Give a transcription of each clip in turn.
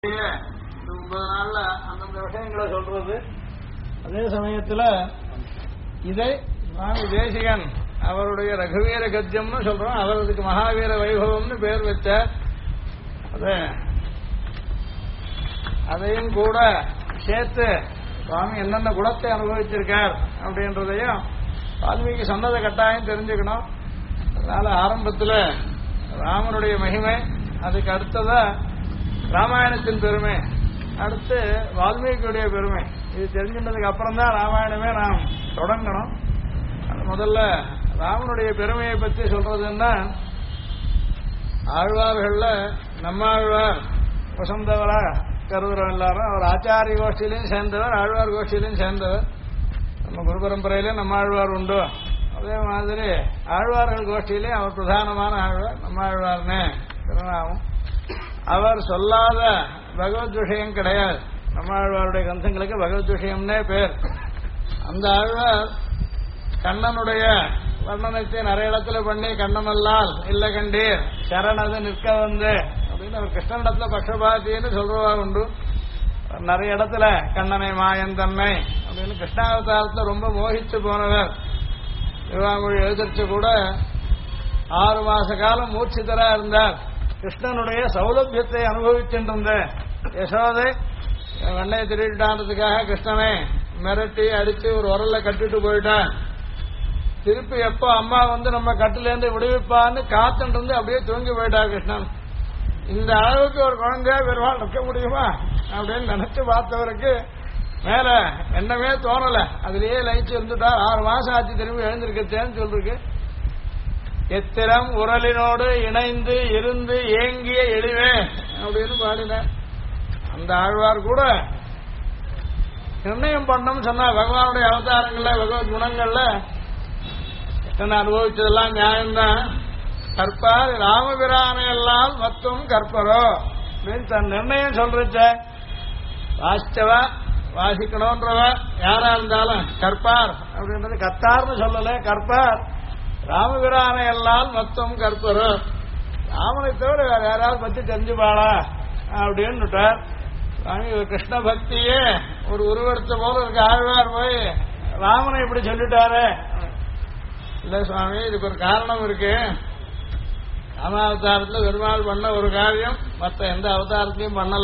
இந்த 9 நாள்ல அந்தந்த விஷயங்களை சொல்றது. அதே சமயத்துல இதை சுவாமி தேசிகன் அவருடைய ரகுவீர கத்தியம்னு சொல்றோம். அவருக்கு மகாவீர வைபவம்னு பேர் வச்ச அதையும் கூட சேர்த்து சுவாமி என்னென்ன குணத்தை அனுபவிச்சிருக்கார் அப்படின்றதையும் வால்மீகி சொன்னதை கட்டாயம் தெரிஞ்சுக்கணும். அதனால ஆரம்பத்தில் ராமனுடைய மகிமை, அதுக்கு அடுத்ததா ராமாயணத்தின் பெருமை, அடுத்து வால்மீகியுடைய பெருமை. இது தெரிஞ்சின்றதுக்கு அப்புறம் தான் ராமாயணமே நாம் தொடங்கணும். முதல்ல ராமனுடைய பெருமையை பற்றி சொல்றதுன்னா, ஆழ்வார்கள்ல நம்மாழ்வார் வசந்தவரா கருதுறோம் எல்லாரும். அவர் ஆச்சாரிய கோஷ்டியிலையும் சேர்ந்தவர், ஆழ்வார் கோஷ்டியிலையும் சேர்ந்தவர். நம்ம குரு பரம்பரையிலே நம்மாழ்வார் உண்டு. அதே மாதிரி ஆழ்வார்கள் கோஷ்டியிலே அவர் பிரதானமான ஆழ்வார் நம்மாழ்வார்னே திருநாமம். அவர் சொல்லாத பகவத் விஷயம் கிடையாது. நம்மாழ்வாருடைய கந்தங்களுக்கு பகவத் விஷயம்னே பேர். அந்த ஆழ்வார் கண்ணனுடைய வர்ணனத்தை நிறைய இடத்துல பண்ணி, கண்ணனல்லால் இல்ல கண்டீர் சரணது நிற்க வந்து அப்படின்னு அவர் கிருஷ்ணனிடத்துல பக்ஷபாத்தின்னு சொல்றவா உண்டு. நிறைய இடத்துல கண்ணனை மாயன் தன்னை அப்படின்னு கிருஷ்ணாவதாரத்தை ரொம்ப மோகிச்சு போனவர். திருவாமொழி எழுதிச்சு கூட 6 மாச காலம் மூச்சுத்தரா இருந்தார். கிருஷ்ணனுடைய சௌலபியத்தை அனுபவிச்சுட்டு யசோதை வெண்ணையை திருட்டான்றதுக்காக கிருஷ்ணனை மிரட்டி அடிச்சு ஒரு உரல்ல கட்டிட்டு போயிட்டான். திருப்பி எப்போ அம்மா வந்து நம்ம கட்டிலேருந்து விடுவிப்பான்னு காத்துட்டு இருந்து அப்படியே தூங்கி போயிட்டார் கிருஷ்ணன். இந்த அளவுக்கு ஒரு குழந்தையா பெருமாள் இருக்க முடியுமா அப்படின்னு நினைச்சு பார்த்தவருக்கு மேல என்னமே தோணல. அதுலயே லயிச்சு இருந்துட்டார். 6 மாசம் ஆச்சு திரும்பி எழுந்திருக்கேன்னு சொல்லிருக்கு. எத்திரம் உரலினோடு இணைந்து இருந்து ஏங்கிய எளிவே அப்படின்னு பாடினார். அந்த ஆழ்வார் கூட நிர்ணயம் பண்ணோம்னு சொன்னா, பகவானுடைய அவதாரங்கள்ல பகவத் குணங்கள்ல என்ன அனுபவிச்சதெல்லாம் நியாயம்தான். கற்பார் ராமபிரானை எல்லாம் மத்தும் கற்பரோ அப்படின்னு தன் நிர்ணயம் சொல்றச்ச, வாசிச்சவா வாசிக்கணும்ன்றவ யாரா இருந்தாலும் கற்பார் அப்படின்றது கத்தார்னு சொல்லல, கற்பார் ராமபிரானை எல்லாம் மொத்தம் கற்பரும். ராமனை தவிர வேற யாராவது பத்தி தெரிஞ்சுப்பாளா அப்படின்னுட்டார். சுவாமி கிருஷ்ண பக்தியே ஒரு உருவெடுத்த போல இருக்க ஆழ்வார் போய் ராமனை இப்படி சொல்லிட்டாரு. இல்ல சுவாமி, இதுக்கு ஒரு காரணம் இருக்கு. ராமாவதாரத்தில் பெருமாள் பண்ண ஒரு காரியம் மற்ற எந்த அவதாரத்தையும் பண்ணல.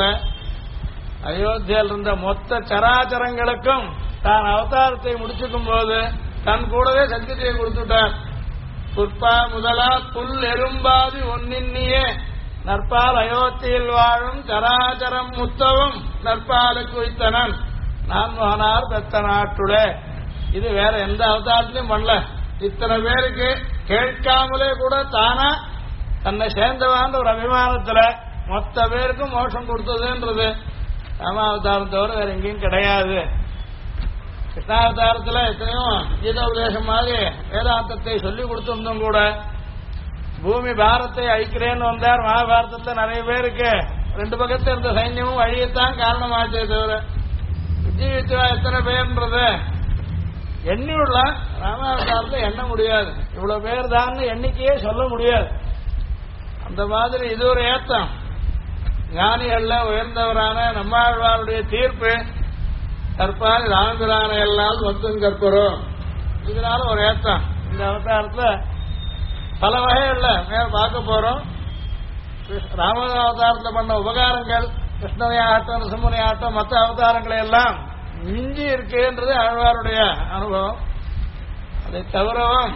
அயோத்தியில் இருந்த மொத்த சராச்சரங்களுக்கும் தான் அவதாரத்தை முடிச்சுக்கும் போது தன் கூடவே சத்தியத்தை கொடுத்துட்டார். புற்பா முதலா புல் எறும்பாதி ஒன்னின்னியே நற்பால் அயோத்தியில் வாழும் சராச்சரம் முத்தவும் நற்பாலுக்கு வைத்தனன் நான் மகனார் பெத்த நாட்டுடே. இது வேற எந்த அவதாரத்திலையும் பண்ணல. இத்தனை பேருக்கு கேட்காமலே கூட தானா தன்னை சேர்ந்தவான்ற ஒரு அபிமானத்துல மொத்த பேருக்கும் மோட்சம் கொடுத்ததுன்றது ராமாவதாரம் தவிர வேற எங்கேயும் கிடையாது. கிருஷ்ணாவதாரத்துல எத்தனையோ கீதோபதேசம் மாதிரி வேதாந்தத்தை சொல்லி கொடுத்திருந்தும் கூட பூமி பாரத்தை அழிக்கிறேன்னு வந்தார். மகாபாரதத்துல நிறைய பேருக்கு 2 பக்கத்துல இருந்த சைன்யமும் அழியத்தான் காரணமாச்சே தவிர விஜயிச்சா எத்தனை பேர்ன்றது எண்ணி உள்ள ராமாவதாரத்தை எண்ண முடியாது. இவ்வளவு பேர் தான் எண்ணிக்கையே சொல்ல முடியாது. அந்த மாதிரி இது ஒரு ஏத்தம். ஞானிகள்ல உயர்ந்தவரான நம்மாழ்வாருடைய தீர்ப்பு கற்பால் ராமபிரானை எல்லாம் மொத்தம் கற்பரும். இதனால ஒரு ஏத்தம். இந்த அவதாரத்துல பல வகைகள்ல மேல பார்க்க போறோம். ராமாவதாரத்துல பண்ண உபகாரங்கள் கிருஷ்ணனை ஆட்டம் நரசிம்மனை ஆட்டம் மற்ற அவதாரங்களை எல்லாம் மிஞ்சி இருக்குன்றது ஆழ்வாருடைய அனுபவம். அதை தவிரவும்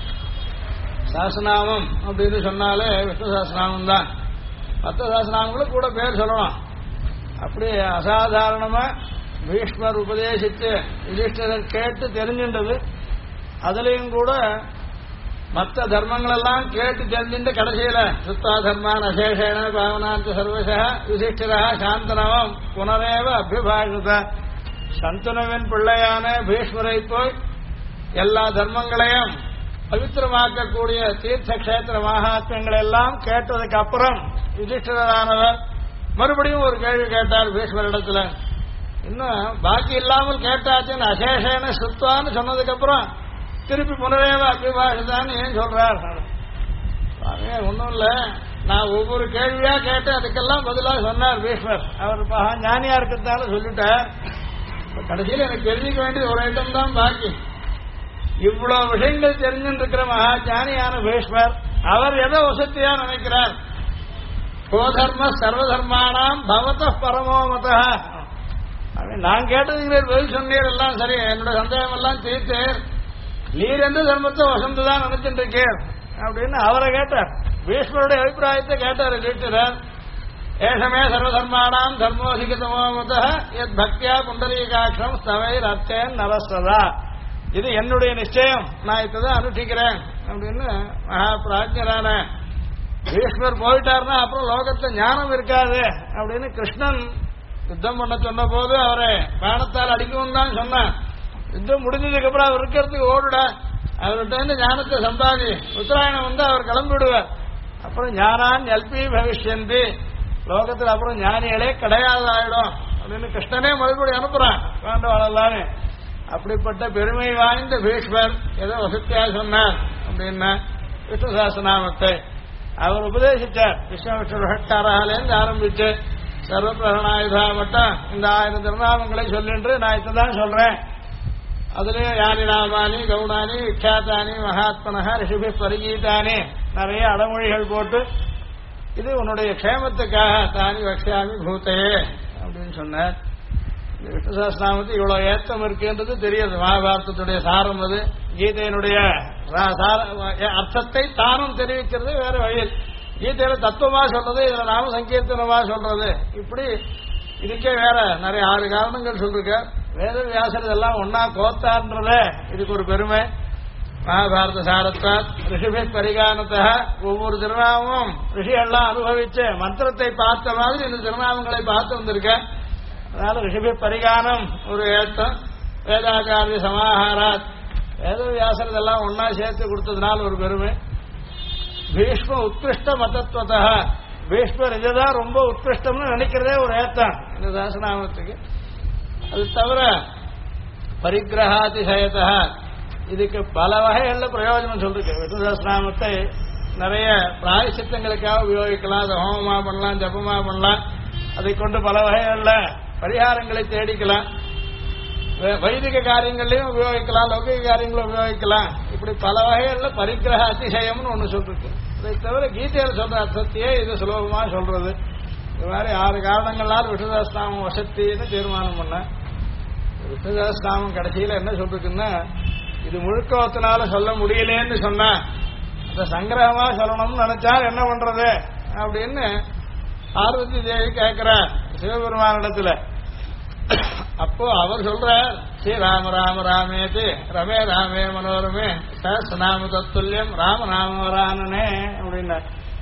சாசநாமம் அப்படின்னு சொன்னாலே விஷ்ணு சாசநாமம் தான். மற்ற சாசநாமங்களும் கூட பேர் சொல்லணும். அப்படி அசாதாரணமா பீஷ்மர் உபதேசித்து யுதிஷ்டிரர் கேட்டு தெரிஞ்சின்றது. அதுலயும் கூட மற்ற தர்மங்கள் எல்லாம் கேட்டு தெரிஞ்சுட்டு கடைசியில சுத்தா தர்மான் அசேஷேன பாவனாந்த சர்வசா யுதிஷ்டிரா சாந்தனவம் புனரேவ அபிபாஷித. சந்தனுவின் பிள்ளையான பீஷ்மரை போய் எல்லா தர்மங்களையும் பவித்திரமாக்கக்கூடிய தீர்த்த கஷேத்திர மகாத்மியங்களை எல்லாம் கேட்டதுக்கு அப்புறம் யுதிஷ்டிரரானவர் மறுபடியும் ஒரு கேள்வி கேட்டார் பீஷ்மரிடத்துல. இன்னும் பாக்கி இல்லாமல் கேட்டாச்சுன்னு அசேஷேன சுத்தான்னு சொன்னதுக்கு அப்புறம் திருப்பி புனரேவ அபிபாஷிதான்னு ஏன் சொல்றார்? ஒன்றும் இல்ல, நான் ஒவ்வொரு கேள்வியா கேட்டு அதுக்கெல்லாம் பதிலாக சொன்னார் பீஷ்மர். அவர் ஞானியா இருக்கிறதால சொல்லிட்டார். கடைசியில் எனக்கு தெரிஞ்சுக்க வேண்டியது ஒரு ஐட்டம் தான் பாக்கி. இவ்வளவு விஷயங்கள் தெரிஞ்சுட்டு இருக்கிற மகா ஞானியான பீஷ்மர் அவர் எதை வசதியா நினைக்கிறார்? கோதர்ம சர்வதர்மானாம் பவத பரமோமத. நான் கேட்டதுக்கு பதில் சொன்னீர், எல்லாம் சரி, என்னோட சந்தேகம் எல்லாம் தீர்த்தேர், நீர் எந்த தர்மத்தை வசந்துதான் நினைச்சுட்டு இருக்கேன் அப்படின்னு அவரை கேட்டார். பீஷ்மருடைய அபிப்பிராயத்தை கேட்டார் கேட்கிறார். ஏஷமே சர்வதர்மானாம் தர்மோதிகதமோமத எத் பக்தியா புண்டரீகாட்சம் ஸ்தவைர் அர்த்தேன் நரஸ்வதா. இது என்னுடைய நிச்சயம், நான் இதான் அனுஷ்டிக்கிறேன் அப்படின்னு மகா பிராஜ்யரான பீஷ்மர் போயிட்டார்னா அப்புறம் லோகத்துல ஞானம் இருக்காது அப்படின்னு கிருஷ்ணன் யுத்தம் பண்ண சொன்ன போது அவரை பானத்தால் அடிக்கவும் தான் சொன்னான். யுத்தம் முடிஞ்சதுக்கு அப்புறம் அவர் இருக்கிறதுக்கு ஓடுட, அவர்கிட்ட இருந்து ஞானத்தை சம்பாதி, உத்தராயணம் வந்து அவர் கிளம்பிடுவார். அப்புறம் ஞானான் எல்பி பவிஷ்யந்தி, லோகத்தில் அப்புறம் ஞானிகளே கிடையாது ஆயிடும் அப்படின்னு கிருஷ்ணனே மறுபடியும் அனுப்புறான் பாண்டவாளல்லான்னு. அப்படிப்பட்ட பெருமை வாய்ந்த பீஷ்மர் ஏதோ வசதியா சொன்னார் அப்படின்னா விஷ்ணு சாஸ்திரநாமத்தை அவர் உபதேசிச்சார். விஸ்வவிஷ்ணுஹட்டாராலேருந்து ஆரம்பிச்சு சர்வபிரகணாயுதா மட்டும் இந்த 1000 திருநாமங்களை சொல்லின்று நான் இதான் சொல்றேன். அதுலயும் யானி நாமானி கவுனானி விக்யாத்தானி மகாத்மனஹா ரிஷிபி பரிகீதானி நிறைய அடமொழிகள் போட்டு இது உன்னுடைய க்ஷேமத்துக்காக தானி வக்ஷாமி பூத்தையே அப்படின்னு சொன்னார். விஷ்ணு சஹஸ்ரநாமத்துக்கு இவ்வளவு ஏத்தம் இருக்குன்றது தெரியுது. மகாபாரதத்துடைய சாரம் அது. கீதையினுடைய அர்த்தத்தை தானும் தெரிவிக்கிறது வேற வழியில். கீதையில தத்துவமா சொல்றது, இதுல நாம சங்கீர்த்தனமா சொல்றது, இப்படி இதுக்கே வேற நிறைய 6 காரணங்கள் சொல்லிருக்க. வேத வியாசர் இதெல்லாம் ஒன்னா கோத்தான்றத இதுக்கு ஒரு பெருமை. மகாபாரத சாரத்தாத் ரிஷிபே பரிகானத்தா ஒவ்வொரு திருநாமமும் ரிஷியெல்லாம் அனுபவிச்சு மந்திரத்தை பார்த்த மாதிரி இந்த திருநாமங்களை பார்த்து வந்திருக்க. அதனால ரிஷிபி பரிகானம் ஒரு ஏத்தம். வேதாச்சாரிய சமாஹாராத் வேத வியாசர் இதெல்லாம் ஒன்னா சேர்த்து கொடுத்ததுனால ஒரு பெருமை. பீஷ்ம உத்கிருஷ்ட மதத்வத, பீஷ்மர் இதுதான் ரொம்ப உத்கிருஷ்டம்னு நினைக்கிறதே ஒரு ஏத்தம் இந்த தாசநாமத்துக்கு. அது தவிர பரிகிரகாதிசயத்தா இதுக்கு பல வகைகள்ல பிரயோஜனம் சொல்லிருக்கு. விஷ்ணு சஹஸ்ரநாமத்தை நிறைய பிராயசித்தங்களுக்காக உபயோகிக்கலாம். அதை ஹோமமா பண்ணலாம், ஜபமா பண்ணலாம். அதை கொண்டு பல வகைகள்ல பரிகாரங்களை தேடிக்கலாம். வைதிக காரியங்களையும் உபயோகிக்கலாம், லௌகிக காரியங்களும் உபயோகிக்கலாம். இப்படி பல வகைகள்ல பரிகிரக அதிசயம்னு ஒண்ணு சொல்லிருக்கு. இதை தவிர கீதையில சொல்ற அர்த்தத்தையே இது சுலபமா சொல்றது. இது மாதிரி 6 காரணங்களால் விஷ்ணு சஹஸ்ரநாமம் வசத்தின்னு தீர்மானம் பண்ண. விஷ்ணு சஹஸ்ரநாமம் கடைசியில என்ன சொல்றதுன்னா, இது முழுக்கத்தினால சொல்ல முடியலேன்னு சொன்னா அந்த சங்கிரகமா சொல்லணும்னு நினைச்சா என்ன பண்றது அப்படின்னு பார்வதி தேவி கேட்கிறார் சிவபெருமானிடத்துல. அப்போ அவர் சொல்ற ஸ்ரீராம ராம ராமேதி ரமே ராமே மனோரமே சஹஸ்ரநாம தத்துல்யம் ராமநாமரானே அப்படின்னா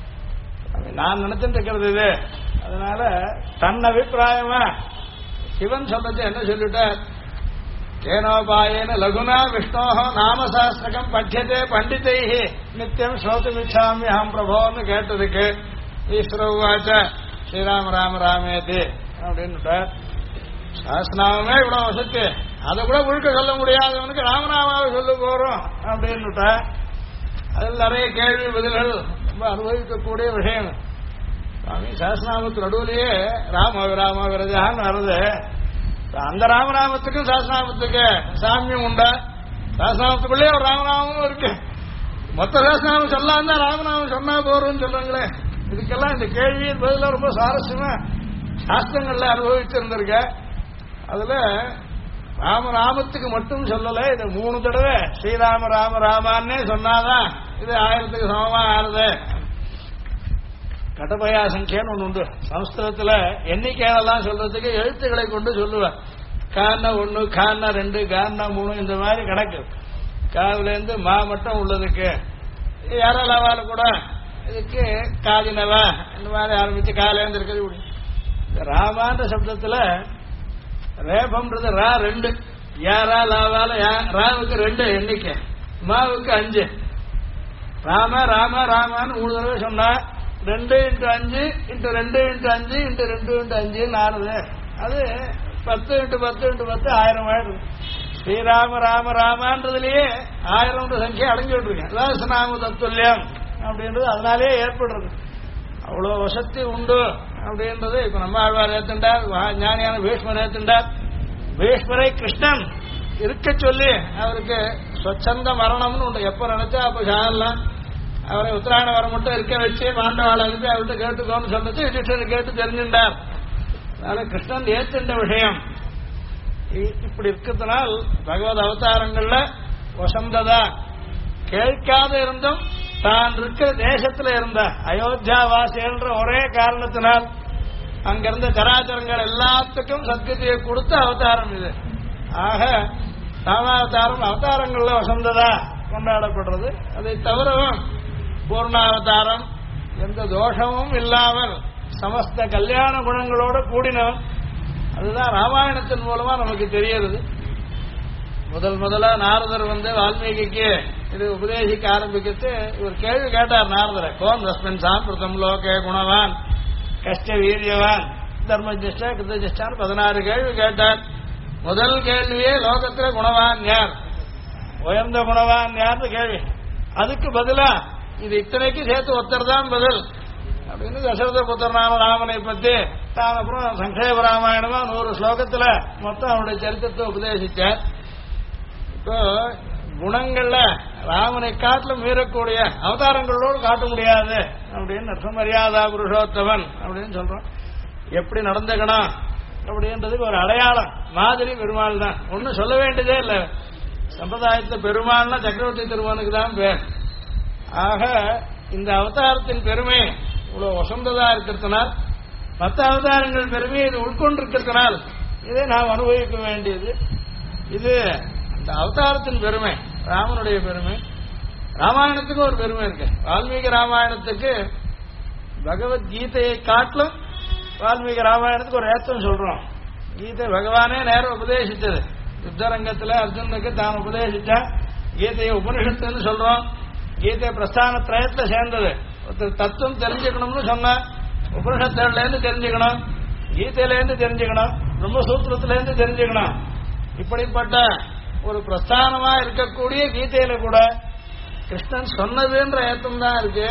நான் நினைச்சுட்டு இருக்கிறது இது. அதனால தன் அபிப்பிராயமா சிவன் சொல்றது என்ன சொல்லிட்டார், கேனோபாயேன லகுனா விஷ்ணோ நாமசாஸ்திரகம் பட்சத்தே பண்டிதைஹி நித்தியம் ஸ்ரோதுமிச்சாமி அஹம் பிரபோன்னு கேட்டதுக்கு ஈஸ்வரவாச்ச ஸ்ரீராம ராம ராமேதி அப்படின்னுட்டார். சஹஸ்ரநாமமே இவ்வளவு வசத்து, அதை கூட முழுக்க சொல்ல முடியாதவனுக்கு ராமநாமாவை சொல்ல போறோம் அப்படின்னுட்டார். அதில் நிறைய கேள்வி பதில்கள் ரொம்ப அனுபவிக்கக்கூடிய விஷயம். சுவாமி சஹஸ்ரநாமத்து நடுவிலேயே ராம விராம விரஜான்னு வருது. அந்த ராமநாமத்துக்கும் சஹஸ்ரநாமத்துக்கு சாமியம் உண்டா? சஹஸ்ரநாமத்துக்குள்ளே ஒரு ராமநாமமும் இருக்கு. மொத்த சஹஸ்ரநாமம் சொல்லாம தான் ராமநாமம் சொன்னா போறோம்னு சொல்றாங்களே. இதுக்கெல்லாம் இந்த கேள்வி பதில ரொம்ப சுவாரஸ்யமா சாஸ்திரங்கள்ல அனுபவிச்சிருந்திருக்க. அதுல ராமநாமத்துக்கு மட்டும் சொல்லல, இது 3 தடவை ஸ்ரீராம ராம ராமான்னே சொன்னாதான் இது 1000க்கு சமமா ஆறுது. கடபயா சங்கியான்னு ஒண்ணு உண்டு சம்ஸ்கிருதத்துல. எண்ணிக்கையெல்லாம் சொல்றதுக்கு எழுத்துக்களை கொண்டு சொல்லுவேன். கான்னா 1, கான்னா 2, கான்னா 3 இந்த மாதிரி கணக்கு. காதுல இருந்து மா மட்டும் உள்ளதுக்கு யாரால கூட இதுக்கு காதினவா இந்த மாதிரி ஆரம்பிச்சு காலேந்து இருக்கிறது. ராமான்ற சப்தத்துல ரேபம்ன்றது ரா 2, யாரா லாவால ராவுக்கு 2 எண்ணிக்கை, மாவுக்கு 5. ராம ராம ராமான்னு 3 தடவை சொன்னா 2 × 5 × 2 × 5 × 2 × 5 ஆறுது. அது 10 × 10 × 10 1000 ஆயிடுது. ஸ்ரீராம ராம ராமான்றதுலயே 1000 சங்கியா அடங்கி விட்டுருக்கேன். சஹஸ்ரநாம தத்துல்யம் அப்படின்றது அதனாலே ஏற்படுறது. அவ்வளோ வசதி உண்டு அப்படின்றது இப்ப நம்ம ஆழ்வார் ஏத்துண்டார், ஞானியான பீஷ்மர் ஏத்துண்டார். பீஷ்மரை கிருஷ்ணன் இருக்க சொல்லி அவருக்கு ஸ்வச்சந்த மரணம்னு உண்டு. எப்ப நினைச்சா அப்ப சாகலாம். அவரை உத்தராயண வரம் மட்டும் இருக்க வச்சு பாண்டவாளை அனுப்பி அவர்கிட்ட கேட்டுக்கோன்னு சொல்லிச்சு. யுதிஷ்டர் கேட்டு தெரிஞ்சுட்டார். அதனால கிருஷ்ணன் ஏத்துண்ட விஷயம் இப்படி இருக்கிறதுனால் பகவத் அவதாரங்கள்ல வசந்ததா கேட்காத இருந்தும் தான் இருக்கிற தேசத்துல இருந்த அயோத்தியாவாசின்ற ஒரே காரணத்தினால் அங்கிருந்த சராச்சரங்கள் எல்லாத்துக்கும் சத்கதியை கொடுத்த அவதாரம் இது. ஆக ராமாவதாரம் அவதாரங்கள்ல வசந்ததா கொண்டாடப்படுறது. அதை தவிரவும் பூர்ணாவதாரம் எந்த தோஷமும் இல்லாமல் சமஸ்த கல்யாண குணங்களோட கூடினவன். அதுதான் ராமாயணத்தின் மூலமா நமக்கு தெரியுது. முதலா நாரதர் வால்மீகிக்கு இது உபதேசிக்க ஆரம்பிக்கிட்டு இவர் கேள்வி கேட்டார் நாரதரை. கோன் ரஸ்மின் சாம்பிரதம் லோகே குணவான் கஷ்ட வீரியவான் தர்மஜிஷ்டா கிருதஜிஷ்டான்னு 16 கேள்வி கேட்டார். முதல் கேள்வியே லோகத்துல குணவான் யார், உயர்ந்த குணவான் யார்னு கேள்வி. அதுக்கு பதிலா இது இத்தனைக்கு சேர்த்து ஒருத்தர் தான் பதில் அப்படின்னு தசரத புத்திரனான ராமனை பத்தி தான் அப்புறம் சங்கேப ராமாயணமா 100 ஸ்லோகத்துல மொத்தம் அவருடைய சரித்திரத்தை உபதேசிச்சார். இப்போ குணங்கள்ல ராமனை காட்டிலும் மீறக்கூடிய அவதாரங்களோடு காட்ட முடியாது அப்படின்னு அர்த்தம். மரியாதா புருஷோத்தமன் அப்படின்னு சொல்றோம். எப்படி நடந்துக்கணும் அப்படின்றதுக்கு ஒரு அடையாளம் மாதிரி பெருமாள் தான். ஒன்னும் சொல்ல வேண்டியதே இல்லை. சம்பிரதாயத்துல பெருமாள்னா சக்கரவர்த்தி திருமனுக்கு தான் பேர். ஆக இந்த அவதாரத்தின் பெருமை இவ்வளவு வசந்ததா இருக்கிறதுனால், மற்ற அவதாரங்கள் பெருமையை இது உட்கொண்டிருக்கிறதுனால் இதை நாம் அனுபவிக்க வேண்டியது. இது இந்த அவதாரத்தின் பெருமை, ராமனுடைய பெருமை. ராமாயணத்துக்கு ஒரு பெருமை இருக்கு. வால்மீகி ராமாயணத்துக்கு பகவத்கீதையை காட்டிலும் வால்மீகி ராமாயணத்துக்கு ஒரு ஏத்தம் சொல்றோம். கீதை பகவானே நேரம் உபதேசித்தது. யுத்தரங்கத்துல அர்ஜுனுக்கு தான் உபதேசிச்சா கீதையை உபனிஷத்துன்னு சொல்றோம். கீதை பிரஸ்தான திரயத்துல சேர்ந்தது. ஒருத்தர் தத்துவம் தெரிஞ்சுக்கணும்னு சொன்ன உபனிஷத்துல இருந்து தெரிஞ்சுக்கணும், கீதையில இருந்து தெரிஞ்சுக்கணும், பிரம்மசூத்திரத்தில இருந்து தெரிஞ்சுக்கணும். இப்படிப்பட்ட ஒரு பிரஸ்தானமா இருக்கக்கூடிய கீதையில கூட கிருஷ்ணன் சொன்னதுன்ற ஏத்தம் தான் இருக்கு.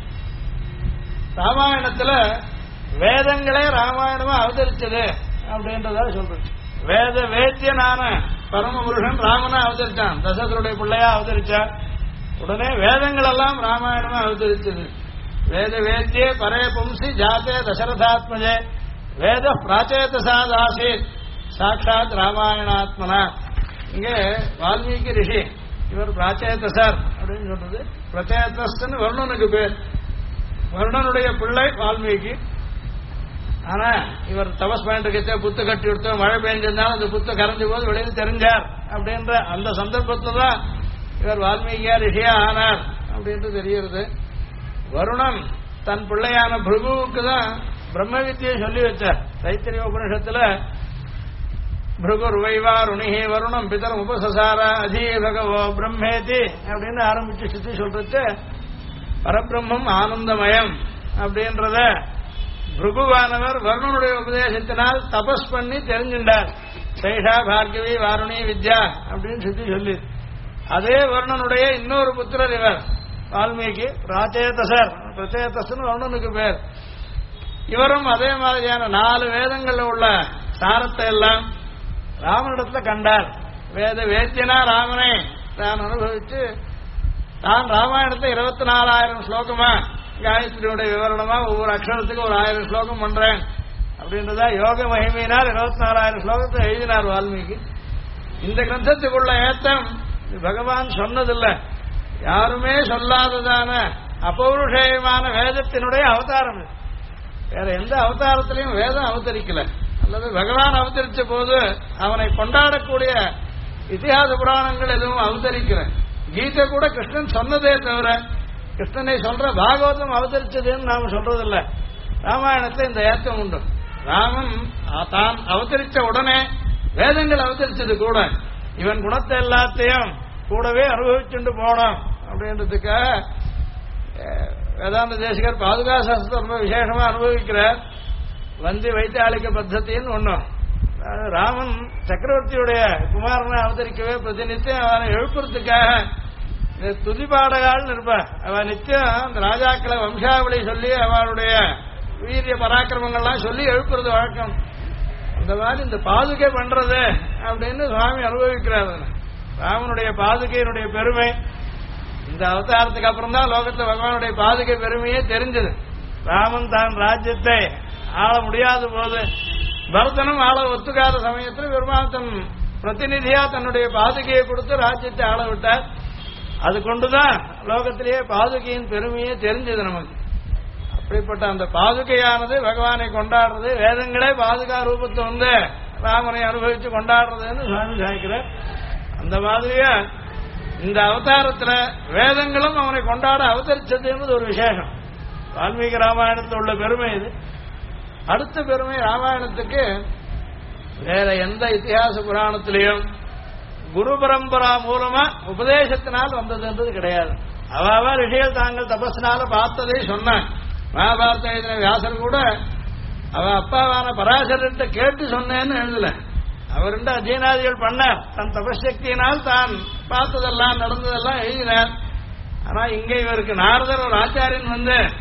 ராமாயணத்துல வேதங்களே ராமாயணமா அவதரிச்சது அப்படின்றதா சொல்றேன். வேத வேத்தியனான பரமபுருஷன் ராமனா அவதரிச்சான், தசரதனுடைய பிள்ளையா அவதரிச்சான். உடனே வேதங்கள் எல்லாம் ராமாயணமா அவதரிச்சது. வேத வேத்தியே பரே பும்சி ஜாத்தே தசரதாத்மஜே வேத பிராச்சேதசாதாசீத் சாட்சாத் ராமாயணாத்மனா. இங்கே வால்மீகி ரிஷி இவர் பிராச்சேதசர் அப்படின்னு சொல்றது. பிரச்சேதஸ்ன்னு வருணனுக்கு பேர். வருணனுடைய பிள்ளை வால்மீகி. ஆனா இவர் தபஸ் பண்ணிட்டு புத்து கட்டி கொடுத்தோம், மழை பெஞ்சிருந்தாலும் அந்த புத்து கரைஞ்ச போது வெளியே தெரிஞ்சார் அப்படின்ற அந்த சந்தர்ப்பத்துல தான் இவர் வால்மீகியா ரிஷியா ஆனார் அப்படின்ட்டு தெரிகிறது. வருணன் தன் பிள்ளையான பிருகுவுக்கு தான் பிரம்ம வித்தியை சொல்லி வச்சார். தைத்திரிய உபனிஷத்துல பிருகுர் வைவாருணிஹி வருணம் பிதரம் உபசசார அதி பகவோ பிரம்மேதி அப்படின்னு ஆரம்பிச்சு சுத்தி சொல்றது. பரபிரம்மம் ஆனந்தமயம் அப்படின்றத பிருகுவானவர் வருணனுடைய உபதேசத்தினால் தபஸ் பண்ணி தெரிஞ்சின்றார். சைஷா பார்கவி வாருணி வித்யா அப்படின்னு சுத்தி சொல்லி, அதே வருணனுடைய இன்னொரு புத்திரர் இவர் வால்மீகி பிராச்சேதசர். பிரச்சேதஸ்ன்னு வருணனுக்கு பேர். இவரும் அதே மாதிரியான 4 வேதங்கள்ல உள்ள சாரத்தை எல்லாம் ராமனிடத்துல கண்டார். வேத வேத்தியனா ராமனை தான் அனுபவிச்சு தான் ராமாயணத்தை 24,000 ஸ்லோகமா காயத்ரியுடைய விவரணமா ஒவ்வொரு அக்ஷரத்துக்கு ஒரு 1000 ஸ்லோகம் பண்றேன் அப்படின்றதா யோக மகிமையினால் 24,000 ஸ்லோகத்தை எழுதினார் வால்மீகி. இந்த கிரந்தத்துக்குள்ள ஏத்தம் பகவான் சொன்னதில்லை, யாருமே சொல்லாததான அபௌருஷேயமான வேதத்தினுடைய அவதாரம். வேற எந்த அவதாரத்திலையும் வேதம் அவதரிக்கல. அல்லது பகவான் அவதரிச்ச போது அவனை கொண்டாடக்கூடிய இதிகாச புராணங்கள் எதுவும் அவதரிக்கல. கீதை கூட கிருஷ்ணன் சொன்னதே தவிர கிருஷ்ணனை சொல்ற பாகவதம் அவதரிச்சதுன்னு நாம சொல்றதில்லை. ராமாயணத்துல இந்த ஏத்தம் உண்டு. ராமன் தான் அவதரிச்ச உடனே வேதங்கள் அவதரிச்சது கூட இவன் குணத்தை எல்லாத்தையும் கூடவே அனுபவிச்சுட்டு போனோம் அப்படின்றதுக்காக வேதாந்த தேசிகர் பாதுகா சாஸ்திரம் ரொம்ப விசேஷமா அனுபவிக்கிறார். வந்தி வைத்தாளிக்க பத்தத்தின்னு ஒண்ணும். ராமன் சக்கரவர்த்தியுடைய குமாரனை அவதரிக்கவே பிரதிநித்தியம் அவனை எழுப்புறதுக்காக துதிபாடகாள்னு இருப்பா. அவ நித்தியம் அந்த ராஜாக்களை வம்சாவளி சொல்லி அவளுடைய வீரிய பராக்கிரமங்கள்லாம் சொல்லி எழுப்புறது வழக்கம். அந்த மாதிரி இந்த பாதுகை பண்றது அப்படின்னு சுவாமி அனுபவிக்கிறார். ராமனுடைய பாதுகையினுடைய பெருமை இந்த அவதாரத்துக்கு அப்புறம் தான் லோகத்தில் பகவானுடைய பாதுகை பெருமையே தெரிஞ்சது. ராமன் தான் ராஜ்யத்தை ஆள முடியாத போது, பரதனும் ஆள ஒத்துக்காத சமயத்தில் பெருமாள் தன் பிரதிநிதியா தன்னுடைய பாதுகையை கொடுத்து ராஜ்யத்தை ஆள விட்டார். அது கொண்டுதான் லோகத்திலேயே பாதுகையின் பெருமையே தெரிஞ்சது நமக்கு. அப்படிப்பட்ட அந்த பாதுகையானது பகவானை கொண்டாடுறது, வேதங்களே பாதுகா ரூபத்தை வந்து ராமனை அனுபவிச்சு கொண்டாடுறதுன்னு சுவாமி சாய்க்கிறார். அந்த மாதிரியா இந்த அவதாரத்துல வேதங்களும் அவனை கொண்டாட அவதரிச்சது என்பது ஒரு விசேஷம். வால்மீகி ராமாயணத்தில் உள்ள பெருமை இது. அடுத்த பெருமை ராமாயணத்துக்கு வேற எந்த இத்திஹாச புராணத்திலையும் குரு பரம்பரா மூலமா உபதேசத்தினால் வந்ததுன்றது கிடையாது. அவாவா ரிஷிகள் தாங்கள் தபஸ்னால பார்த்ததை சொன்னான். மகாபாரத எழுதின வியாசர் கூட அவ அப்பாவான பராசரத்தை கேட்டு சொன்னேன்னு எழுதல. அவருண்ட அஜீனாதிகள் பண்ணார். தன் தபசக்தியினால் தான் பார்த்ததெல்லாம் நடந்ததெல்லாம் எழுதினார். ஆனா இங்க இவருக்கு நாரதர் ஒரு ஆச்சாரியன்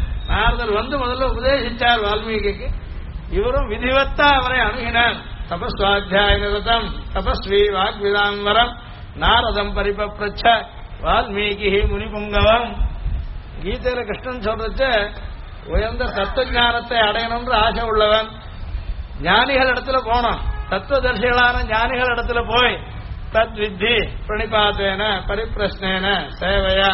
நாரதர் முதல்ல உபதேசிச்சார் வால்மீகிக்கு. இவரும் விதிவத்தா அவரை அணுகினார். தபஸ்வாத்தியாயம் தபஸ்வி வாக்விதாம்பரம் நாரதம் பரிபப்ரச்ச வால்மீகி முனிபுங்கவம். கீதையில கிருஷ்ணன் சொல்றச்ச உயர்ந்த தத்துவ அடையணும்ன்ற ஆசை உள்ளவன் ஞானிகள் இடத்துல போனோம். தத்துவதர்சிகளான ஞானிகள் இடத்துல போய் தத் வித்தி பிரணிபாத்தேன பரிப்பிரஷ்னேன சேவையா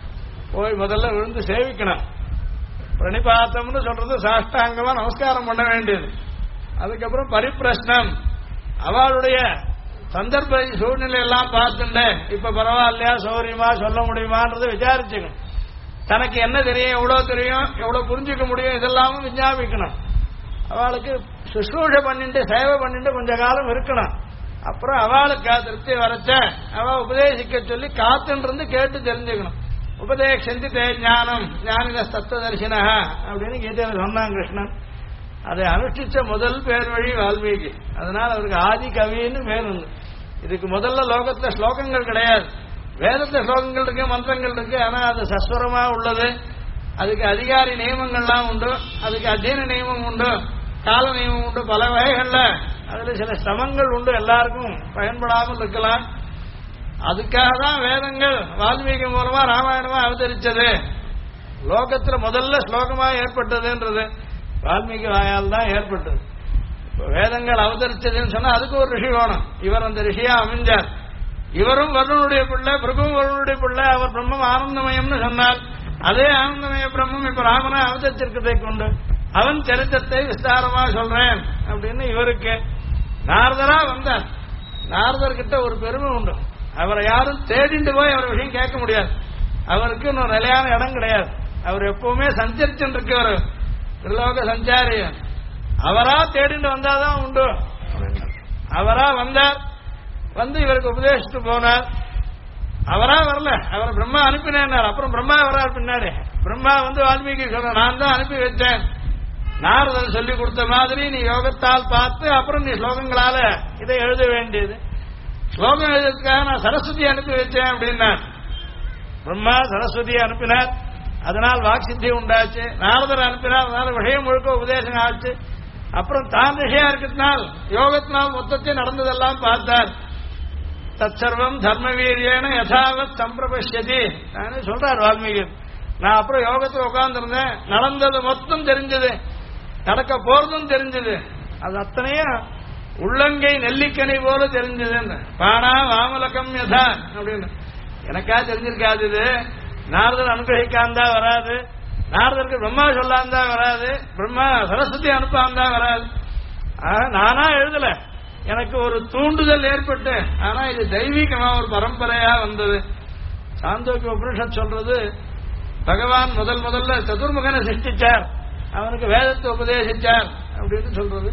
போய் முதல்ல விழுந்து சேவிக்கணும். பிரணிபாத்தம்னு சொல்றது சாஷ்டாங்கமா நமஸ்காரம் பண்ண வேண்டியது. அதுக்கப்புறம் பரிப்பிரஷ்னம் அவளுடைய சந்தர்ப்ப சூழ்நிலை எல்லாம் பார்த்துட்டு இப்ப பரவாயில்லையா சௌரியமா சொல்ல முடியுமான்றதை விசாரிச்சுக்கணும். தனக்கு என்ன தெரியும், எவ்வளவு தெரியும், எவ்வளவு புரிஞ்சுக்க முடியும், இதெல்லாமும் விஞ்ஞாபிக்கணும். அவளுக்கு சுஷ்ரூஷை பண்ணிட்டு சேவை பண்ணிட்டு கொஞ்ச காலம் இருக்கணும். அப்புறம் அவளுக்கு திருப்தி வரைச்ச அவ உபதேசிக்க சொல்லி காத்துன்றது கேட்டு தெரிஞ்சுக்கணும். உபதேசந்தி தே ஞானம் ஞானித தத்துவதர்சினா அப்படின்னு கீதையில சொன்னான் கிருஷ்ணன். அதை அனுஷ்டிச்ச முதல் பேர் வழி வால்மீகி. அதனால அவருக்கு ஆதி கவின்னு பேர் உண்டு. இதுக்கு முதல்ல லோகத்துல ஸ்லோகங்கள் கிடையாது. வேதத்துல ஸ்லோகங்கள் இருக்கு, மந்திரங்கள் இருக்கு. ஆனா அது சஸ்வரமா உள்ளது. அதுக்கு அதிகாரி நியமங்கள்லாம் உண்டு, அதுக்கு அத்தியன நியமம் உண்டு, கால நியமம் உண்டு, பல வகைகள்ல அதுல சில சிரமங்கள் உண்டு, எல்லாருக்கும் பயன்படாமல் இருக்கலாம். அதுக்காக தான் வேதங்கள் வால்மீகி மூலமா ராமாயணமா அவதரிச்சது. லோகத்துல முதல்ல ஸ்லோகமா ஏற்பட்டதுன்றது வால்மீகி வாயால் தான் ஏற்பட்டது. வேதங்கள் அவதரிச்சதுன்னு சொன்னா அதுக்கு ஒரு ரிஷி வேணும். இவர் அந்த ரிஷியா அமைஞ்சார். இவரும் வருணனுடைய பிள்ளை, பிரபுவும் வருணனுடைய பிள்ளை. அவர் பிரம்மம் ஆனந்தமயம்னு சொன்னார். அதே ஆனந்தமய பிரம்மம் இப்ப ராமனை அவதரிச்சிருக்கதை கொண்டு அவன் சரித்திரத்தை விஸ்தாரமா சொல்றேன் அப்படின்னு இவருக்கு நாரதரா வந்தார். நாரதர்கிட்ட ஒரு பெருமை உண்டு. அவரை யாரும் தேடிண்டு போய் அவர் விஷயம் கேட்க முடியாது. அவருக்கு இன்னொரு நிலையான இடம் கிடையாது. அவர் எப்பவுமே சஞ்சரிச்சுட்டு இருக்கவர், திருலோக சஞ்சாரி. அவரா தேடிண்டு வந்தாதான் உண்டு. அவரா வந்தார், இவருக்கு உபதேசித்து போனார். அவரா வரல, அவர் பிரம்மா அனுப்பினார். அப்புறம் பிரம்மா வர்றார் பின்னாடி. பிரம்மா வால்மீகி சொல்ற, நான் தான் அனுப்பி வச்சேன். நாரதர் சொல்லி கொடுத்த மாதிரி நீ யோகத்தால் பார்த்து அப்புறம் நீ ஸ்லோகங்களால இதை எழுத வேண்டியது. ஸ்லோகம் எழுதுறதுக்காக நான் சரஸ்வதி அனுப்பி வச்சேன் அப்படின்னார். பிரம்மா சரஸ்வதியை அனுப்பினார். அதனால் வாக்சித்தி உண்டாச்சு. நாரதர் அனுப்பினார். அதனால விஷயம் முழுக்க உபதேசம் ஆச்சு. அப்புறம் தான் ரிஷியா இருக்கிறதுனால் யோகத்தினால் மொத்தத்தை நடந்ததெல்லாம் பார்த்தார். தற்சர்வம் தர்மவீரியன யதாவத் சம்பிரபஷ்யதி சொல்றார் வால்மீகி. நான் அப்புறம் யோகத்தில் உட்கார்ந்துருந்தேன். நடந்தது மொத்தம் தெரிஞ்சது, நடக்க போறதும் தெரிஞ்சது. அது அத்தனையும் உள்ளங்கை நெல்லிக்கனி போல தெரிஞ்சது. பானா வாமலகம் யதா அப்படின்னு எனக்கா தெரிஞ்சிருக்காது. இது நாரதர் அனுகிரகிக்காந்தா வராது. நாரதருக்கு பிரம்மா சொல்லாந்தா வராது. பிரம்மா சரஸ்வதி அனுப்பாந்தா வராது. நானா எழுதல, எனக்கு ஒரு தூண்டுதல் ஏற்பட்டு. ஆனா இது தெய்வீகமா ஒரு பரம்பரையா வந்தது. சாந்தோக்கிய உபனிஷத் சொல்றது, பகவான் முதல்ல சதுர்முகனை சிருஷ்டிச்சார், அவனுக்கு வேதத்தை உபதேசிச்சார் அப்படின்னு சொல்றது.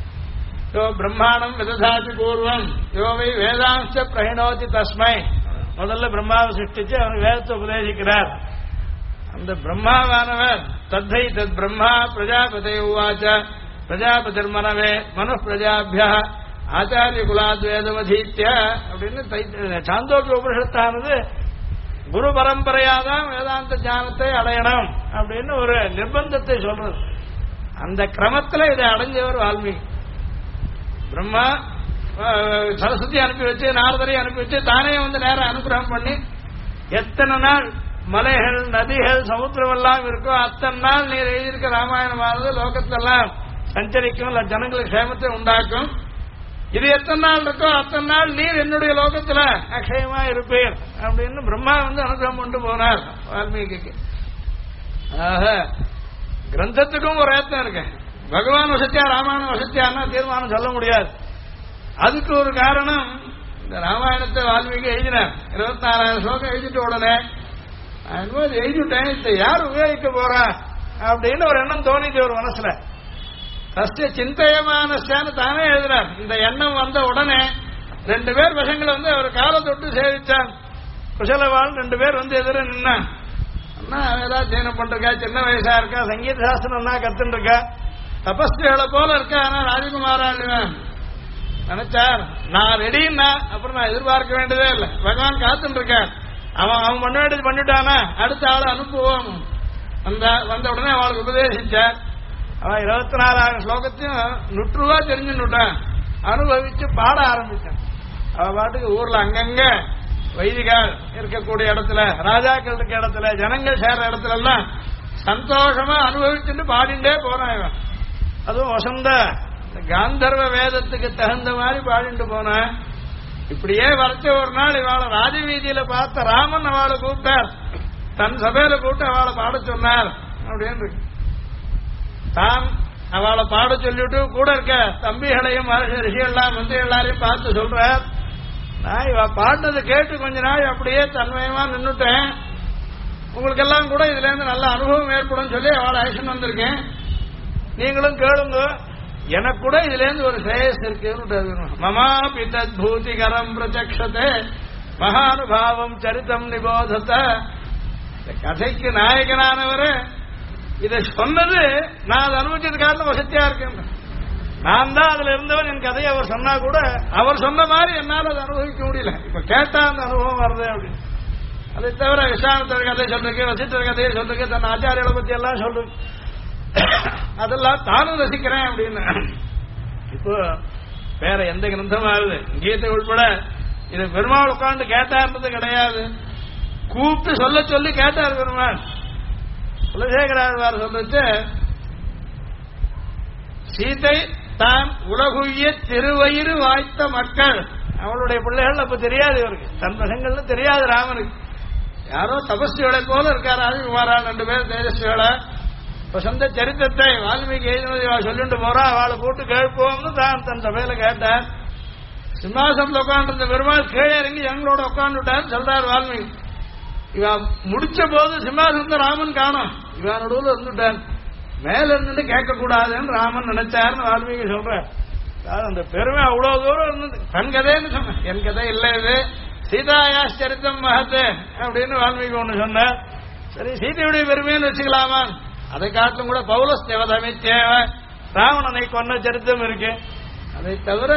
யோ பிரம்மாண்டம் விததாதி பூர்வம் யோவை வேதாம்ச பிரகிணோதி தஸ்மை. முதல்ல பிரம்மாவை சிருஷ்டிச்சு அவனுக்கு வேதத்தை உபதேசிக்கிறார். அந்த பிரம்மாவானவர் தத்தை தத் பிரம்மா பிரஜாபதி உவாச்ச பிரஜாபதிர் மனவே மனு பிரஜாபியா ஆச்சாரிய குலாத் வேதமதீத்ய அப்படின்னு சாந்தோக்கிய உபனிஷத்தானது குரு பரம்பரையாதான் வேதாந்த ஞானத்தை அடையணும் அப்படின்னு ஒரு நிர்பந்தத்தை சொல்றது. அந்த கிரமத்தில் இதை அடைஞ்சவர் வால்மீகி. பிரம்மா சரஸ்வதி அனுப்பி வச்சு, நாரதரை அனுப்பி வச்சு, தானே வந்து நேரம் அனுகிரகம் பண்ணி எத்தனை நாள் மலைகள் நதிகள் சமுத்திரம் எல்லாம் இருக்கோ அத்தனை நாள் நீர் எழுதியிருக்க ராமாயணமானது லோகத்தெல்லாம் சஞ்சரிக்கும், இல்ல ஜனங்களுக்கு சேமத்தை உண்டாக்கும். இது எத்தனை நாள் இருக்கோ அத்தனை நாள் நீர் என்னுடைய லோகத்துல அக்ஷயமா இருப்பீர் அப்படின்னு பிரம்மா வந்து அனுகிரகம் கொண்டு போனார் வால்மீகிக்கு. ஆக கிரந்தத்துக்கும் ஒரு ஏத்தம் இருக்கு. பகவான் வசத்தியா ராமாயணம் வசத்தியான்னா தீர்மானம் சொல்ல முடியாது. அதுக்கு ஒரு காரணம், இந்த ராமாயணத்தை வால்மீகி எழுதினார். 24,000 ஸ்லோகம் எழுதிட்டு உடனே எழுதிட்டேன், இதை யார் உபயோகிக்க போறா அப்படின்னு ஒரு எண்ணம் தோணிச்சு ஒரு மனசுல. ஃபர்ஸ்ட் சிந்தையமானஸ்தான்னு தானே எழுதினார். இந்த எண்ணம் வந்த உடனே 2 பேர் பசங்களை வந்து அவர் காலை தொட்டு சேவிச்சான். குசலவாள் 2 பேர் வந்து எதிர நின்னான். அண்ணா ஏதாவது ஜெயனம் பண்றா, சின்ன வயசா இருக்கா, சங்கீத சாஸ்திரம் தான் கத்துன்னு இருக்கா, தபஸ்திகளை போல இருக்கா, ஆனா ராஜகுமாரான் நினைச்சார். நான் ரெடின்னா அப்புறம் நான் எதிர்பார்க்க வேண்டியதே இல்லை, பகவான் காத்துட்டு இருக்கார். அவன் பண்ண வேண்டியது பண்ணிட்டானா அடுத்த ஆளை அனுப்புவோம். வந்த உடனே அவளுக்கு உபதேசிச்சார். அவன் 24,000 ஸ்லோகத்தையும் நுற்றுவா தெரிஞ்சுட்டான், அனுபவிச்சு பாட ஆரம்பிச்சான். அவ பாட்டுக்கு ஊர்ல அங்கங்க வைதிகால் இருக்கக்கூடிய இடத்துல, ராஜாக்கள் இருக்க இடத்துல, ஜனங்கள் சேர்ற இடத்துல எல்லாம் சந்தோஷமா அனுபவிச்சுட்டு பாடிண்டே போறான் இவன். அதுவும் வசந்த காந்தர்வ வேதத்துக்கு தகுந்த மாதிரி பாடிட்டு போன. இப்படியே வரைச்ச ஒரு நாள் இவாளை ராஜவீதியில பார்த்த ராமன் அவளை கூப்பிட்டார், தன் சபையில கூப்பிட்டு அவளை பாட சொன்னார் அப்படின்னு. தான் அவளை பாட சொல்லிட்டு கூட இருக்க தம்பிகளையும் ரிஷிகள்லாம் வந்து எல்லாரையும் பார்த்து சொல்றார், நான் இவ பாடினதை கேட்டு கொஞ்ச நாள் அப்படியே தன்மயமா நின்னுட்டேன், உங்களுக்கெல்லாம் கூட இதுல இருந்து நல்ல அனுபவம் ஏற்படும் சொல்லி அவளை அழைச்சிட்டு வந்திருக்கேன், நீங்களும் கேளுங்க, எனக்கு கூட இதுல இருந்து ஒரு சேயஸ் இருக்கு. மமா பிதத் பூதிகரம் பிரச்சக்ஷதே மகானுபாவம் சரிதம் நிபோதத. கதைக்கு நாயகனானவர் இதை சொன்னது நான் அதை அனுபவிச்சது காரணம் வசதியா இருக்கேன். நான் தான் அதுல இருந்தவன், என் கதையை அவர் சொன்னா கூட அவர் சொன்ன மாதிரி என்னால் அதை அனுபவிக்க முடியல. இப்ப கேட்டா அந்த அனுபவம் வருது அப்படின்னு. அதை தவிர விஸ்வாமித்திரர் கதை சொல்றதுக்கு, வசிஷ்டர் கதையை சொல்றதுக்கு, தன் ஆச்சாரிகளை பத்தி எல்லாம் சொல்றது, அதெல்லாம் தானும் ரசிக்கிறேன் அப்படின்னு. இப்போ வேற எந்த கிரந்தமாகுது கீதை உள்பட இது பெருமாள் உட்காந்து கேட்டார்ன்றது கிடையாது, கூப்பிட்டு சொல்ல சொல்லி கேட்டார் பெருமாள். குலசேகராழ்வார் சொல்லிட்டு, சீதை தான் உலகுய திருவயிறு வாய்த்த மக்கள், அவளுடைய பிள்ளைகள் அப்ப தெரியாது இவருக்கு, தன் பசங்கள்னு தெரியாது ராமனுக்கு. யாரோ தபஸ்விகளை போல இருக்காரு ராஜகுமாரா, 2 பேர் தேஜஸ்விகளா. இப்ப சொந்த சரித்திரத்தை வால்மீகி எழுதினதை சொல்லிட்டு போறா, அவளை கூட்டு கேட்போம்னு தான் தன் சபையில கேட்டார். சிம்மாசனத்தில் உட்காந்துருந்த பெருமாள் கீழே இறங்கி எங்களோட உட்காந்துட்டார் சொல்றார் வால்மீகி. இவன் முடிச்ச போது சிம்மாசனத்தை ராமன் காணும், இவன் நடுவில் இருந்துட்டார், மேல இருந்துட்டு கேட்க கூடாதுன்னு ராமன் நினைச்சாருன்னு வால்மீகி சொல்றார். அந்த பெருமை அவ்வளவு தூரம் இருந்தது. தன் கதைன்னு சொன்ன, என் கதை இல்லை, இது சீதாயாச்சரித்தம் மகத்து அப்படின்னு வால்மீகி ஒண்ணு சொன்னார். சரி, சீதையுடைய பெருமைன்னு வச்சுக்கலாமா? அதை காட்டிலும் கூட பௌலஸ் தேவதமை தேவை, ராவணனை கொன்ன சரித்திரம் இருக்கு. அதை தவிர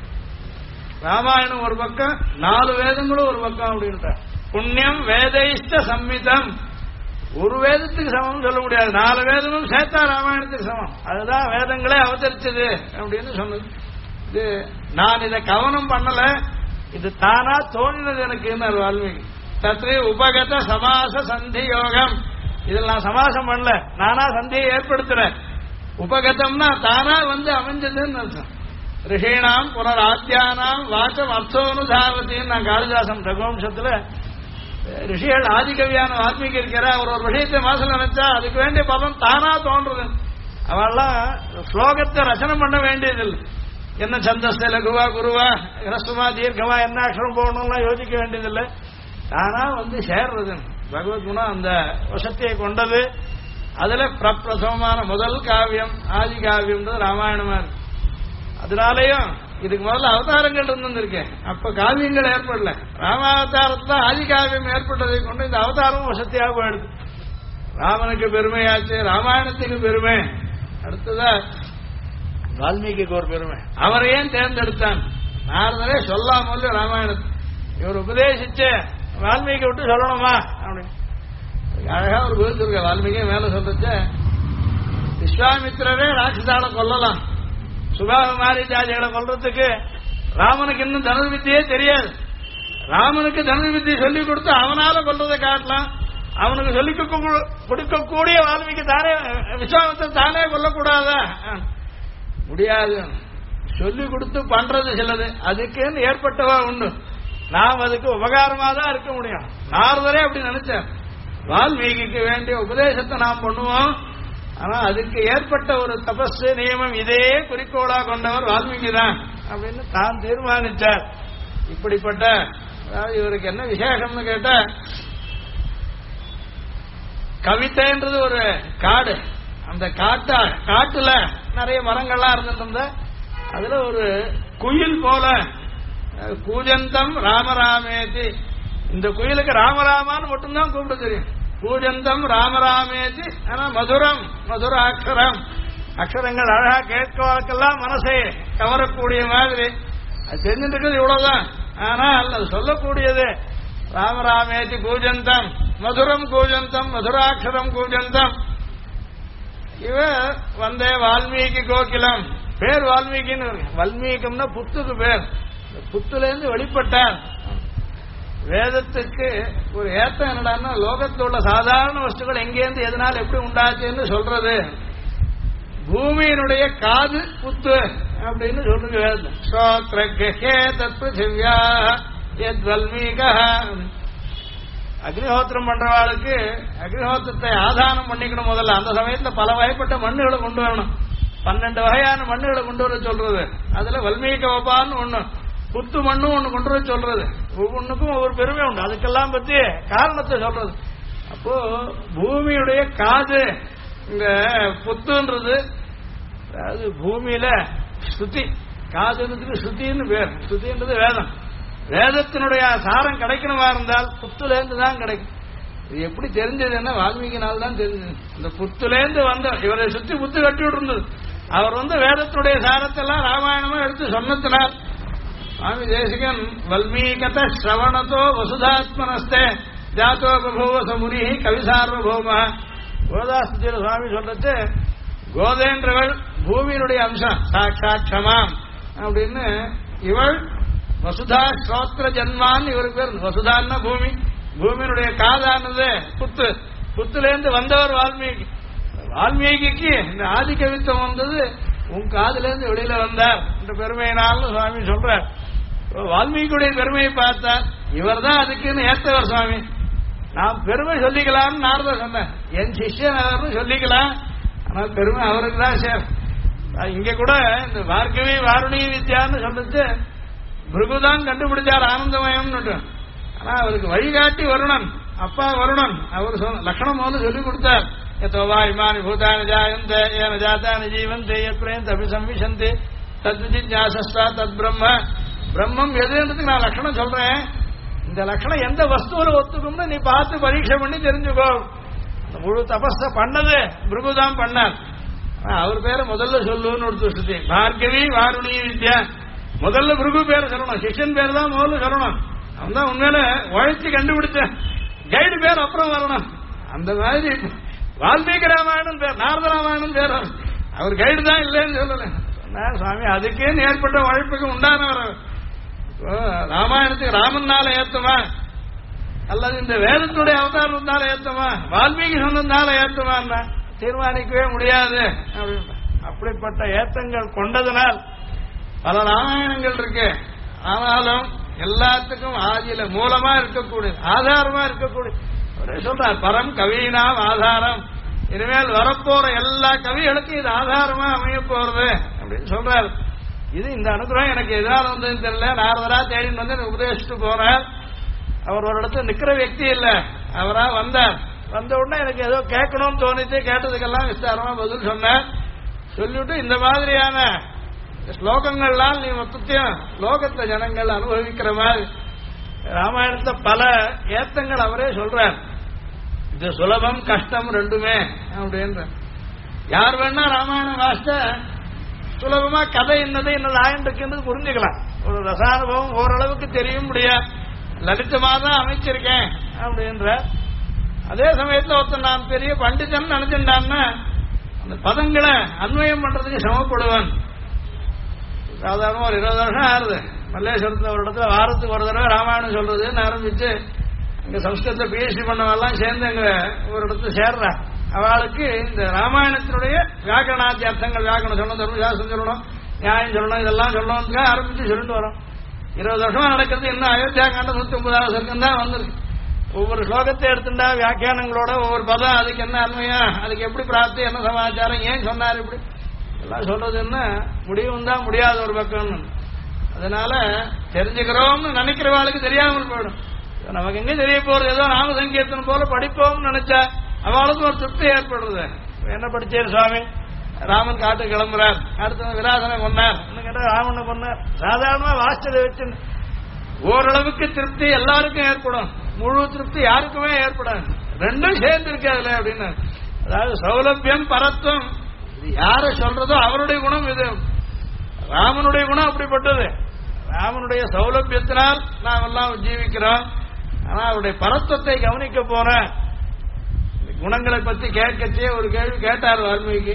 ராமாயணம் ஒரு பக்கம், 4 வேதங்களும் ஒரு பக்கம் அப்படின்ட்டார். புண்ணியம் வேதைஷ்ட சம்மிதம், ஒரு வேதத்துக்கு சமம் சொல்ல முடியாது, 4 வேதமும் சேர்த்தா ராமாயணத்துக்கு சமம். அதுதான் வேதங்களே அவதரிச்சது அப்படின்னு சொன்னது. இது நான் இதை கவனம் பண்ணல, இது தானா தோணினது எனக்கு வால்மீகி. தத்ரி உபகத சமாச சந்தி யோகம், இதில் நான் சமாசம் பண்ணல, நானா சந்தியை ஏற்படுத்துறேன். உபகதம்னா தானா வந்து அமைஞ்சதுன்னு அர்த்தம். ரிஷீனாம் புனராத்தியானாம் வாச்சம் அர்த்தோனுதாவத்தின்னு நான் காளிதாசன் ரகுவம்சத்துல ரிஷிகள் ஆதிகவியான வால்மீகி இருக்கிற, அவர் ஒரு விஷயத்தை மாசம் நினைச்சா அதுக்கு வேண்டிய பதம் தானா தோன்றது. அவெல்லாம் ஸ்லோகத்தை ரச்சனை பண்ண வேண்டியதில்லை, என்ன சந்தஸ்த லகுவா குருவா ரஸ்வமா தீர்க்கமா என்ன அக்ஷரம் போகணும்லாம் யோசிக்க வேண்டியதில்லை, தானா வந்து சேர்றது. பகவத்குணம் அந்த வசத்தியை கொண்டது. அதுல பிரப்பிரசவமான முதல் காவியம் ஆதி காவியம்ன்றது ராமாயணமா இருக்கு. அதனாலயும் இதுக்கு முதல்ல அவதாரங்கள் இருந்திருக்கு, அப்ப காவியங்கள் ஏற்படல. ராமாவதாரத்தான் ஆதி காவியம் ஏற்பட்டதை கொண்டு இந்த அவதாரம் வசதியாக போயிடுது. ராமனுக்கு பெருமையாச்சு, ராமாயணத்துக்கு பெருமை. அடுத்ததா வால்மீகிக்கு ஒரு பெருமை, அவரை ஏன் தேர்ந்தெடுத்தான்? நாரதரே சொல்லாமல் ராமாயணத்தை இவர் உபதேசிச்சு வால்மீகி விட்டு சொல்லணுமா அப்படின்னு அழகா ஒரு பதில் சொல்லுங்க. வால்மீகி மேல சொல்றது, விஸ்வாமித்திரரே ராட்சசால கொல்லலாம், சுபாவ மாரி ஜாதிகளை கொல்றதுக்கு ராமனுக்கு இன்னும் தனுர்வித்தியே தெரியாது. ராமனுக்கு தனுர்வித்தியை சொல்லிக் கொடுத்து அவனால கொல்றதை காட்டலாம். அவனுக்கு சொல்லிக் கொடுக்கக்கூடிய வால்மீகி தானே விஸ்வாமித்திரன் தானே கொல்லக்கூடாதா? முடியாது. சொல்லிக் கொடுத்து பண்றது சிலது, அதுக்குன்னு ஏற்பட்டவா உண்டு. நாம் அதுக்கு உபகாரமா தான் இருக்க முடியும். நாரதரே அப்படி நினைச்சார். வால்மீகிக்கு வேண்டிய உபதேசத்தை நாம் பண்ணுவோம். ஆனா அதுக்கு ஏற்பட்ட ஒரு தபஸ் நியமம் இதே குறிக்கோளா கொண்டவர் வால்மீகி தான் அப்படின்னு தான் தீர்மானிச்சார். இப்படிப்பட்ட இவருக்கு என்ன விசேஷம்னு கேட்டா, கவிதைன்றது ஒரு காடு. அந்த காட்டுல நிறைய மரங்கள்லாம் இருந்துட்டு அதுல ஒரு குயில் போல கூஜந்தம் ராமராமேதி, இந்த குயிலுக்கு ராமராமான்னு மட்டும்தான் கூப்பிட தெரியும். கூஜந்தம் ராமராமேதி, ஆனா மதுரம் மதுர அக்ஷரம், அக்ஷரங்கள் அழகா கேட்கவதற்கெல்லாம் மனசை கவரக்கூடிய மாதிரி. அது தெரிஞ்சுட்டு இருக்கிறது இவ்வளவுதான். ஆனால் அது சொல்லக்கூடியது ராமராமேதி கூஜந்தம் மதுரம் கூஜந்தம் மதுராட்சரம் கூஜந்தம். இவ வந்தே வால்மீகி கோகிலம், பேர் வால்மீகின்னு. வால்மீகம்னா புத்துக்கு பேர். புத்துல இருந்து வெளிப்பட்டார். வேதத்துக்கு ஒரு ஏத்தம் என்னடான்னா, லோகத்தில் உள்ள சாதாரண வஸ்துக்கள் எங்கேருந்து எதனால் எப்படி உண்டாச்சுன்னு சொல்றது. பூமியினுடைய காது புத்து அப்படின்னு சொல்றது வேதம். ஸ்ரோத்ரகே தத்பிருதிவ்யா யத் வல்மீகா. அக்னிஹோத்திரம் பண்றவாளுக்கு அக்னிஹோத்திரத்தை ஆதானம் பண்ணிக்கணும். முதல்ல அந்த சமயத்துல பல வகைப்பட்ட மண்ணுகளை கொண்டு வரணும். 12 வகையான மண்ணுகளை கொண்டு வர சொல்றது. அதுல வல்மீக வபான்னு ஒண்ணு, புத்து மண்ணும் ஒண்ணு கொண்டு வர சொல்றது. ஒவ்வொன்றுக்கும் ஒவ்வொரு பெருமை உண்டு. அதுக்கெல்லாம் பத்தி காரணத்தை சொல்றது. அப்போ பூமியுடைய காது இங்க புத்துன்றது, அதாவது பூமியில ஸ்ருதி, காதுன்றதுக்கு ஸ்ருதின்னு பேர். ஸ்ருதின்றது வேதம். வேதத்தினுடைய சாரம் கிடைக்கணுமா இருந்தால் புத்துலேருந்து தான் கிடைக்கும். இது எப்படி தெரிஞ்சதுன்னா வால்மீகினால் தான் தெரிஞ்சது. இந்த புத்துலேருந்து வந்த இவரை சுத்தி புத்து கட்டி விட்டுருந்தது. அவர் வேதத்தினுடைய சாரத்தெல்லாம் ராமாயணமா எடுத்து சொன்னத்தினால் சுவாமி தேசிகன் வல்மீகத ஸ்ரவணத்தோ வசுதாத்மனஸ்தே ஜாத்தோ பபூவ சமுனி கவிசார்வபௌம. கோதாஸ்திர சுவாமி சொல்றது, கோதேந்திரவள் பூமியினுடைய அம்சம், சாட்சாத் க்ஷமாம் அப்படின்னு. இவள் வசுதா ஸ்ரோத்ர ஜன்மான்னு இவருக்கு பேர். வசுதான்னா பூமி, பூமியினுடைய காதானது புத்து, புத்துலேருந்து வந்தவர் வால்மீகி. வால்மீகிக்கு இந்த ஆதி கவித்துவம் வந்தது உன் காதிலிருந்து வெளியில வந்தார் என்ற பெருமையினாலும் சுவாமி சொல்றார். வால்மீகியுடைய பெருமையை பார்த்தா இவர் தான் அதுக்குன்னு ஏற்றவர் சுவாமி. நாம் பெருமை சொல்லிக்கலாம்னு நாரதர் சொன்னார். என் சிஷ்யன் அவர்னு சொல்லிக்கலாம், ஆனால் பெருமை அவருக்கு தான் சேர். இங்க கூட இந்த பார்கவி வாருணி வித்யான்னு சொல்லிட்டு பிருகுதான் கண்டுபிடிச்சார் ஆனந்தமயம்னு. ஆனா அவருக்கு வழிகாட்டி வருணன், அப்பா வருணன், அவர் லட்சணம் போது சொல்லிக் கொடுத்தார். எத்தோவா இமானி பூதானி ஜாயந்த ஏன ஜாத்தானி ஜீவந்தி எப்ரேந்த் அபிசம்விசந்தி தத்விஜிஞாசஸ்தா தத் பிரம்ம. பிரம்மம் எதுன்றதுக்கு நான் லட்சணம் சொல்றேன். இந்த லட்சணம் எந்த வஸ்துவில ஒத்துக்கும்னு நீ பார்த்து பரீட்சை பண்ணி தெரிஞ்சுக்கோ. முழு தபஸ பண்ணது பிருகுதான் பண்ணார். அவர் பேரை முதல்ல சொல்லுன்னு ஒரு துஷ்டி. பார்கவி வாருணி வித்யா முதல்ல பிருகு பேரை சொல்லணும், சிஷ்யன் பேர் தான் முதல்ல சொல்லணும். அவன் தான் உண்மையில உழைச்சி கண்டுபிடிச்ச. கைடு பேர் அப்புறம் வரணும். அந்த மாதிரி வால்மீகி ராமாயணம் பேர், நாரத ராமாயணம் பேர். அவர் கைடு தான் இல்லைன்னு சொல்லல சொன்னார் சுவாமி. அதுக்கே ஏற்பட்ட உழைப்புக்கு உண்டானவர். ராமாயணத்துக்கு ராமன்னால ஏத்தமா அல்லது இந்த வேதத்துடைய அவதாரத்தினால ஏத்தமா வால்மீகி சொன்னதுனால ஏத்தமா தீர்மானிக்கவே முடியாது. அப்படிப்பட்ட ஏத்தங்கள் கொண்டதனால் பல ராமாயணங்கள் இருக்கு. ஆனாலும் எல்லாத்துக்கும் ஆதியில மூலமா இருக்கக்கூடிய, ஆதாரமா இருக்கக்கூடிய சொல்றார் பரம் கவினாம் ஆதாரம். இனிமேல் வரப்போற எல்லா கவிகளுக்கும் இது ஆதாரமா அமைய போறது அப்படின்னு சொல்றாரு. இது இந்த அனுகிரகம் எனக்கு எதனால வந்ததுன்னு தெரியல. நாரதரா தேடின்னு வந்து உபதேசிட்டு போறார். அவர் ஒரு இடத்துல நிக்கிற వ్యక్తి இல்ல, அவரா வந்தார். வந்த உடனே எனக்கு ஏதோ கேட்கணும்னு தோணிச்சு. கேட்டதுக்கெல்லாம் விஸ்தாரமா பதில் சொன்னார். சொல்லிவிட்டு இந்த மாதிரியான ஸ்லோகங்கள்லாம் நீ மொத்தத்தையும் லோகத்துல ஜனங்கள் அனுபவிக்கிற மாதிரி ராமாயணத்தை பல ஏத்தங்கள் அவரே சொல்றார். இது சுலபம் கஷ்டம் ரெண்டுமே அப்படின்ற. யார் வேணா ராமாயணம் வாசித்த சுலபமா கதை என்னது என்னது ஆயின்றிருக்குன்றது புரிஞ்சுக்கலாம். ஒரு ரசானுபவம் ஓரளவுக்கு தெரியும் முடியாது. லலிதமா தான் அமைச்சிருக்கேன் அப்படின்ற. அதே சமயத்தில் ஒருத்தன் நான் பெரிய பண்டிதன் நினைச்சிருந்தான்னா அந்த பதங்களை அன்வயம் பண்றதுக்கு சிரமப்படுவான். சாதாரண ஒரு 20 வருஷம் ஆறுது மல்லேஸ்வரத்தில் ஒரு இடத்துல வாரத்துக்கு ஒரு தடவை ராமாயணம் சொல்றதுன்னு ஆரம்பிச்சு அங்க சம்ஸ்கிருதத்தை PhD பண்ணவெல்லாம் சேர்ந்து அங்க ஒரு இடத்துல சேர்றா. அவளுக்கு இந்த ராமாயணத்தினுடைய வியாக்கரணாத்தி அர்த்தங்கள், வியாக்கரணம் சொல்லணும், தர்மசாஸ்திரம் சொல்லணும், நியாயம் சொல்லணும், இதெல்லாம் சொல்லணும்னு ஆரம்பிச்சு சொல்லிட்டு வரோம். 20 வருஷமா நடக்கிறது. இன்னும் அயோத்தியா காண்ட 150வது சர்க்கம் தான் வந்திருக்கு. ஒவ்வொரு ஸ்லோகத்தை எடுத்துட்டா வியாக்கியானங்களோட ஒவ்வொரு பதம், அதுக்கு என்ன அன்மையம், அதுக்கு எப்படி பிராப்தி, என்ன சமாச்சாரம், ஏன் சொன்னார், இப்படி எல்லாம் சொல்றதுன்னா முடிவும் தான் முடியாத ஒரு பக்கம். அதனால தெரிஞ்சுக்கிறோம்னு நினைக்கிறவாளுக்கு தெரியாமல் போயிடும். நமக்கு எங்க தெரிய போறது, ஏதோ நாம சங்கீர்த்தனம் போல படிப்போம்னு நினைச்சா அவளுக்கு ஒரு திருப்தி ஏற்படுறது. என்ன படிச்சேன் சுவாமி, ராமன் காட்டு கிளம்புறார், அடுத்த விராசனை கொண்டார், கேட்டா ராமனை கொண்டார். சாதாரணமா வாசிச்சதை வச்சு ஓரளவுக்கு திருப்தி எல்லாருக்கும் ஏற்படும், முழு திருப்தி யாருக்குமே ஏற்படாது. ரெண்டும் சேர்ந்து இருக்காதுல அப்படின்னு. அதாவது சௌலபியம் பரத்துவம், இது யார சொல்றதோ அவருடைய குணம் இது. ராமனுடைய குணம் அப்படிப்பட்டது. ராமனுடைய சௌலபியத்தினால் நாம் எல்லாம் ஜீவிக்கிறோம். ஆனா அவருடைய பரத்துவத்தை கவனிக்க போற குணங்களை பத்தி கேட்கச்சே ஒரு கேள்வி கேட்டார் வால்மீகி.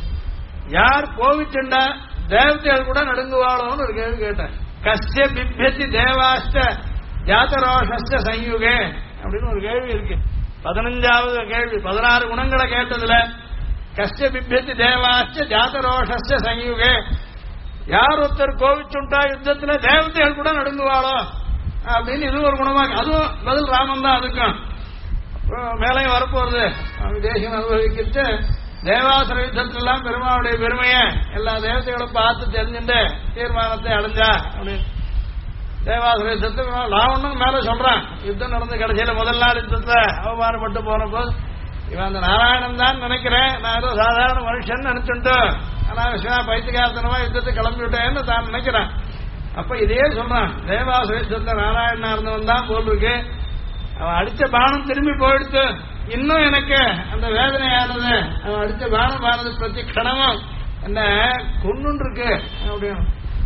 யார் கோவிச்சுண்டா தேவதைகள் கூட நடுங்குவாளோன்னு ஒரு கேள்வி கேட்டார். கஸ்ய பிப்யதி தேவாஷ்ட ஜாதரோஷஸ்ய சயுகே அப்படின்னு ஒரு கேள்வி இருக்கு. 15வது கேள்வி. 16 குணங்களை கேட்டதுல கஸ்ய பிப்யதி தேவாஷ்ட ஜாதரோஷஸ்ய சயுகே, யார் ஒருத்தர் கோவிச்சுண்டா யுத்தத்துல தேவதைகள் கூட நடுங்குவாளோ அப்படின்னு இது ஒரு குணமா. அதுவும் பதில் ராமன் தான். அதுக்கும் மேலையும் வரப்போறது. தேசியம் அனுபவிக்கிட்டு தேவாசுர யுத்தத்திலாம் பெருமாளுடைய பெருமையை எல்லா தேவதைகளும் பார்த்து தெரிஞ்சுட்டு தீர்மானத்தை அடைஞ்சா அப்படின்னு. தேவாசுர யுத்தத்துக்கு ராவணன் மேல சொல்றான். யுத்தம் நடந்து கடைசியில முதல் நாள் யுத்தத்தை அவமானப்பட்டு போன போது இவன் அந்த நாராயணன் தான் நினைக்கிறேன், நான் ஏதோ சாதாரண மனுஷன் நினைச்சுட்டு அனாவசியமா பைத்தியகார்த்தனமா யுத்தத்தை கிளம்பி விட்டேன்னு தான் நினைக்கிறான். அப்ப இதே சொல்றான், தேவாசுர யுத்தத்தை நாராயணனா இருந்தவன் தான் போல் இருக்கு, அவன் அடிச்ச பானம் திரும்பி போயிடுத்து, இன்னும் எனக்கு அந்த வேதனையானது, அவன் அடிச்ச பானமானது பிரதி கணமும் என்ன கொண்டு இருக்கு அப்படின்னு.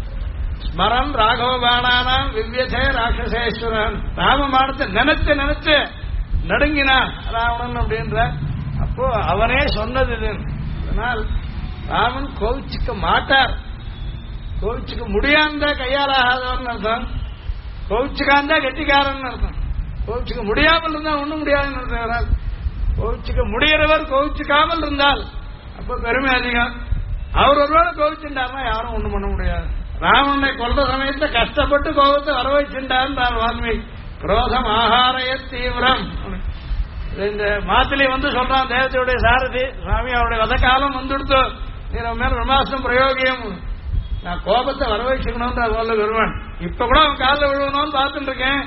ஸ்மரம் ராகவ பானானாம் விவ்யசே ராட்சசேஸ்வரன், ராமபானத்தை நினைச்சு நினைச்சு நடுங்கினான் ராவணன் அப்படின்ற. அப்போ அவனே சொன்னது இது. அதனால் ராமன் கோவிச்சுக்க மாட்டார், கோவிச்சுக்க முடியாத கையாலாகாதவன் அர்த்தம், கோவிச்சுக்காந்தா கெட்டிக்காரன் அர்த்தம். கோவிச்சுக்க முடியாமல் இருந்தால் ஒண்ணும் முடியாதுன்னு அர்த்தம். கோவிச்சுக்க முடிகிறவர் கோவிச்சுக்காமல் இருந்தால் அப்ப பெருமை அதிகம். அவர் ஒருவேளை கோவிச்சுட்டாருன்னா யாரும் ஒண்ணும் பண்ண முடியாது. ராவணனை கொல்ற சமயத்தை கஷ்டப்பட்டு கோபத்தை வர வச்சுட்டார் வால்மீகி. குரோதம் ஆகாரைய தீவிரம். இந்த மாத்திலே வந்து சொல்றான் தேவத்தையுடைய சாரதி சுவாமி, அவருடைய வத காலம் வந்துடுத்து, நீ நம்ம மேல பிரம்மாஸ்திரம் பிரயோகியம், நான் கோபத்தை வர வச்சுக்கணும்னு அது வருவான். இப்ப கூட அவன் காலில் விழுவணும்னு பார்த்துட்டு இருக்கேன்.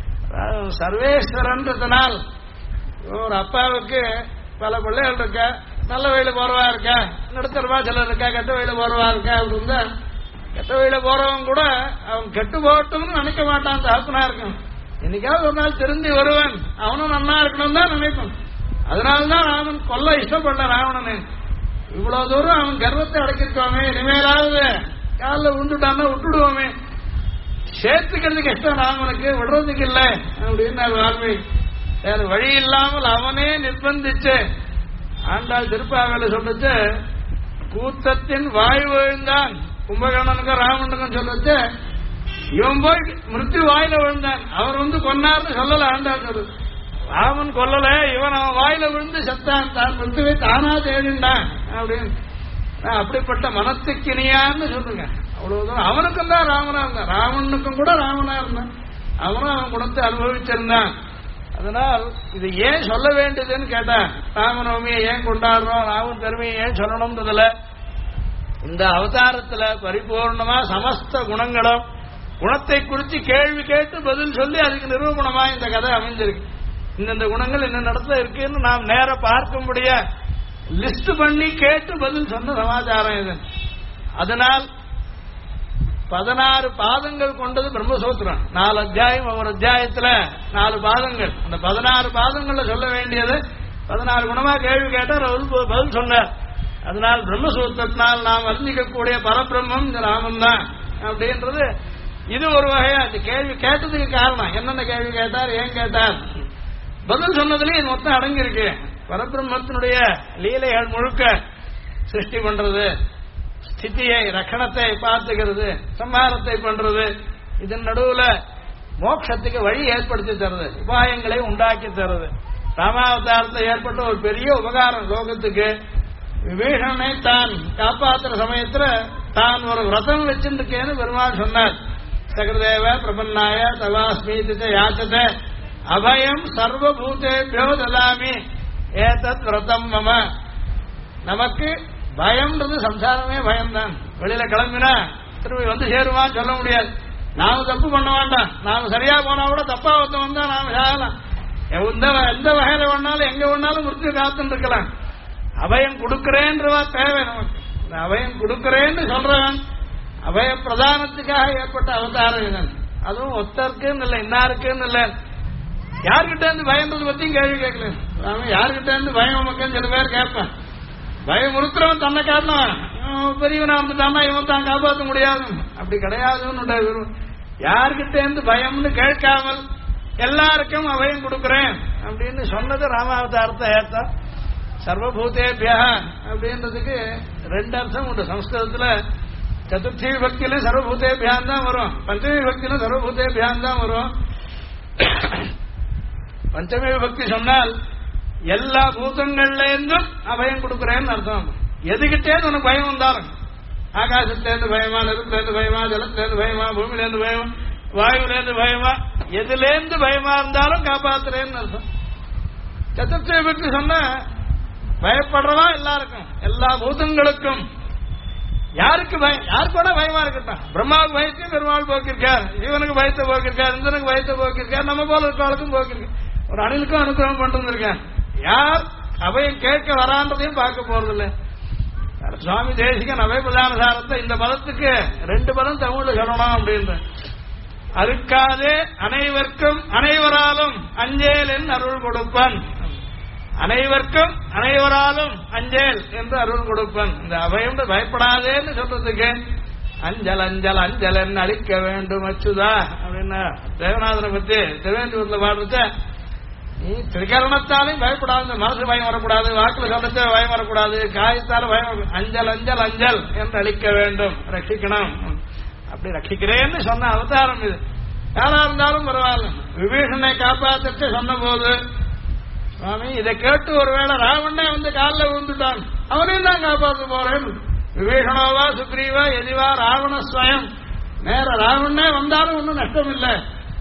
சர்வேஸ்வரன்றதுனால் ஒரு அப்பாவுக்கு பல பிள்ளைகள் இருக்கா, நல்ல வழியில போறவா இருக்கா, நடுத்தரவா சிலர் இருக்கா, கெட்ட வழியில போறவா இருக்கா. அப்படின்னு கெட்ட வழியில போறவன் கூட அவன் கெட்டு போகட்டும்னு நினைக்க மாட்டான், தாக்குனா இருக்கும். என்னைக்காவது ஒரு நாள் திருந்தி வருவன், அவனும் நன்னா இருக்கணும் தான் நினைப்பான். அதனால்தான் ராமன் கொல்ல இஷ்டப்பட்ட ராவணனு. இவ்வளவு தூரம் அவன் கர்வத்தை அடக்கிருக்கோமே, இனிமேலாவது காலில் விழுந்துட்டான்னா விட்டுடுவோமே, சேர்த்துக்கிறதுக்கு இஷ்டம் ராமனுக்கு, விடுறதுக்கு இல்லை அப்படின்னு வால்மீகி. வேற வழி இல்லாமல் அவனே நிர்பந்திச்சு ஆண்டாள் திருப்பாவையில சொல்லிச்சு, கூத்தத்தின் வாய் விழுந்தான் கும்பகர்ணனுக்கும் ராவணனுக்கும் சொல்லிச்சு, இவன் போய் மிருத்யு வாயில விழுந்தான், அவர் வந்து கொன்னார்னு சொல்லல ஆண்டாள் சொல்லுது. ராமன் கொல்லல, இவன் அவன் வாயில விழுந்து செத்தான், தான் மிருத்துவை தானா தேடிண்டான் அப்படின்னு. அப்படிப்பட்ட மனத்துக்கினியான்னு சொல்லுங்க. அவ்வளவு தூரம் அவனுக்கும் தான் ராமனா இருந்தான், ராவனுக்கும் கூட ராமனா இருந்தான், அவனும் அவன் குணத்தை அனுபவிச்சிருந்தான். அதனால் இது ஏன் சொல்ல வேண்டியதுன்னு கேட்டா, ராமநவமியை ஏன் கொண்டாடுறோம், ராமன் பெருமையை ஏன் சொல்லணும்ன்றதுல இந்த அவதாரத்துல பரிபூர்ணமா சமஸ்த குணங்களும் குணத்தை குறித்து கேள்வி கேட்டு பதில் சொல்லி அதுக்கு நிரூபணமா இந்த கதை அமைஞ்சிருக்கு. இந்த குணங்கள் என்ன நடத்த இருக்குன்னு நாம் நேர பார்க்கும்படியா லிஸ்ட் பண்ணி கேட்டு பதில் சொன்ன சமாச்சாரம் இது. அதனால் 16 பாதங்கள் கொண்டது பிரம்மசூத்திரம். 4 அத்தியாயம், ஒவ்வொரு அத்தியாயத்துல 4 பாதங்கள். அந்த 16 பாதங்கள்ல சொல்ல வேண்டியது 16 குணமா கேள்வி கேட்டார், பதில் சொன்னார். அதனால் பிரம்மசூத்திரத்தினால் நாம் அறிஞ்சிக்கக்கூடிய பரபிரம்மம் இந்த ராமன் தான் அப்படின்றது இது ஒரு வகையா அந்த கேள்வி கேட்டதுக்கு காரணம் என்னென்ன கேள்வி கேட்டார், ஏன் கேட்டார், பதில் சொன்னதுலயும் இது மொத்தம் அடங்கியிருக்கு. பரபிரம்மத்தினுடைய லீலைகள் முழுக்க சிருஷ்டி பண்றது, ஸ்திதியை ரக்கணத்தை பார்த்துக்கிறது, சம்ஹாரத்தை பண்றது, இதன் நடுவுல மோட்சத்துக்கு வழி ஏற்படுத்தி தருது, உபாயங்களை உண்டாக்கி தருது. ராமாவதாரத்தில் ஏற்பட்ட ஒரு பெரிய உபகாரம் லோகத்துக்கு. விபீஷணனை தான் காப்பாற்றுற சமயத்துல தான் ஒரு விரதம் வச்சிருக்கேன்னு பெருமாள் சொன்னார். சகதேவ பிரபன்னாய தவாஸ்மீதி யாச்சத அபயம் சர்வபூதேபியோ ததாமி ஏதத் விரதம் மம. நமக்கு பயம்ன்றது சம்சாரமே பயம்தான். வெளியில கிளம்பினா திரும்பி வந்து சேருவான்னு சொல்ல முடியாது. நாம தப்பு பண்ண வேண்டாம், நாம சரியா போனா கூட தப்பா ஒருத்தம் வந்தா நாம சாகலாம். எந்த வகையில வேணாலும் எங்க வேணாலும் மிருத்யு காத்துன்னு இருக்கலாம். அபயம் கொடுக்கிறேன்றவா தேவை நமக்கு. அபயம் கொடுக்கிறேன்னு சொல்றவன் அபய பிரதானத்துக்காக ஏற்பட்ட அவதாரம் இதன். அதுவும் ஒத்தருக்குன்னு இல்லை, இன்னாருக்குன்னு இல்லை. யார்கிட்ட இருந்து பயன்றது பத்தியும் கேள்வி கேட்கல. யார்கிட்ட இருந்து பயம் நமக்குன்னு சில பேர் கேட்பேன். பயம் இருக்கிறவன் தன்னை காரணம் பெரியவனா இருந்துட்டான்னா இவன் தான் காப்பாற்ற முடியாது, அப்படி கிடையாதுன்னு யார்கிட்ட இருந்து பயம்னு கேட்காமல் எல்லாருக்கும் அபயம் கொடுக்கிறேன் அப்படின்னு சொன்னது ராமாவதாரத்தை ஏற்ற. சர்வபூதேபியா அப்படின்றதுக்கு ரெண்டு அர்த்தம் உண்டு. சம்ஸ்கிருதத்துல சதுர்த்தி விபக்தியிலும் சர்வபூதேபியான் தான் வரும், பஞ்சமி விபக்தியிலும் சர்வபூதேபியான் தான் வரும். பஞ்சமி விபக்தி சொன்னால் எல்லா பூதங்கள்ல இருந்தும் அபயம் கொடுக்கிறேன்னு அர்த்தம். எதுகிட்டேன்னு உனக்கு பயம் வந்தாலும், ஆகாசத்திலேருந்து பயமா, நெருப்புலேருந்து பயமா, ஜலத்திலேருந்து பயமா, பூமியிலேருந்து பயமா, வாயுலேருந்து பயமா, எதுலேருந்து பயமா இருந்தாலும் காப்பாத்துறேன்னு அர்த்தம். சதுர்த்தி விபக்தி சொன்ன பயப்படுறதா எல்லாருக்கும், எல்லா பூதங்களுக்கும். யாருக்கு பயம், யாருக்கு கூட பயமா இருக்கட்டும். பிரம்மாவுக்கு பயத்தையும் பெருமாள் போக்கிருக்கார், ஜீவனுக்கு பயத்தை போக்கிருக்கார், இந்திரனுக்கு பயத்தை போக்கிருக்கார், நம்ம போல இருக்கிறவளுக்கும் போக்கிருக்கார், ஒரு அணிலுக்கும் அனுகிரகம் பண்ணிட்டு இருக்கேன். யார் அபயம் கேட்க வரான்றதையும் பார்க்க போறதில்லை. சுவாமி தேசிகன் அபய பிரதான சாரத்தை இந்த பதத்துக்கு ரெண்டு பதம் தமிழ்ல சொல்லணும் அப்படின்ற. அறுக்காதே அனைவருக்கும் அனைவராலும் அஞ்சேல் என்று அருள் கொடுப்பன். அனைவருக்கும் அனைவராலும் அஞ்சேல் என்று அருள் கொடுப்பன். இந்த அபயம் பயப்படாதேன்னு சொல்றதுக்கு அஞ்சல் அஞ்சல் அஞ்சல் என்று அழிக்க வேண்டும் அச்சுதா அப்படின்னா தேவநாதனை பத்தி திருவேந்திரத்துல பாடுறத. நீ திரிகரணத்தாலையும் பயப்படாது, மனசு பயம் வரக்கூடாது, வாக்குல சொல்லத்தை பயம் வரக்கூடாது, காயத்தாலும் பயம், அஞ்சல் அஞ்சல் அஞ்சல் என்று அழிக்க வேண்டும், ரட்சிக்கணும். அப்படி ரட்சிக்கிறேன்னு சொன்ன அவதாரம் இது. யாரா இருந்தாலும் பரவாயில்ல. விபீஷணனை காப்பாற்ற சொன்ன போது சுவாமி இதை கேட்டு ஒருவேளை ராவணனே வந்து காலில் விழுந்துட்டான், அவனையும் தான் காப்பாற்ற போறேன். விபீஷணோவா சுக்ரீவா எதிவா ராவண ஸ்வயம், நேர ராவணனே வந்தாலும் ஒன்றும் நஷ்டம் இல்லை.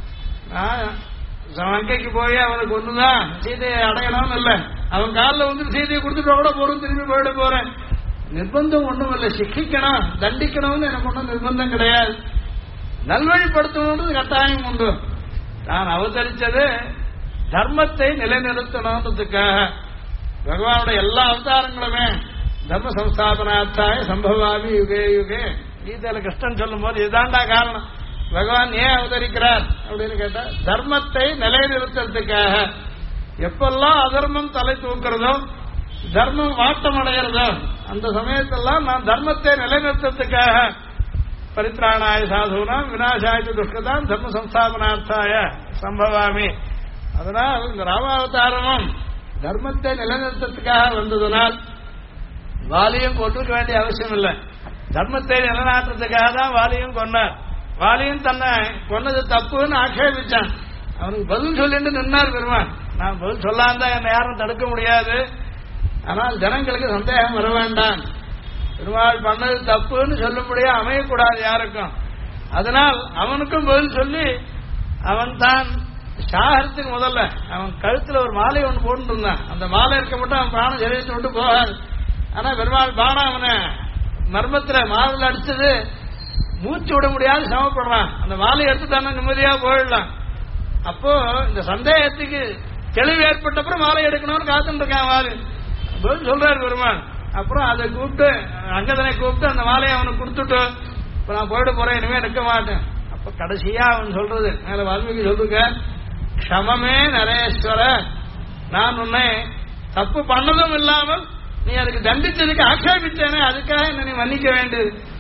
அங்கைக்கு போய் அவனுக்கு ஒண்ணுதான் சீதையை அடையணும்னு இல்லை, அவன் காலில் வந்து சீதையை கொடுத்துட்டு கூட போறோம், திரும்பி போயிட போறேன். நிர்பந்தம் ஒண்ணும் இல்லை, சிக்ஷிக்கணும் தண்டிக்கணும்னு எனக்கு ஒன்றும் நிர்பந்தம் கிடையாது. நல்வழிப்படுத்தணும்ன்றது கட்டாயம் உண்டு. நான் அவதரிச்சது தர்மத்தை நிலைநிறுத்தணுன்றதுக்காக. பகவானுடைய எல்லா அவதாரங்களுமே தர்ம சம்ஸ்தாபனார்த்தாய சம்பவாமி யுகே யுகே. கீதையில கிருஷ்ணன் சொல்லும் போது இதுதான்டா காரணம். பகவான் ஏன் அவதரிக்கிறார் அப்படின்னு கேட்டா தர்மத்தை நிலைநிறுத்தறதுக்காக. எப்பெல்லாம் அதர்மம் தலை தூக்குறதோ, தர்மம் வாட்டம் அடைகிறதோ, அந்த சமயத்தெல்லாம் நான் தர்மத்தை நிலைநிறுத்தறதுக்காக பரித்ராணாய சாதுனாம் விநாசாய துஷ்கதாம் தர்ம சம்ஸ்தாபனார்த்தாய சம்பவாமி. அதனால் இந்த ராமாவதாரமும் தர்மத்தை நிலைநிறுத்தத்துக்காக வந்ததுனால் வாலியும் கொண்டிருக்க வேண்டிய அவசியம் இல்லை. தர்மத்தை நிலைநாட்டுறதுக்காக தான் வாலியும் கொண்டார். வாலியும் தன்னை கொன்னது தப்புன்னு ஆட்சேபிச்சான். அவனுக்கு பதில் சொல்லிட்டு நின்னார் பெருமான். நான் பதில் சொல்லாந்தா என்னை யாரும் தடுக்க முடியாது, ஆனால் ஜனங்களுக்கு சந்தேகம் வர வேண்டாம். பெருமாள் பண்ணது தப்புன்னு சொல்லும்படியா அமையக்கூடாது யாருக்கும். அதனால் அவனுக்கும் பதில் சொல்லி அவன் தான் சாகரத்துக்கு முதல்ல அவன் கழுத்துல ஒரு மாலை ஒன்று போட்டு இருந்தான். அந்த மாலை இருக்க மட்டும் அவன் பிராணம் சரீரத்தை விட்டு போகாது. ஆனா பெருமாள் பானம் அவனை மர்மத்துல மாவில் அடிச்சது மூச்சு விட முடியாது, சமப்படுறான். அந்த மாலை எடுத்துட்டான நிம்மதியா போயிடலாம். அப்போ இந்த சந்தேகத்துக்கு தெளிவு ஏற்பட்டப்புறம் மாலை எடுக்கணும்னு காத்துட்டு இருக்கான் வாலி. சொல்றாரு பெருமாள். அப்புறம் அதை கூப்பிட்டு அங்கதனை கூப்பிட்டு அந்த மாலையை அவனுக்கு கொடுத்துட்டு இப்ப நான் போயிட போறேன், இனிமே நிற்க மாட்டேன். அப்ப கடைசியா அவன் சொல்றது மேல வால்மீகி சொல்லுங்க, க்ஷமமே நரேஸ்வர, நான் உன்னை தப்பு பண்ணதும் இல்லாமல் நீ அதுக்கு தண்டிச்சதுக்கு ஆட்சேபித்தேனே, அதுக்காக என்ன நீ மன்னிக்க வேண்டியது.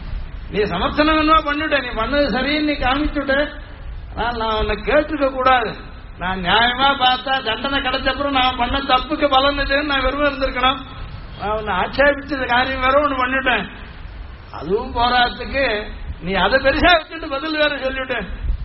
நீ சமர்த்தனம் என்ன பண்ணிட்ட, நீ பண்ணது சரின்னு நீ காமிச்சுட்ட. ஆனால் நான் உன்னை கேட்டுக்க கூடாது. நான் நியாயமா பார்த்தா தண்டனை கிடைச்சப்பறம் நான் பண்ண தப்புக்கு பலன் இதுன்னு நான் வெறும் இருந்திருக்கணும். நான் உன்னை ஆட்சேபிச்சது காரியம் வேற ஒன்று பண்ணிட்டேன். அதுவும் போராட்டத்துக்கு நீ அதை பெருசா வச்சுட்டு பதில் வேற சொல்லிவிட்டேன்.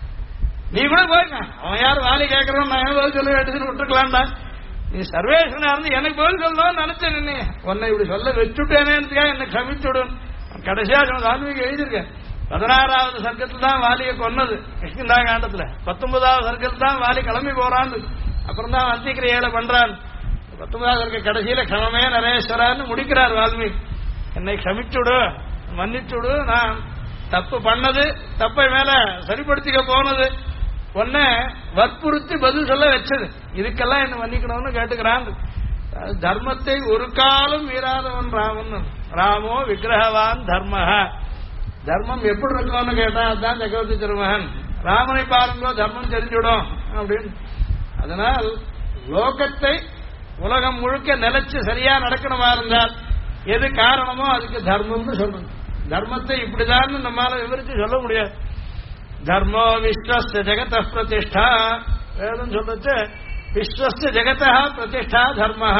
நீ கூட போயிருக்க, அவன் யார் வாலி கேட்கறோம், நான் பதில் சொல்ல எடுத்துட்டு விட்டுருக்கலாம்டா. நீ சர்வேஸ்வரனா இருந்து எனக்கு பதில் சொல்லணும்னு நினைச்சேன். நீ உன்னை இப்படி சொல்ல வச்சுட்டேனேன்றதுக்காக என்னை க்ஷமிச்சுடும். கடைசியா வால்மீகி எழுதியிருக்கேன், 16வது சர்க்கத்தில் தான் வாலியை கொன்னது கிருஷ்ணந்தா காண்டத்துல. 19வது சர்க்கத்தில் தான் வாலி கிளம்பி போறான்னு, அப்புறம் தான் அந்திக்கிரியை பண்றான். 19வது சர்க்க கடைசியில க்ஷமே நரேஸ்வரான்னு முடிக்கிறார் வால்மீகி. என்னை க்ஷமிச்சுடு, மன்னிச்சுடு, நான் தப்பு பண்ணது, தப்பை மேல சரிப்படுத்திக்க போனது, உன்னை வற்புறுத்தி பதில் சொல்ல வச்சது, இதுக்கெல்லாம் என்ன மன்னிக்கணும்னு கேட்டுக்கிறான். தர்மத்தை ஒரு காலம் மீறாதவன் ராமன். ராமோ விக்கிரகவான் தர்மஹ. தர்மம் எப்படி இருக்கும்னு கேட்டா அதுதான் சக்கரவர்த்தி திருமகன். ராமனை பாருங்களோ தர்மம் தெரிஞ்சுடும் அப்படின்னு. அதனால் லோகத்தை உலகம் முழுக்க நிலைச்சு சரியா நடக்கணுமா இருந்தால் எது காரணமோ அதுக்கு தர்மம்னு சொல்லணும். தர்மத்தை இப்படிதான் நம்மால விவரிச்சு சொல்ல முடியாது. தர்மோ விஸ்வஸ்ய ஜெகத பிரதிஷ்டா. வேதம் சொல்லிச்சு விஸ்வஸ்ய ஜெகதா பிரதிஷ்டா தர்மஹ.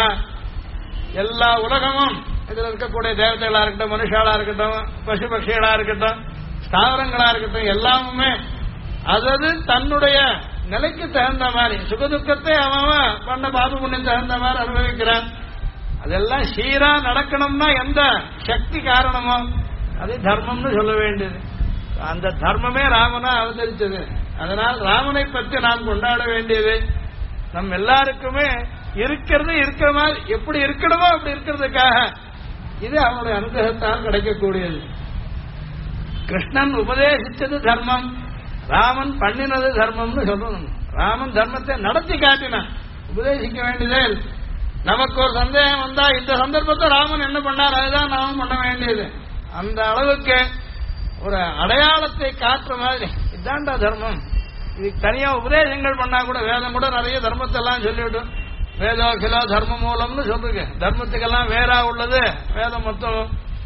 எல்லா உலகமும் இதுல இருக்கக்கூடிய தேவதைகளா இருக்கட்டும், மனுஷாலா இருக்கட்டும், பசு பட்சிகளா இருக்கட்டும், ஸ்தாவரங்களா இருக்கட்டும், எல்லாமே அதாவது தன்னுடைய நிலைக்கு தகுந்த மாதிரி சுகதுக்கத்தை அவன் பண்ண பாபு புண்ணியம் தகுந்த மாதிரி அனுபவிக்கிறான். அதெல்லாம் சீரா நடக்கணும்னா எந்த சக்தி காரணமோ அது தர்மம்னு சொல்ல வேண்டியது. அந்த தர்மமே ராமனா அவதரிச்சது. அதனால் ராமனை பற்றி நாம் கொண்டாட வேண்டியது. நம்ம எல்லாருக்குமே இருக்கிறது இருக்கிற மாதிரி எப்படி இருக்கணுமோ அப்படி இருக்கிறதுக்காக இது அவனுடைய அனுகிரகத்தால் கிடைக்கக்கூடியது. கிருஷ்ணன் உபதேசிச்சது தர்மம், ராமன் பண்ணினது தர்மம்னு சொல்லணும். ராமன் தர்மத்தை நடத்தி காட்டினான், உபதேசிக்க வேண்டியதே. நமக்கு ஒரு சந்தேகம் வந்தா இந்த சந்தர்ப்பத்தை ராமன் என்ன பண்ணார் அதுதான் நாமும் பண்ண வேண்டியது. அந்த அளவுக்கு ஒரு அடையாளத்தை காட்டுற மாதிரி இதாண்டா தர்மம். இதுக்கு தனியா உபதேசங்கள் பண்ணா கூட வேதம் கூட நிறைய தர்மத்தை எல்லாம் சொல்லிவிடும். வேதோ கிலோ தர்ம மூலம்னு சொல்லுங்க. தர்மத்துக்கெல்லாம் வேறா உள்ளது வேதம் மொத்தம்.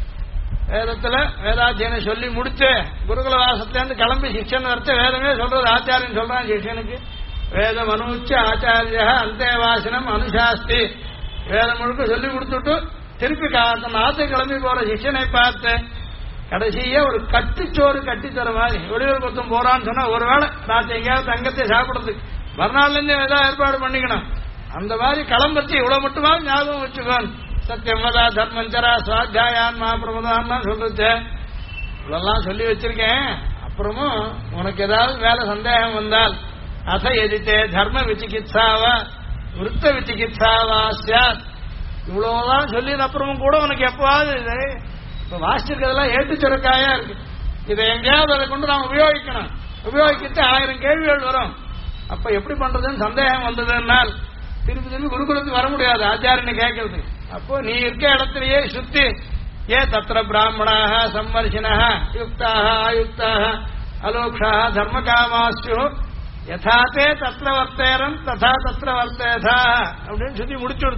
வேதத்துல வேதாத்தியனை சொல்லி முடிச்சு குருகுல வாசத்திலிருந்து கிளம்பி சிஷ்யன் வரத்த வேதமே சொல்றது. ஆச்சாரியன் சொல்றான் சிஷ்யனுக்கு, வேதம் அனுச்ச ஆச்சாரிய அந்தேவாசனம் அனுசாஸ்தி. வேதம் முழுக்க சொல்லி கொடுத்துட்டு திருப்பி தன் ஆத்தை கிளம்பி போற சிஷ்யனை பார்த்து கடைசியா ஒரு கட்டுச்சோறு கட்டித்தர மாதிரி வெளியூர் பத்தம் போறான்னு சொன்னா ஒருவேளை ராத்திரி எங்கேயாவது தங்கத்தை சாப்பிடுறதுக்கு மறுநாள்ல இருந்து ஏதாவது ஏற்பாடு பண்ணிக்கணும். அந்த மாதிரி களம்பத்தி இவ்வளவு மட்டுமா ஞாபகம் வச்சுக்கோன். சத்தியமதா தர்மஞ்சரா சுவாத்தியாயான் மகாபிரமதான் சொல்றது. இதெல்லாம் சொல்லி வச்சிருக்கேன். அப்புறமும் உனக்கு ஏதாவது வேலை சந்தேகம் வந்தால் அத எதித்தே தர்ம விசிகித்சாவா விருத்த விசிகித்சாவா சாத். இவ்வளவுதான் சொல்லி அப்புறமும் கூட உனக்கு எப்பவாது இப்ப வாசிச்சிருக்கிறதெல்லாம் ஏட்டு சுரக்காயா இருக்கு. இதை எங்கேயாவது அதை கொண்டு நாம் உபயோகிக்கணும். உபயோகிக்கிட்டு 1000 கேள்விகள் வரும். அப்ப எப்படி பண்றதுன்னு சந்தேகம் வந்ததுனால் திருப்பி திருப்பி குருகுலத்துக்கு வர முடியாது ஆச்சாரியனை கேட்கறது. அப்போ நீ இருக்க இடத்திலேயே சுத்தி ஏ தத்திர பிராமணாக சம்மர்ஷினஹ யுக்தாக ஆயுக்தாக அலோக்ஷா தர்ம காமாஸ்யு யதாத்தே தத்திர வர்த்தேரம் ததா தத்திர வர்த்தேதா அப்படின்னு சொல்லி முடிச்சுடு.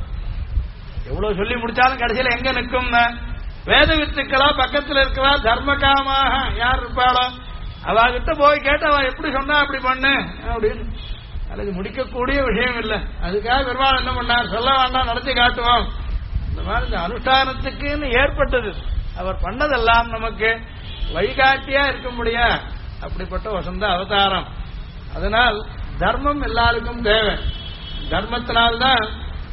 எவ்வளவு சொல்லி முடிச்சாலும் கடைசியில எங்க நிற்கும்? வேத வித்துக்களா பக்கத்தில் இருக்கவா தர்ம காமாக யார் இருப்பாளோ அவகிட்ட போய் கேட்டு அவ எப்படி சொன்னா அப்படி பண்ணு அப்படின்னு. அதுக்கு முடிக்கக்கூடிய விஷயம் இல்லை. அதுக்காக பெருமாள் என்ன பண்ணார், சொல்ல வேண்டாம் நடத்தி காட்டுவோம். இந்த மாதிரி இந்த அனுஷ்டானத்துக்குன்னு ஏற்பட்டது. அவர் பண்ணதெல்லாம் நமக்கு வழிகாட்டியா இருக்க முடியா அப்படிப்பட்ட வசந்த அவதாரம். அதனால் தர்மம் எல்லாருக்கும் தேவை. தர்மத்தினால்தான்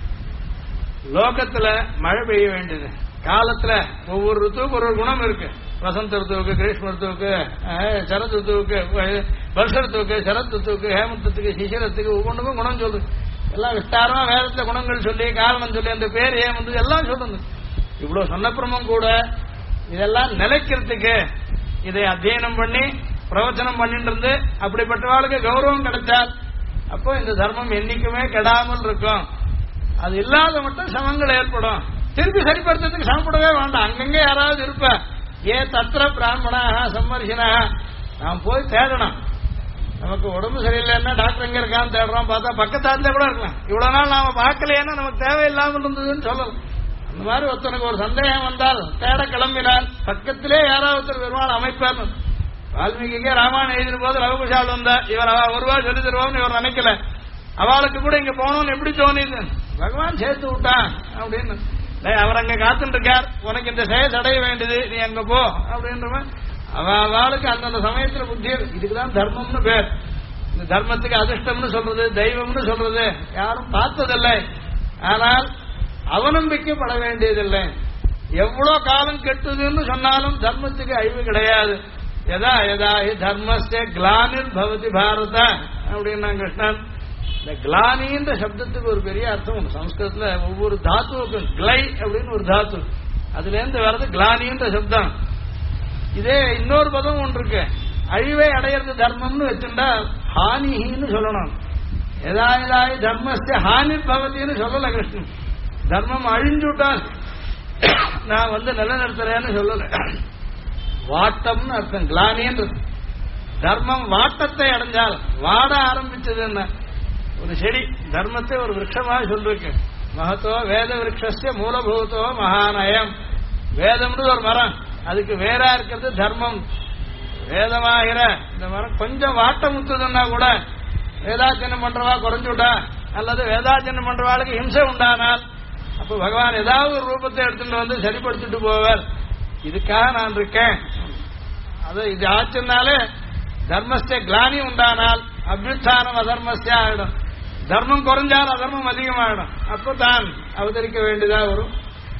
லோகத்துல மழை பெய்ய வேண்டியது. காலத்துல ஒவ்வொரு ருத்துவுக்கு ஒரு குணம் இருக்கு. வசந்த ருத்துவுக்கு, கிரீஷ்ம ருத்துவுக்கு, சரத் ருத்துவுக்கு, வருஷ ருத்துவுக்கு, சரத் ருத்துவுக்கு, ஹேமந்தத்துக்கு, சிசிரத்துக்கு ஒவ்வொன்றுக்கும் குணம் சொல்லுது. எல்லாம் விஸ்தாரமா வேதத்துல குணங்கள் சொல்லி காரணம் சொல்லி அந்த பேர் ஏன் வந்தது எல்லாம் சொல்லுது. இவ்வளவு சொன்னப்புறமும் கூட இதெல்லாம் நிலைக்கிறதுக்கு இதை அத்தியனம் பண்ணி பிரவச்சனம் பண்ணிட்டு இருந்து அப்படிப்பட்டவாளுக்கு கௌரவம் கிடைச்சால் அப்போ இந்த தர்மம் என்னைக்குமே கெடாமல் இருக்கும். அது இல்லாத மட்டும் சமங்கள் ஏற்படும். திருப்பி சரிப்படுத்துறதுக்கு சமப்படவே வேண்டாம். அங்கங்க யாராவது இருப்ப ஏ தத்திர பிராமணாக சம்மர்ஷினா நாம் போய் தேடணும். நமக்கு உடம்பு சரியில்லைன்னா டாக்டர் எங்க இருக்கான்னு தேடுறோம். பார்த்தா பக்கத்தாந்தே கூட இருக்கலாம். இவ்வளவு நாள் நாம பார்க்கலையேன்னா நமக்கு தேவையில்லாமல் இருந்ததுன்னு சொல்லலாம். இந்த மாதிரி ஒருத்தனுக்கு ஒரு சந்தேகம் வந்தால் தேட கிளம்பினால் பக்கத்திலே யாராவது ஒருத்தர் பெருமாள் அமைப்பார். வால்மீகிக்கே ராமாயணம் எழுதின போது ரகுகுஷால் வந்தா இவர் ஒருவா சொல்லி தருவோம்னு இவர் நினைக்கல. அவளுக்கு கூட இங்க போகணும்னு எப்படி தோணிது, பகவான் சேர்த்து விட்டான் அப்படின்னு. அவர் அங்க காத்துட்டு இருக்கார், உனக்கு இந்த செயல் அடைய வேண்டியது, நீ அங்க போ அப்படின்ற அவளுக்கு அந்தந்த சமயத்துல புத்தி. இதுக்குதான் தர்மம்னு பேர். இந்த தர்மத்துக்கு அதிர்ஷ்டம்னு சொல்றது, தெய்வம்னு சொல்றது யாரும் பார்த்ததில்லை. ஆனால் அவநம்பிக்கைப்பட வேண்டியதில்லை. எவ்வளவு காலம் கெட்டுதுன்னு சொன்னாலும் தர்மத்துக்கு அழிவு கிடையாது. எதா எதா தர்மஸ்ய கிளானிர் பவதி பாரத அப்படின்னா கிருஷ்ணன். இந்த கிளானின்ற சப்தத்துக்கு ஒரு பெரிய அர்த்தம் உண்டு. சம்ஸ்கிருதத்துல ஒவ்வொரு தாத்துவுக்கும் கிளை அப்படின்னு ஒரு தாத்து, அதுல இருந்து வர்றது கிளானின்ற சப்தம். இதே இன்னொரு பதம் ஒன்று இருக்கு, அழிவை அடையிறது தர்மம்னு வச்சுட்டா ஹானின்னு சொல்லணும். எதாயதாய் தர்மஸ்ய ஹானி பவதின்னு சொல்லல கிருஷ்ணன். தர்மம் அழிஞ்சுட்டால் நான் நிலைநிறுத்துறேன்னு சொல்லல. வாட்டம்னு அர்த்தம் கிளானின்றது. தர்மம் வாட்டத்தை அடைஞ்சால் வாட ஆரம்பிச்சது என்ன, ஒரு செடி தர்மத்தை ஒரு விரக்ஷமாக சொல்லிருக்கு. மகத்தோ வேத விரக்ஷஸ்ய மூலபூதோ மகாநயம். வேதம்னு ஒரு மரம், அதுக்கு வேறா இருக்கிறது தர்மம். வேதமாகிற இந்த மரம் கொஞ்சம் வாட்டம் முத்துதுன்னா கூட வேதாச்சனம் பண்றவா குறைஞ்சுட்டா அல்லது வேதாச்சனம் பண்றவாளுக்கு ஹிம்சை உண்டானால் அப்ப பகவான் ஏதாவது ஒரு ரூபத்தை எடுத்துட்டு சரிப்படுத்திட்டு போவார். இதுக்காக நான் இருக்கேன். அது இது ஆச்சுனாலே தர்மஸ்தே கிளானி உண்டானால் அபியுத்தானம் அதர்மஸ்தே ஆயிடும். தர்மம் குறைஞ்சால் அதர்மம் அதிகமாயிடும். அப்பதான் அவதரிக்க வேண்டியதா வரும்.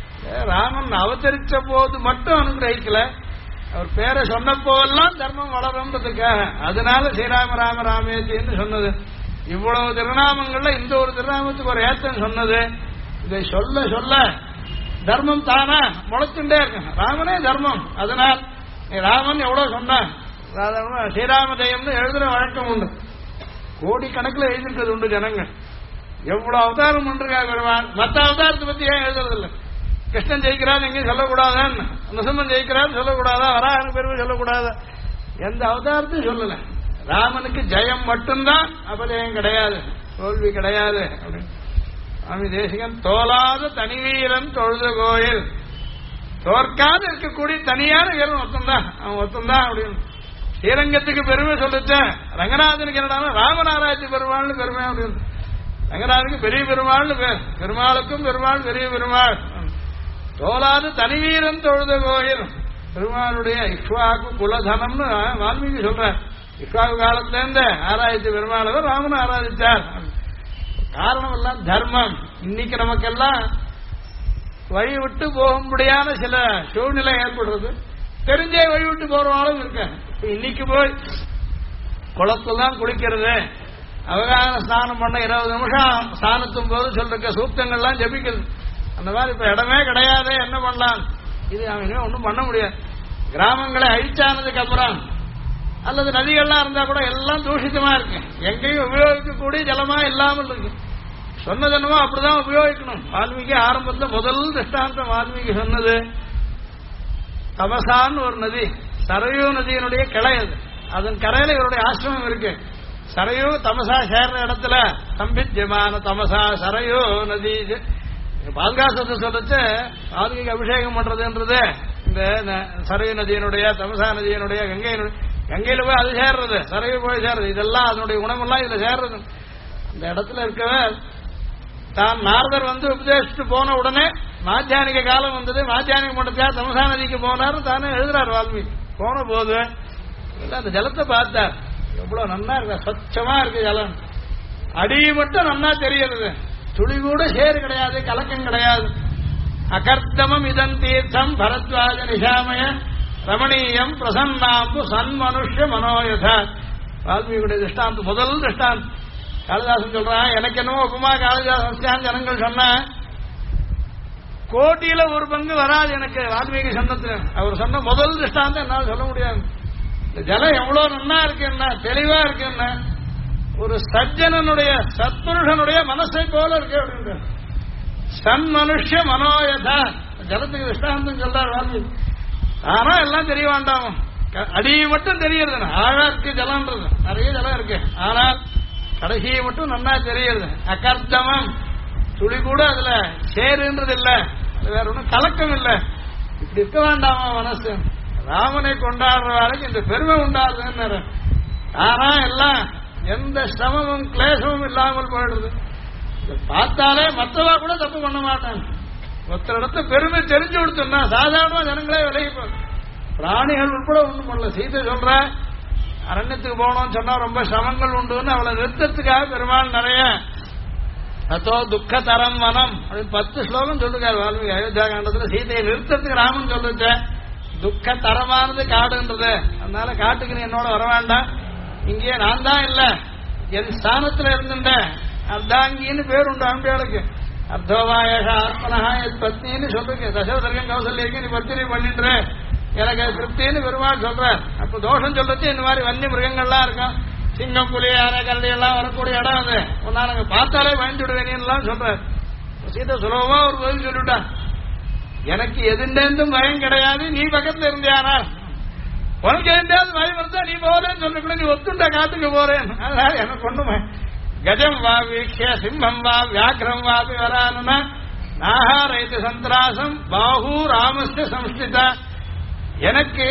ராமன் அவதரிச்ச போது மட்டும் அனுகிரகிக்கல, அவர் பேரை சொன்ன போதெல்லாம் தர்மம் வளரும்ன்றதுக்காக. அதனால ஸ்ரீராம ராம ராமேத்தின்னு சொன்னது. இவ்வளவு திருநாமங்கள்ல இந்த ஒரு திருநாமத்துக்கு ஒரு ஏத்தம் சொன்னது. இதை சொல்ல சொல்ல தர்மம் தானா முளைச்சுட்டே இருக்கு. ராமனே தர்மம். அதனால் ராமன் எவ்வளவு சொன்ன ஸ்ரீராம ஜெயம்னு எழுதுற வழக்கம் உண்டு. கோடிக்கணக்கில் எழுதிருக்கிறது உண்டு ஜனங்கள். எவ்வளவு அவதாரம் பண்றா பெருமான். மற்ற அவதாரத்தை பத்தி ஏன் எழுதுறதில்லை? கிருஷ்ணன் ஜெயிக்கிறான் எங்கேயும் சொல்லக்கூடாதான்னு, நரசிம்மன் ஜெயிக்கிறான்னு சொல்லக்கூடாதா, வராகன் பெருமை சொல்லக்கூடாதா, எந்த அவதாரத்தையும் சொல்லல. ராமனுக்கு ஜெயம் மட்டும்தான், அபஜயம் கிடையாது, தோல்வி கிடையாது அப்படின்னு. சுவாமி தேசிகன் தோலாத தனிவீரன் தொழுத கோயில், தோற்காது இருக்கக்கூடிய தனியான வீரன் ஒருத்தந்தான், அவன் ஒருத்தந்தான் அப்படின்னு. ஸ்ரீரங்கத்துக்கு பெருமை சொல்லிச்ச ரங்கநாதனுக்கு என்னடா ராமநாராயண பெருமாள்னு பெருமை அப்படின்னு. ரங்கநாதனுக்கு பெரிய பெருமாள்னு பேர், பெருமாளுக்கும் பெருமாள் பெரிய பெருமாள். தோலாது தனிவீரன் தொழுத கோயில், பெருமாளுடைய இக்ஷ்வாக்கு குலதனம்னு வால்மீகி சொல்ற. இக்ஷ்வாக்கு காலத்துல இருந்து ஆராய்ச்சி பெருமாளவர் ராமன் ஆராதிச்சார். காரணம் எல்லாம் தர்மம். இன்னைக்கு நமக்கெல்லாம் வழி விட்டு போகும்படியான சில சூழ்நிலை ஏற்படுறது. தெரிஞ்சே வழி விட்டு போறவாலும் இருக்க. இன்னைக்கு போய் குளத்துலாம் குளிக்கிறது, அவகான ஸ்நானம் பண்ண 20 நிமிஷம் ஸ்நானத்தும் போது சொல்ற சூக்தங்கள்லாம் ஜபிக்கிறது. அந்த மாதிரி இப்ப இடமே கிடையாது, என்ன பண்ணலாம்? இது அவங்க ஒன்றும் பண்ண முடியாது. கிராமங்களை அழிச்சானதுக்கு அப்புறம் அல்லது நதிகள்லாம் இருந்தா கூட எல்லாம் தூஷிதமா இருக்கு. எங்கேயும் உபயோகிக்கக்கூடிய ஜலமா இல்லாமல் இருக்கு. சொன்னது என்னமோ அப்படிதான் உபயோகிக்கணும். வால்மீகி ஆரம்பத்தில் முதல் திருஷ்டாந்தம் வால்மீகி சொன்னது தமசான்னு ஒரு நதி, சரையூ நதியினுடைய கிளை. அது அதன் கரையில இவருடைய ஆசிரமம் இருக்கு. சரையூ தமசா சேர்ற இடத்துல சம்பித்தியமான தமசா சரையூ நதி. பால்காசத்தை சொல்லிச்சு வால்மீகி அபிஷேகம் பண்றதுன்றது இந்த சரையூ நதியினுடைய தமசா நதியினுடைய கங்கையில போய் அது சேர்றது, சரையூ போய் சேர்றது. இதெல்லாம் அதனுடைய குணமெல்லாம் இதுல சேர்றது. அந்த இடத்துல இருக்கவே தான் நாரதர் உபதேசிட்டு போன உடனே மாத்தியானிக காலம் வந்தது. மாத்தியானிக மண்டத்தியா தமசா நதிக்கு போனாரு தானே எழுதுறாரு வால்மீகி. போன போது அந்த ஜலத்தை பார்த்தார், எவ்வளவு நன்னா இருக்கு, ஸ்வச்சமா இருக்கு ஜலம். அடி மட்டும் நன்னா தெரியுது, துளி கூட சேரு கிடையாது, கலக்கம் கிடையாது. அகர்த்தமம் இதன் தீர்த்தம் பரத்வாஜ நிஷாமய ரமணீயம் பிரசன்னாம்பு சன்மனுஷ்ய மனோயத. வால்மீகியுடைய திருஷ்டாந்தம் முதல் திருஷ்டாந்தம். காளிதாசன் சொல்றான், எனக்கு என்னமோ உப்புமா காளிதாசன் ஜனங்கள் சொன்ன கோட்டியில ஒரு பங்கு வராது எனக்கு வால்மீகி சொன்னத்துல. அவர் சொன்ன முதல் திருஷ்டாந்தம் என்னால் சொல்ல முடியாது. இந்த ஜலம் எவ்வளவு நன்னா இருக்கு, என்ன தெளிவா இருக்கு, என்ன ஒரு சஜ்ஜனனுடைய சத்புருஷனுடைய மனசை போல இருக்கு அப்படின்ற சன்மனுஷ்ய மனோயத. ஜலத்துக்கு திருஷ்டாந்தம் சொல்றார் வால்மீகி. ஆனா எல்லாம் தெரிய வேண்டாம், அடி மட்டும் தெரியுது. ஆழா இருக்கு ஜலம்ன்றது, நிறைய ஜலம் இருக்கு, ஆனால் கடைசியை மட்டும் நன்னா தெரியுது. அகர்த்தமம் துளி கூட அதுல சேருன்றது இல்ல, வேற ஒன்றும் கலக்கம் இல்லை. இப்படி இருக்க வேண்டாமா மனசு? ராமனை கொண்டாடுற வேலைக்கு இந்த பெருமை உண்டாதுன்னு ஆனா எல்லாம் எந்த சிரமமும் கிளேசமும் இல்லாமல் போயிடுது. பார்த்தாலே மற்றவா கூட தப்பு பண்ண மாட்டாங்க. ஒருத்தரிடத்த பெருமை தெரிஞ்சு கொடுத்தோம்னா சாதாரண ஜனங்களே விலகி போகும். பிராணிகள் உட்பட ஒண்ணும் பண்ணல. சீதை சொல்ற அரண்யத்துக்கு போகணும்னு சொன்னா ரொம்ப சிரமங்கள் உண்டுன்னு அவளை நிறுத்தத்துக்காக பெருமாள் நிறைய அதோ துக்க தரம் வனம் அப்படின்னு 10 ஸ்லோகம் சொல்லுக்காரு வால்மீகி அயோத்தியா காண்டத்துல. சீதையை நிறுத்தத்துக்கு ராமன் சொல்லுச்சு துக்க தரமானது காடுன்றது, அதனால காட்டுக்கு நீ என்னோட வர வேண்டாம், இங்கே நான் தான் இல்ல என் ஸ்தானத்துல இருந்துட்டேன். அர்த்தாங்கின்னு பேர் உண்டு ஆம்பியாளுக்கு. அர்த்தோவாயக ஆத்மனஹா என் பத்னின்னு சொல்லுங்க. தசவதர்கம் கௌசல்யக்கு நீ பத்தினி பண்ணிட்டு எனக்கு திருப்தின்னு பெருமாள் சொல்ற. அப்ப தோஷம் சொல்றது இந்த மாதிரி வன்னிய மிருகங்கள்லாம் இருக்கும், சிங்கம் புலி யானை கரடி எல்லாம் வரக்கூடிய இடம் அது, ஒன்னா நாங்க பார்த்தாலே பயந்து விடுவேன் சொல்ற. சீதை சுலபமா ஒரு பதில் சொல்லிவிட்டான், எனக்கு எதுண்டேந்தும் பயம் கிடையாது, நீ பக்கத்துல இருந்தியானா உனக்கு எதாவது பயம் இருந்தா நீ போறேன்னு சொல்லக்கூட நீ ஒத்துண்டா காத்துக்கு போறேன். அதனால எனக்கு ஒண்ணுமே கஜம் வா வீக்ஷ சிம்மம் வா வியாக்கிரம் வாபி வரானுனா நாகாரைத்து சந்திராசம் பாஹூ ராமஸ்ய சம்ஸ்திதா. எனக்கு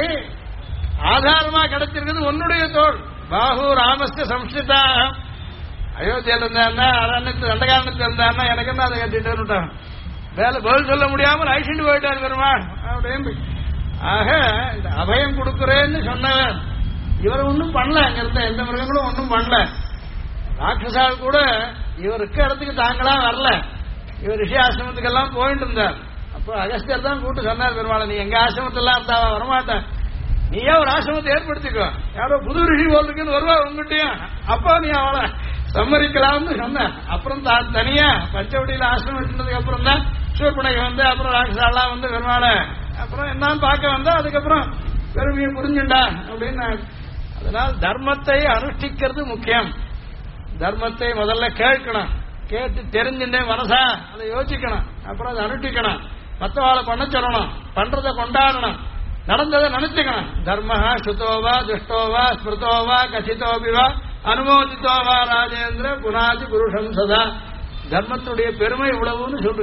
ஆதாரமா கிடைச்சிருக்கிறது உன்னுடைய தோல், பாஹூ ராமஸ்ய சம்ஸ்திதா. அயோத்தியில இருந்தாருன்னா அரண்யத்து தண்டகாரணத்துல இருந்தாருன்னா எனக்கு என்ன அதை கட்டிட்டு வேலை பதில் சொல்ல முடியாமல் ஐசிண்டு போயிட்டார் பெருமாள் அப்படின்னு. ஆக இந்த அபயம் கொடுக்குறேன்னு சொன்னவன் இவர் ஒன்றும் பண்ணல, அங்க இருந்த எந்த மிருகங்களும் ஒன்றும் பண்ணல. ராட்சசால் கூட இவர் இருக்க இடத்துக்கு தாங்களா வரல, இவர் ரிஷி ஆசிரமத்துக்கெல்லாம் போயிட்டு இருந்தார். அப்போ அகஸ்தியர் தான் கூட்டு சொன்னார் பெருமாள், நீ எங்க ஆசிரமத்தெல்லாம் இருந்தாவா வரமாட்டேன், நீயே ஒரு ஆசிரமத்தை ஏற்படுத்திக்கோ, யாரோ புது ரிஷி போல் இருக்குன்னு வருவா உங்ககிட்டயும், அப்போ நீ அவளை சம்மரிக்கலாம்னு சொன்ன. அப்புறம் தனியா பஞ்சவடியில ஆசிரமம் வச்சிருந்ததுக்கு அப்புறம் தான் சூர்பனைக்கு வந்து அப்புறம் ராட்சசாலாம் வந்து பெருமாள அப்புறம் என்னன்னு பார்க்க வந்தா அதுக்கப்புறம் பெருமையை புரிஞ்சுண்டா அப்படின்னு. அதனால் தர்மத்தை அனுஷ்டிக்கிறது முக்கியம். தர்மத்தை முதல்ல கேட்கணும், கேட்டு தெரிஞ்சுட்டே மனசா அதை யோசிக்கணும், அப்புறம் அதை அனுஷ்டிக்கணும், மற்றவாளை பண்ண சொல்லணும், பண்றதை கொண்டாடணும், நடந்ததை நினைச்சுக்கணும். தர்மஹா சுதோவா துஷ்டோவா ஸ்மிருதோவா கசிதோபிவா அனுமோதித்தோவா ராஜேந்திர புனாதி புருஷம் சதா. தர்மத்துடைய பெருமை இவ்வளவுன்னு சொல்லு.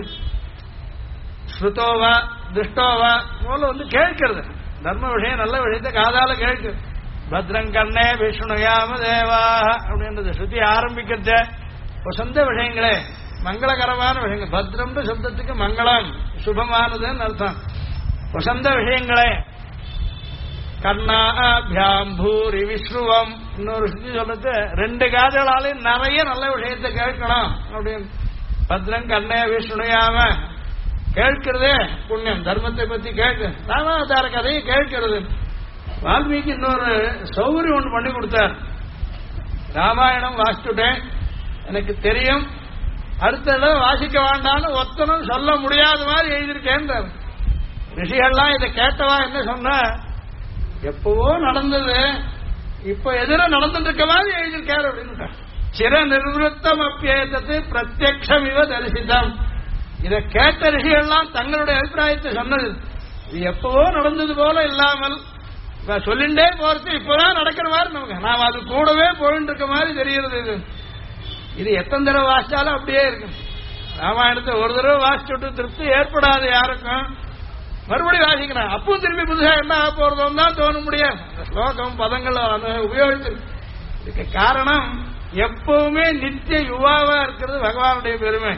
ஸ்ருதோவா திருஷ்டோவா போல வந்து கேட்கிறது, தர்ம விஷயம் நல்ல விஷயத்தை காதால கேட்கு. பத்ரங்கண்ணே விஷ்ணுயாம தேவா அப்படின்றது ஸ்ருதி ஆரம்பிக்கிறது சொந்த விஷயங்களே மங்களகரமான விஷயங்கள். பத்ரம்ன்ற சப்தத்துக்கு மங்களம் சுபமானதுன்னு அர்த்தம். வசந்த விஷயங்களே கர்ணாபியாம் பூரி விஸ்ருவம் இன்னொரு ஸ்ருதி சொல்றது 2 காதுகளாலையும் நிறைய நல்ல விஷயத்தை கேட்கணும் அப்படின்னு. பத்ரம் கண்ணே விஷ்ணுயாம கேட்கிறதே புண்ணியம், தர்மத்தை பத்தி கேட்கு. ராமாவதார கதையை கேட்கிறது. வால்மீகி இன்னொரு சௌகரியம் ஒன்று பண்ணி கொடுத்தார். ராமாயணம் வாசிச்சுட்டேன், எனக்கு தெரியும், அடுத்த தடவை வாசிக்க வேண்டாம்னு ஒத்தனும் சொல்ல முடியாத மாதிரி எழுதியிருக்கேன். ரிஷிகள்லாம் இதை கேட்டவா என்ன சொன்ன, எப்பவோ நடந்தது இப்ப எதிர நடந்துட்டு இருக்க மாதிரி எழுதியிருக்காரு அப்படின்னு. சிற நிர்வத்தம் அப்பியேதத்து பிரத்யக்ஷம் இவ தரிசிதம். இதை கேட்ட ரிஷிகள்லாம் தங்களுடைய அபிப்பிராயத்தை சொன்னது. இது எப்பவோ நடந்தது போல இல்லாமல் சொல்லிண்டே போறது இப்பதான் நடக்கிற மாதிரி நமக்கு, நாம் அது கூடவே போயிட்டு இருக்க மாதிரி தெரிகிறது. இது எத்தனை தடவை வாசிச்சாலும் அப்படியே இருக்கு. ராமாயணத்தை ஒரு தடவை வாசிச்சுட்டு திருப்தி ஏற்படாது யாருக்கும், மறுபடியும் வாசிக்கிறேன், அப்பவும் திரும்பி புதுசா என்ன ஆக போறதும் தான் தோண முடியாது. ஸ்லோகம் பதங்கள் உபயோகிச்சு இதுக்கு காரணம் எப்பவுமே நித்திய யுவாவா இருக்கிறது பகவானுடைய பெருமை.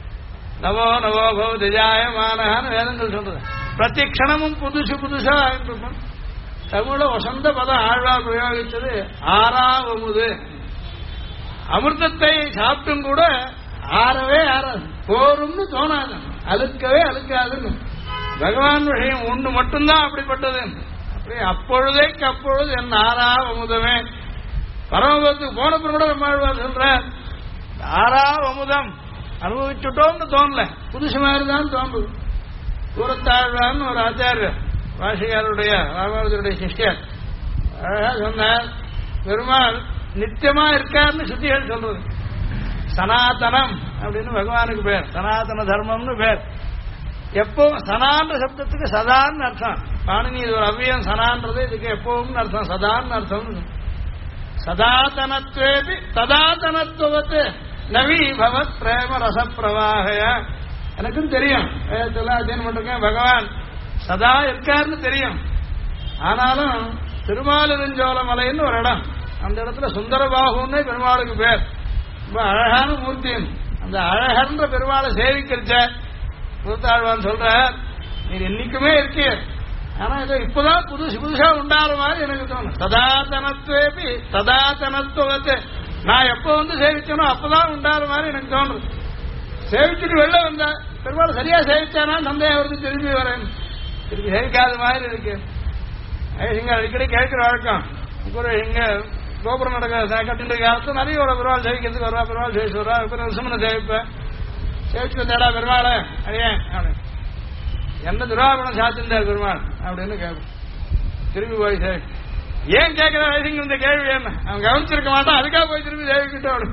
நவோ நவோ பவ திஜாயமானஹான்னு வேதங்கள் சொல்றது. பிரதி க்ஷணமும் புதுசு புதுசா இருக்கும். தமிழ வசந்த பதம் ஆழ்வார் பிரயோகிச்சது ஆறாவமுது. அமிர்தத்தை சாப்பிட்டும் கூட ஆறவே ஆறாது, போரும்னு தோணாது, அழுக்கவே அழுக்காதுன்னு. பகவான் விஷயம் ஒன்று மட்டும்தான் அப்படிப்பட்டது. அப்படி அப்பொழுதைக்கு அப்பொழுது என் ஆறாவமுதமே. பரமபதத்துக்கு போனப்புறம் கூட நம்மாழ்வார் சொல்ற ஆறாவமுதம் அனுபவிச்சுட்டோம்னு தோணல, புதுசு மாதிரிதான் தோன்றுது. தூரத்தாழ்வான்னு ஒரு ஆச்சாரியர் வாசிகாருடைய ராமாவதருடைய சிஷ்யர் அழகா சொன்னார், பெருமாள் நித்தியமா இருக்காருன்னு சுத்திகள் சொல்றது. சனாதனம் அப்படின்னு பகவானுக்கு பேர், சனாதன தர்மம்னு பேர். எப்பவும் சனான்ற சப்தத்துக்கு சதான்னு அர்த்தம். பாணினி இது ஒரு அவ்வியம், சனான்றது இதுக்கு எப்பவும் அர்த்தம், சதான்னு அர்த்தம். சதாதனத்வேபி ததாதனத்துவத்து நவி பவத் பிரேம ரசப்பிரவாகைய. எனக்கும் தெரியும், வேதத்தெல்லாம் அத்தியனம் பண்ணிருக்கேன், பகவான் சதா இருக்காருன்னு தெரியும். ஆனாலும் திருமாலிருஞ்சோல மலைன்னு ஒரு இடம், அந்த இடத்துல சுந்தரபாகுன்னே பெருமாளுக்கு பேர், ரொம்ப அழகான மூர்த்தியும். அந்த அழகன்ற பெருமாளை சேவிக்கிறச்ச கூத்தாழ்வான் சொல்ற, நீர் என்னைக்குமே இருக்கீ, ஆனா இதோ இப்பதான் புதுசா உண்டாற மாதிரி எனக்கு தோணும். சதாதனத்துவேபி சதாதனத்துவத்து, நான் எப்ப வந்து சேவிச்சனோ அப்பதான் உண்டாற மாதிரி எனக்கு தோணுது. சேவிச்சுட்டு வெளில வந்தா பெருமாள் சரியா சேவிச்சானா சந்தேகம் வருது, திரும்பி வரேன், திரும்பி சேவிக்காத மாதிரி இருக்கு. இங்க அடிக்கடி கேட்கிற வழக்கம், இங்க கோபுரம் நடக்க கட்டிட்டு காலத்து நிறைய ஒரு பெருமாள் சேவிக்கிறதுக்கு வருவா, பெருமாள் சேவிச்சு வருவா, விசுமனை சேவிப்பேன், சேவிச்சு வந்தேடா பெருமாள் அடையேன் என்ன துராபணம் சாத்திருந்தார் பெருமாள் அப்படின்னு கேட்பேன். திரும்பி போய் சேவி, ஏன் கேட்கிற வயசுங்க இந்த கேள்வி என்ன, அவன் கவனிச்சிருக்க மாட்டான், அதுக்காக போய் திரும்பி சேவிக்கிட்டோம்.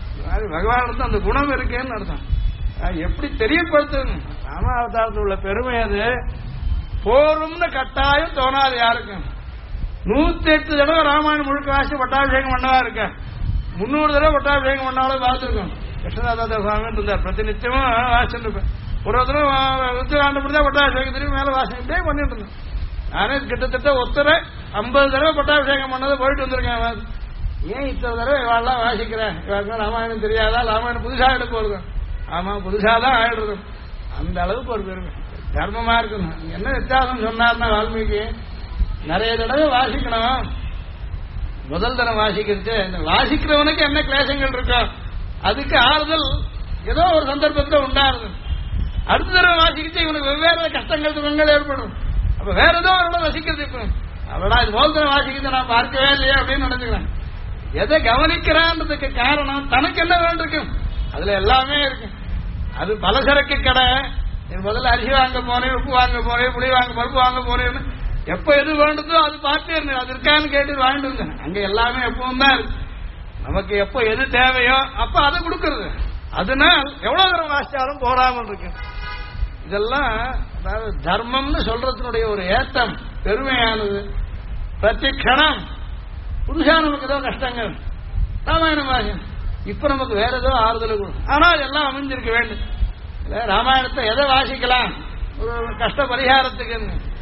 பகவான் அந்த குணம் இருக்கேன்னு அர்த்தம். எப்படி தெரியப்படுத்து ராமாவதாரத்தில் உள்ள பெருமை அது போரும்னு கட்டாயம் தோணாது யாருக்கும். 108 தடவை ராமாயணம் முழுக்க வாசி பட்டாபிஷேகம் பண்ணவா இருக்க, 300 தடவை பட்டாபிஷேகம் பண்ணாலும் பார்த்துருக்கோம். கிருஷ்ணதாதா சுவாமி இருந்தார், பிரதி நிச்சயமும் வாசிட்டு இருப்பேன். ஒரு தடவை உத்தராண்டப்படிதான் பட்டாபிஷேகம் திரும்பி மேல வாசிக்கிட்டே பண்ணிட்டு இருந்தேன். நானே கிட்டத்தட்ட ஒருத்தரை 50 தடவை பட்டாபிஷேகம் பண்ணதை போயிட்டு வந்திருக்கேன். ஏன் இத்தனை தடவை இவாள்லாம் வாசிக்கிறேன், இவாளுக்கு ராமாயணம் தெரியாதா, ராமாயணம் புதுசா எடுக்க போறது, ஆமா புதுசாதான் ஆயிடுறது. அந்த அளவுக்கு ஒரு பெருமை தர்மமா இருக்கணும். என்ன வித்தியாசம் சொன்னார்னா வால்மீகி, நிறைய தடவை வாசிக்கணும், முதல் தடவை வாசிக்கிறது வாசிக்கிறவனுக்கு என்ன கிளேசங்கள் இருக்கோ அதுக்கு ஆறுதல் ஏதோ ஒரு சந்தர்ப்பத்தில் உண்டாருது. அடுத்த தடவை வாசிக்கிட்டு இவனுக்கு வெவ்வேறு கஷ்டங்கள் துன்பங்கள் ஏற்படும். அப்ப வேற ஏதோ ஒரு வசிக்கிறது இப்ப அவடா இது முதல் தடவை வாசிக்கிறது நான் பார்க்கவே இல்லையே அப்படின்னு நினைச்சுக்கிறேன். எதை கவனிக்கிறான்றதுக்கு காரணம் தனக்கு என்ன வேண்டிருக்கும், அதுல எல்லாமே இருக்கு. அது பலசரக்கு கடை, முதல்ல அரிசி வாங்க போனேன், உப்பு வாங்க போனேன், புளி வாங்க பருப்பு வாங்க போனேன்னு எப்ப எது வேண்டுதோ அது பார்த்தே இருந்தேன், அது இருக்கான்னு கேட்டு வாங்கிட்டு இருந்தேன். அங்க எல்லாமே எப்பவும் தான் இருக்கு. நமக்கு எப்ப எது தேவையோ அப்ப அதை கொடுக்கறது. அதனால் எவ்வளவு தூரம் வாசிச்சாலும் போராமல் இருக்கு. இதெல்லாம் அதாவது தர்மம்னு சொல்றதுனுடைய ஒரு ஏத்தம் பெருமையானது. பிரதி கணம் புதுசா நமக்கு ஏதோ கஷ்டங்கள் ராமாயணம் வாசிக்கும், இப்ப நமக்கு வேற ஏதோ ஆறுதல் கொடுக்கும். ஆனால் எல்லாம் அமைஞ்சிருக்க வேண்டும். ராமாயணத்தை எதை வாசிக்கலாம் ஒரு கஷ்ட பரிகாரத்துக்கு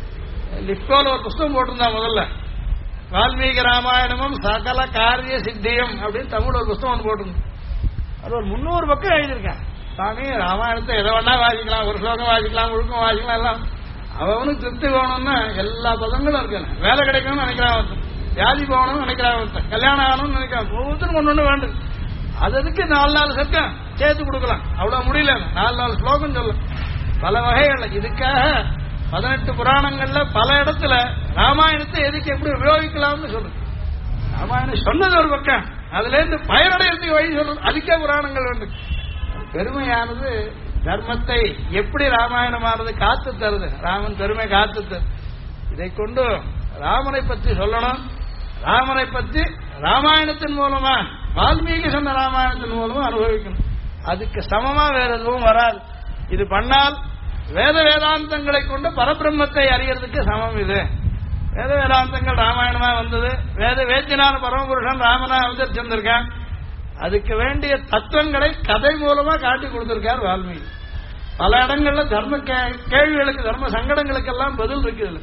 லிப்டோல ஒரு புஸ்தகம் போட்டிருந்தா முதல்ல, வால்மீகி ராமாயணமும் சகல காரிய சித்தியம் அப்படின்னு தமிழ் ஒரு புஸ்தகம் போட்டிருந்தோம். அது ஒரு 300 பக்கம் எழுதியிருக்கேன். சாமி ராமாயணத்தை எதை வேணா வாசிக்கலாம், ஒரு ஸ்லோகம் வாசிக்கலாம், முழுக்கம் வாசிக்கலாம், எல்லாம் அவனுக்கு திருப்தி போகணும்னா எல்லா பதங்களும் இருக்கணும். வேலை கிடைக்கணும்னு நினைக்கிறான் ஒருத்தன், வியாதி போகணும்னு நினைக்கிறான் ஒருத்தன், கல்யாணம் ஆகணும்னு நினைக்கிறான், ஒவ்வொருத்தரும் ஒன்று வேண்டும். அதுக்கு 4 சர்க்கம் சேர்த்து கொடுக்கலாம், அவ்வளவு முடியல. 4 ஸ்லோகம் சொல்லலாம் பல வகைகள். இதுக்காக 18 புராணங்கள்ல பல இடத்துல ராமாயணத்தை எதுக்கு எப்படி உபயோகிக்கலாம்னு சொல்றது. ராமாயணம் சொன்னது ஒரு பக்கம், அதுல இருந்து பயனடைறதுக்கு வழி சொல்றது, அதுக்கே புராணங்கள் உண்டு. பெருமையானது தர்மத்தை எப்படி ராமாயணமானது காத்து தருது, ராமன் பெருமை காத்து தரு. இதை கொண்டு ராமனை பற்றி சொல்லணும், ராமனை பற்றி ராமாயணத்தின் மூலமா வால்மீகி சொன்ன ராமாயணத்தின் மூலமா அனுபவிக்கணும். அதுக்கு சமமா வேற எதுவும் வராது. இது பண்ணால் வேத வேதாந்தங்களை கொண்டு பரபிரம்மத்தை அறியறதுக்கு சமம். இது வேத வேதாந்தங்கள் ராமாயணமா வந்தது, வேத்தியனான பரமபுருஷன் ராமனா அவதரிச்சிருந்திருக்கான். அதுக்கு வேண்டிய தத்துவங்களை கதை மூலமா காட்டி கொடுத்திருக்கார் வால்மீகி. பல இடங்கள்ல தர்ம கேள்விகளுக்கு தர்ம சங்கடங்களுக்கெல்லாம் பதில் இருக்குது.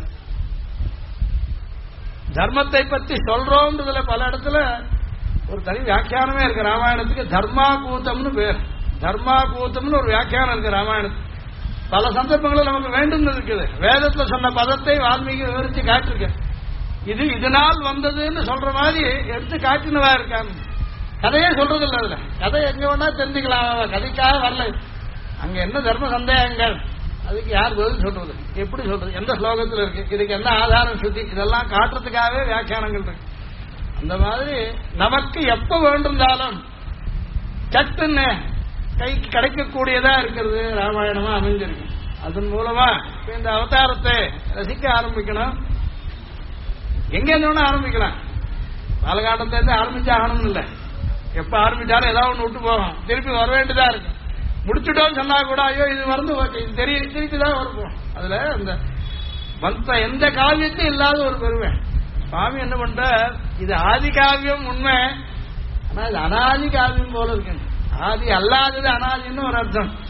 தர்மத்தை பற்றி சொல்றோம்ன்றதுல பல இடத்துல ஒரு தனி வியாக்கியானமே இருக்கு ராமாயணத்துக்கு. தர்மாகூத்தம்னு பேர், தர்மாகூத்தம்னு ஒரு வியாக்கியானம் இருக்கு ராமாயணத்துக்கு. பல சந்தர்ப்பங்களும் நமக்கு வேண்டும் இருக்குது. வேதத்துல சொன்ன பதத்தை வால்மீகி விவரிச்சு காட்டிருக்க. இது இதனால் வந்ததுன்னு சொல்ற மாதிரி எடுத்து காட்டினவா இருக்காங்க. கதையே சொல்றது இல்லை, அதுல கதை எங்க வேணா தெரிஞ்சுக்கலாம், கதைக்காக வரல. அங்க என்ன தர்ம சந்தேகங்கள், அதுக்கு யார் பதில் சொல்றது, எப்படி சொல்றது, எந்த ஸ்லோகத்தில் இருக்கு, இதுக்கு என்ன ஆதாரம் சுத்தி, இதெல்லாம் காட்டுறதுக்காகவே வியாக்கியானங்கள் இருக்கு. அந்த மாதிரி நமக்கு எப்ப வேண்டிருந்தாலும் சட்டுன்னு கைக்கு கிடைக்கக்கூடியதா இருக்கிறது ராமாயணமா அமைஞ்சிருக்கு. அதன் மூலமா இந்த அவதாரத்தை ரசிக்க ஆரம்பிக்கணும். எங்க இருந்தோன்னு ஆரம்பிக்கலாம், பாலகாண்டத்திலிருந்து ஆரம்பிச்சா ஆகணும் இல்லை. எப்ப ஆரம்பிச்சாலும் ஏதாவது ஒண்ணு விட்டு போகும், திருப்பி வர வேண்டியதா இருக்கு. முடிச்சுட்டோம்னு சொன்னா கூட ஐயோ இது மறந்து போச்சு, இது தெரியும், திருப்பி தான் வருவோம். அதுல இந்த மற்ற எந்த காவியத்தையும் இல்லாத ஒரு பெருமை. சுவாமி என்ன பண்ற, இது ஆதி காவியம் உண்மை, ஆனா இது அனாதி காவியம் போல இருக்கு. ஆதி அல்லாதது அனாதின்னு ஒரு அர்த்தம்.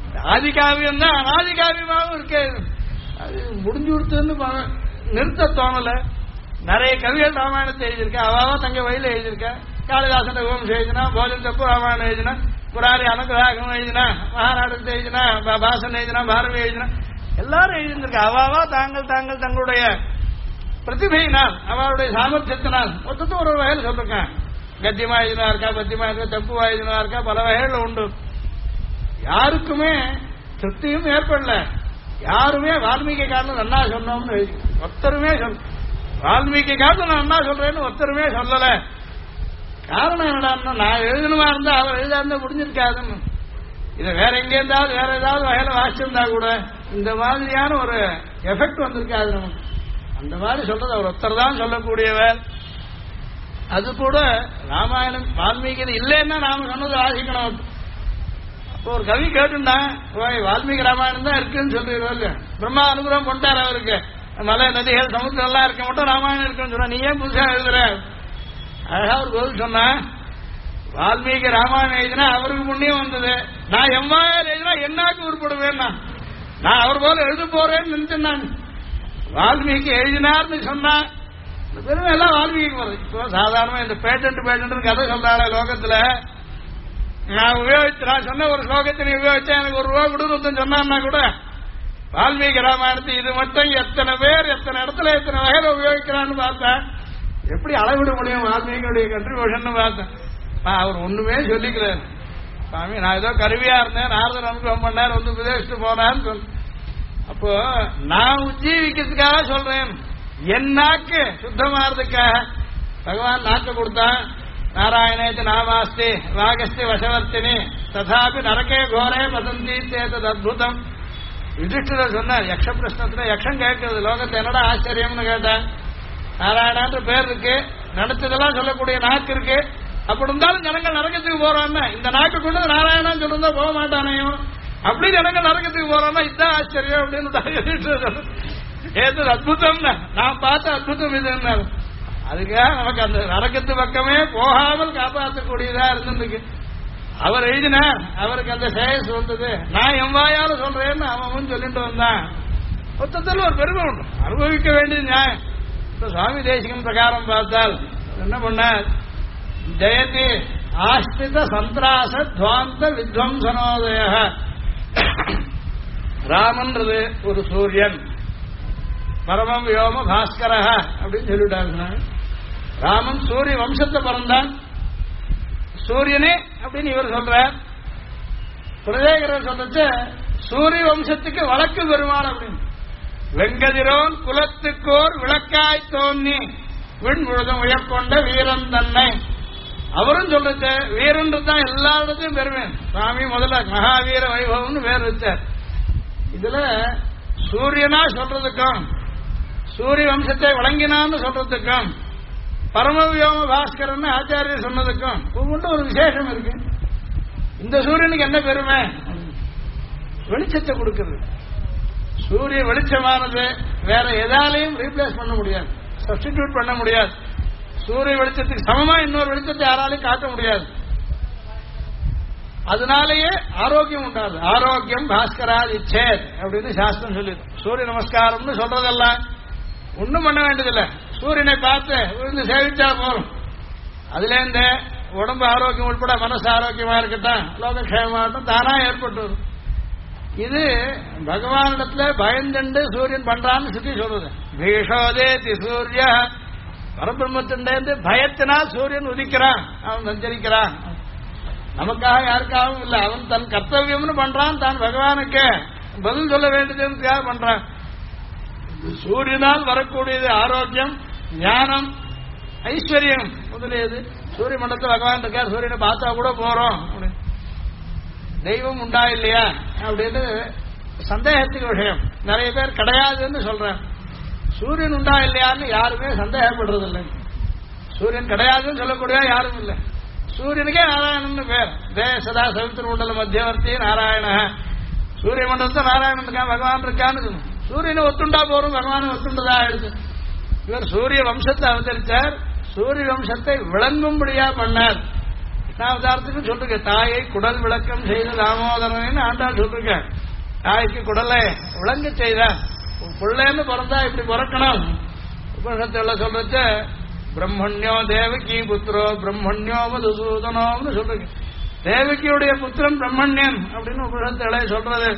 ஆதி காவியம் தான் அனாதி காவியமாகவும் இருக்கு. அது முடிஞ்சு கொடுத்துன்னு நிறுத்த தோணல. நிறைய கவிகள் ராமாயணத்தை எழுதியிருக்கா, அவாவா தங்க வயல எழுதியிருக்கா. காளிதாசன் ஓம்ஸ் எழுதினா, போஜன் தப்பு ராமாயணம் எழுதினா, புராரி அனந்தராகம் எழுதினா, மகாநாடகத்தை எழுதினா, பாசன் எழுதினா, பாரதி எழுதினா, எல்லாரும் எழுதியிருக்கா. அவாவா தாங்கள் தாங்கள் தங்களுடைய பிரதிபையினால் அவருடைய சாமர்த்தியத்தினால் மொத்தத்தை ஒரு வகையில் சொல்லிருக்கான். கத்தியமா எழுதினா இருக்கா, பத்தியமா இருக்கா, தப்புவா எழுதினா இருக்கா, பல வகைகள் உண்டு. யாருக்குமே திருப்தியும் ஏற்படல. யாருமே வால்மீகி காரணம் நன்னா சொன்னோம்னு ஒருத்தருமே வால்மீகி காரணம் நான் என்ன சொல்றேன்னு ஒருத்தருமே சொல்லல. காரணம் என்னடா, நான் எழுதணுமா இருந்தா அவர் எழுதா இருந்தா முடிஞ்சிருக்காதுன்னு. இதை வேற எங்க இருந்தாலும் வேற ஏதாவது வகையில வாசிச்சிருந்தா கூட இந்த மாதிரியான ஒரு எஃபெக்ட் வந்திருக்காது நமக்கு. அந்த மாதிரி சொல்றது அவர் ஒருத்தர் தான் சொல்லக்கூடியவர். அது கூட ராமாயணம் வால்மீகி இல்லைன்னா நாம சொன்னது வாசிக்கணும். அப்போ ஒரு கவி கேட்டுட்டான், வால்மீகி ராமாயணம் தான் இருக்குன்னு சொல்லிடுவாரு. பிரம்மா அனுகிரகம் கொண்டாரு அவருக்கு, மலை நதிகள் சமுத்திரம் எல்லாம் இருக்க மட்டும் ராமாயணம் இருக்குன்னு சொன்னா, நீ ஏன் புதுசா எழுதுற? அழகா ஒரு பதில் சொன்னா, வால்மீகி ராமாயணம் எழுதினா அவருக்கு புண்ணியம் வந்தது, நான் எம்மாயிரம் எழுதினா என்னாக்கு உருப்படுவேன். நான் அவர் போல எழுத போறேன்னு நினைச்சேன். வால்மீகி எழுதினார்னு சொன்னா பெருமை எல்லாம் வால்மீகி போறது. இப்போ சாதாரணமா இந்த பேட்டன்ட் கதை சொல்றாங்க லோகத்துல. நான் சொன்ன ஒரு ஸ்லோகத்தை நீ உபயோகிச்சா எனக்கு ₹1 கொடுன்னு சொன்னா கூட வால்மீகி ராமாயணத்தை இது மட்டும் எத்தனை பேர் எத்தனை இடத்துல எத்தனை வகையில உபயோகிக்கிறான்னு பார்த்தேன். எப்படி அளவிட முடியும் வால்மீகியுடைய கண்ட்ரிபியூஷன் பார்த்தேன். அவர் ஒண்ணுமே சொல்லிக்கிறார். சாமி நான் ஏதோ கருவியா இருந்தேன், நாரதர் அனுகிரகம் பண்ணார், வந்து விதேசிட்டு போனான்னு சொல்லு. அப்போ நான் உஜ்ஜீவிக்கிறதுக்காக சொல்றேன், என் நாக்கு சுத்தமாறதுக்காக பகவான் நாக்கு கொடுத்தான். நாராயணேத்து நாமாஸ்தி வாகஸ்தி வசவர்த்தினி ததாபி நரகே கோரே வசந்தி சேதது அத்புதம். யுதிஷ்டிரர் சொன்னார் யக்ஷ பிரஷ்னத்துல, யக்ஷம் கேட்கிறது லோகத்தை என்னடா ஆச்சரியம்னு கேட்டான். நாராயணான்ற பேர் இருக்கு, நடத்ததெல்லாம் சொல்லக்கூடிய நாக்கு இருக்கு, அப்படி இருந்தாலும் ஜனங்கள் நரகத்துக்கு போறான்னா இந்த நாக்கு கொண்டு நாராயணான்னு சொல்லிருந்தா போக மாட்டானையும், அப்படி ஜனங்கள் நரகத்துக்கு போறான்னா இதுதான் ஆச்சரியம் அப்படின்னு ஏது அத்புதம் நான் பார்த்த அத்புதம் இது. அதுக்காக நமக்கு அந்த நரகத்து பக்கமே போகாமல் காப்பாற்றக்கூடியதா இருந்திருக்கு. அவர் எழுதினார், அவருக்கு அந்த சேயஸ் வந்தது, நான் எவ்வாயால சொல்றேன்னு அவன் சொல்லிட்டு வந்தான். மொத்தத்தில் ஒரு பெருமை உண்டு, அனுபவிக்க வேண்டியது நியாயம். இப்ப சுவாமி தேசிகன் பிரகாரம் பார்த்தால் என்ன பண்ணார், ஜெயதி ஆஸ்தித சந்திராச துவாந்த வித்வம்சனோதய. ராமன்றது ஒரு சூரியன், பரமம் வியோம பாஸ்கர அப்படின்னு சொல்லிட்டாங்க. ராமன் சூரிய வம்சத்தை பிறந்தான், சூரியனே அப்படின்னு இவர் சொல்றார். பிரதேகரர் சொல்றச்ச சூரிய வம்சத்துக்கு வழக்கு பெறுவான் அப்படின்னு. வெங்கதிரோன் குலத்துக்கோர் விளக்காய் தோன்னி விண் முழுதும் உயர்கொண்ட வீரன் தன்னை. அவரும் சொல்றது வீரன்றது தான் எல்லா இடத்தையும் பெறுவேன். சுவாமி முதல்ல மகாவீர வைபவம்னு பேர் வச்சார். இதுல சூரியனா சொல்றதுக்கும் சூரிய வம்சத்தை வழங்கினான்னு சொல்றதுக்கும் பரமவியோம பாஸ்கரன் ஆச்சாரியர் சொன்னதுக்கும் ஒவ்வொன்றும் ஒரு விசேஷம் இருக்கு. இந்த சூரியனுக்கு என்ன பெருமை, வெளிச்சத்தை கொடுக்கிறது. சூரிய வெளிச்சமானது வேற எதாலையும் ரீப்ளேஸ் பண்ண முடியாது, சப்ஸ்டிடியூட் பண்ண முடியாது. சூரிய வெளிச்சத்துக்கு சமமா இன்னொரு வெளிச்சத்தை யாராலையும் காட்ட முடியாது. அதனாலேயே ஆரோக்கியம் உண்டாது. ஆரோக்கியம் பாஸ்கராது இச்சேத் அப்படின்னு சாஸ்திரம் சொல்லிது. சூரிய நமஸ்காரம்னு சொல்றதெல்லாம் ஒன்னும் பண்ண வேண்டியதில்லை, சூரியனை பார்த்து விழுந்து சேவிச்சா போறோம். அதுல இருந்து உடம்பு ஆரோக்கியம் உட்பட மனசு ஆரோக்கியமா இருக்கட்டும், லோகக்ஷேமாகட்டும் தானா ஏற்பட்டு. இது பகவானிடத்துல பயந்துண்டு சூரியன் பண்றான்னு சுத்தி சொல்றது. பீஷோதே தி சூரிய, பரபிரம்மத்திலிருந்து பயத்தினால் சூரியன் உதிக்கிறான், அவன் சஞ்சரிக்கிறான். நமக்காக யாருக்காகவும் இல்லை, அவன் தன் கர்த்தவியம்னு பண்றான், தான் பகவானுக்கு பதில் சொல்ல வேண்டியதுக்காக பண்றான். சூரியனால் வரக்கூடியது ஆரோக்கியம், ஞானம், ஐஸ்வர்யம் முதலியது. சூரிய மண்டலத்தில் பகவான் இருக்கார், சூரியனை பார்த்தா கூட போறோம். தெய்வம் உண்டா இல்லையா அப்படின்னு சந்தேகத்துக்கு விஷயம். நிறைய பேர் கிடையாதுன்னு சொல்றேன். சூரியன் உண்டா இல்லையான்னு யாருமே சந்தேகப்படுறதில்லை. சூரியன் கிடையாதுன்னு சொல்லக்கூடிய யாரும் இல்லை. சூரியனுக்கே நாராயணன் பேர். சதா சவித்திர மண்டல மத்தியவர்த்தி நாராயண. சூரிய மண்டலத்தை நாராயணன் இருக்கா, பகவான் இருக்கான்னு. சூரியனை ஒத்துண்டா போறோம், பகவானை ஒத்துண்டதா எடுத்து. இவர் சூரிய வம்சத்தை அவதரித்தார், சூரிய வம்சத்தை விளங்கும்படியா பண்ணார். அவதாரத்துக்கு சொல்லிருக்கேன். தாயை குடல் விளக்கம் செய்த தாமோதரன்னு ஆண்டாள் சொல்லிருக்கேன். தாய்க்கு குடலை விளங்க செய்தான். பிள்ளைன்னு பிறந்தா இப்படி பிறக்கணும். உபனிஷத்துல சொல்றச்ச பிரம்மண்யோ தேவகி புத்திரோ பிரம்மண்யோ மதுசூதனோம்னு சொல்றீங்க. தேவகியுடைய புத்திரன் பிரம்மண்யன் அப்படின்னு உபனிஷத்துல சொல்றது.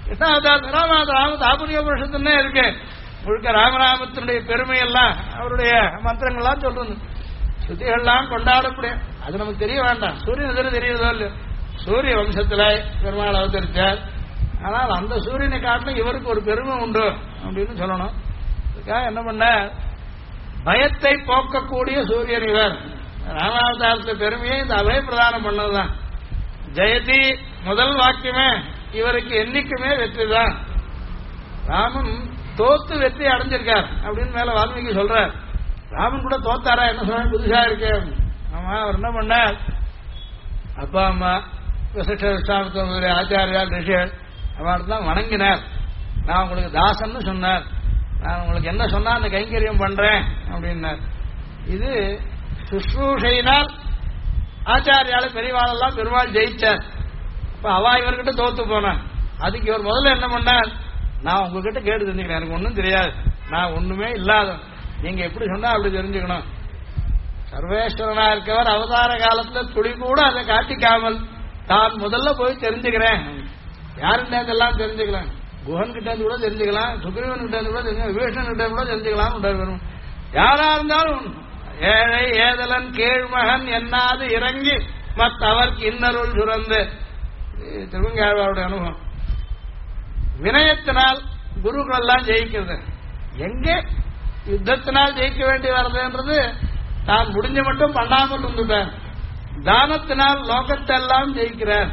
தாபுரிய உபனிஷத்துன்னே இருக்கு. முழுக்க ராமநாமத்தினுடைய பெருமையெல்லாம் அவருடைய மந்திரங்கள்லாம் சொல்றது. ஸ்ருதிகள்லாம் கொண்டாடக்கூடிய அது நமக்கு தெரிய வேண்டாம். சூரியன் எதிர தெரியுதோ இல்லையோ, சூரிய வம்சத்துல பெருமாள் அவதரிச்சார். ஆனால் அந்த சூரியனை காட்டிலும் இவருக்கு ஒரு பெருமை உண்டு அப்படின்னு சொல்லணும். அதுக்காக என்ன பண்ண, பயத்தை போக்கக்கூடிய சூரியன் இவர். ராமாவதாரத்து பெருமையை இந்த அபய பிரதானம் பண்ணதுதான். ஜெயதி முதல் வாக்கியமே இவருக்கு என்னைக்குமே வெற்றி தான். ராமன் தோத்து வெற்றி அடைஞ்சிருக்கார் அப்படின்னு மேல வால்மீகி சொல்றார். ராமன் கூட தோத்தாரா என்ன சொல்ற புதுசா இருக்கு. ஆமா, அவர் என்ன பண்ணார், அப்பா அம்மா வசிஷ்ட விஸ்வாமித்திர ஆச்சாரியா ரிஷிகள் அவர்தான் வணங்கினார். நான் உங்களுக்கு தாசன்னு சொன்னார். நான் உங்களுக்கு என்ன சொன்னா அந்த கைங்கரியம் பண்றேன் அப்படின்னார். இது சுஷ்ரூஷையினால் ஆச்சாரியால பெரியவாளெல்லாம் பெருமாள் ஜெயிச்சார். இப்ப அவா இவர்கிட்ட தோத்து போனான். அதுக்கு இவர் முதல்ல என்ன பண்ணார், நான் உங்ககிட்ட கேட்டு தெரிஞ்சுக்கிறேன், எனக்கு ஒன்றும் தெரியாது, நான் ஒண்ணுமே இல்லாத, நீங்க எப்படி சொன்னா அப்படி தெரிஞ்சுக்கணும். சர்வேஸ்வரனா இருக்கவர் அவதார காலத்துல துளி கூட அதை காட்டிக்காமல் தான் முதல்ல போய் தெரிஞ்சுக்கிறேன். யாருன்னு இதெல்லாம் தெரிஞ்சுக்கலாம், குஹன் கிட்ட கூட தெரிஞ்சுக்கலாம், சுக்ரீவன் கிட்ட கூட தெரிஞ்சுக்கலாம், விபீஷணன் கிட்ட கூட தெரிஞ்சுக்கலாம். யாரா இருந்தாலும் ஏழை ஏதலன் கேழ்மகன் என்னாது இறங்கி மற்றவர்க்கு இன்னருள் சுரந்து, திருவங்காழ்வாருடைய அனுபவம். வினயத்தினால் குருக்கள் எல்லாம் ஜெயிக்கிறது. எங்கே யுத்தத்தினால் ஜெயிக்க வேண்டி வர்றதுன்றது தான் முடிஞ்ச மட்டும் பண்ணாமல் இருந்துட்டார். தானத்தினால் லோகத்தை எல்லாம் ஜெயிக்கிறார்.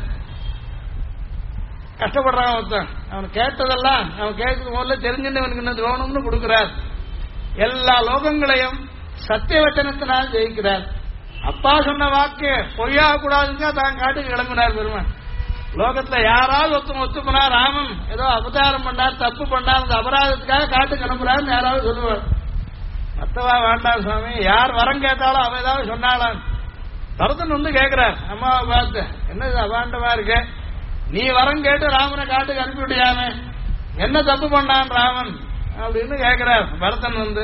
கஷ்டப்படுறான் ஒருத்தன், அவன் கேட்டதெல்லாம் அவன் கேட்கறது முதல்ல தெரிஞ்சுட்டு அவனுக்கு என்ன வேணும்னு கொடுக்கிறார். எல்லா லோகங்களையும் சத்தியவச்சனத்தினால் ஜெயிக்கிறார். அப்பா சொன்ன வாக்கு பொய்யாக கூடாதுங்க தான் காட்டுக்கு கிளம்பினார் பெருமான். லோகத்துல யாராவது ஒத்துப்பனா ராமன் ஏதோ அபதாரம் பண்ணார், தப்பு பண்ணார், அந்த அபராதத்துக்காக காட்டுக்கு கிளம்புறாருன்னு யாராவது சொல்லுவார். மத்தவா வேண்டாம் சுவாமி, யார் வரம் கேட்டாலும் அவ ஏதாவது சொன்னாலாம். பரதன் வந்து கேட்கிறார் அம்மாவை பார்த்து, என்ன இது அபாண்டமா இருக்கு, நீ வரம் கேட்டு ராமனை காட்டுக்கு அனுப்பிவிட்டியாமே, என்ன தப்பு பண்ணான் ராமன் அப்படின்னு கேட்கிறார். பரதன் வந்து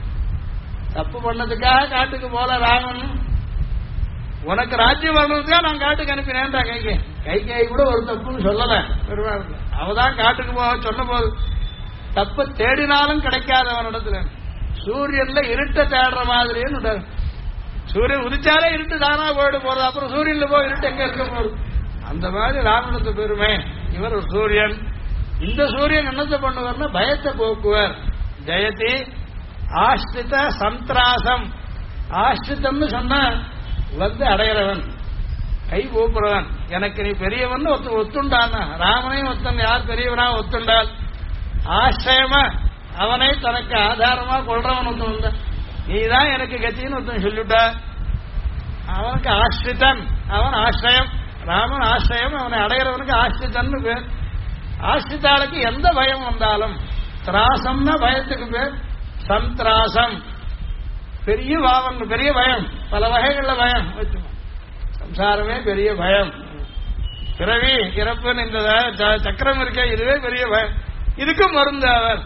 தப்பு பண்ணதுக்காக காட்டுக்கு போல ராமன், உனக்கு ராஜ்யம் வர்றதுக்காக நான் காட்டுக்கு அனுப்பினேன்டா கைகை கூட ஒரு தப்புன்னு சொல்லல பெருமாள். அவதான் காட்டுக்கு போக சொன்ன போது தப்பு தேடினாலும் கிடைக்காதவனிடத்துல சூரியன்ல இருட்ட தேடுற மாதிரின்னு, சூரியன் உதிச்சாலே இருட்டு தானா போயிட்டு போறது, அப்புறம் சூரியன்ல போய் இருட்டு எங்க இருக்க போகுது. அந்த மாதிரி ராமனத்து பெருமை. இவர் ஒரு சூரியன். இந்த சூரியன் என்னத்தை பண்ணுவார்னா பயத்தை போக்குவார். ஜெயதி ஆஷ்டித சந்திராசம். ஆஷ்டிதம்னு சொன்னா வந்து அடைகிறவன், கை கூப்புறவன். எனக்கு நீ பெரியவன் ஒத்துண்டான். ராமனையும் ஒத்தன் யார் பெரியவனா ஒத்துண்டால் ஆசிரியமா அவனை தனக்கு ஆதாரமா கொள்றவன் ஒருத்தன், நீதான் எனக்கு கத்தின்னு ஒருத்தன் சொல்லிவிட்டா அவனுக்கு ஆஷ்டிதன். அவன் ஆசிரியம், ராமன் ஆசிரியம். அவனை அடைகிறவனுக்கு ஆஷ்டிதன்னு பேர். ஆஷ்டிதாளுக்கு எந்த பயம் வந்தாலும், திராசம்னா பயத்துக்கு பேர், சந்திராசம் பெரிய பாவம், பெரிய பயம், பல வகைகள்ல பயம் வச்சு சம்சாரமே பெரிய பயம். பிறவி இறப்புன்னு இந்த சக்கரம் இருக்க, இதுவே பெரிய பயம். இதுக்கும் மருந்து அவர்.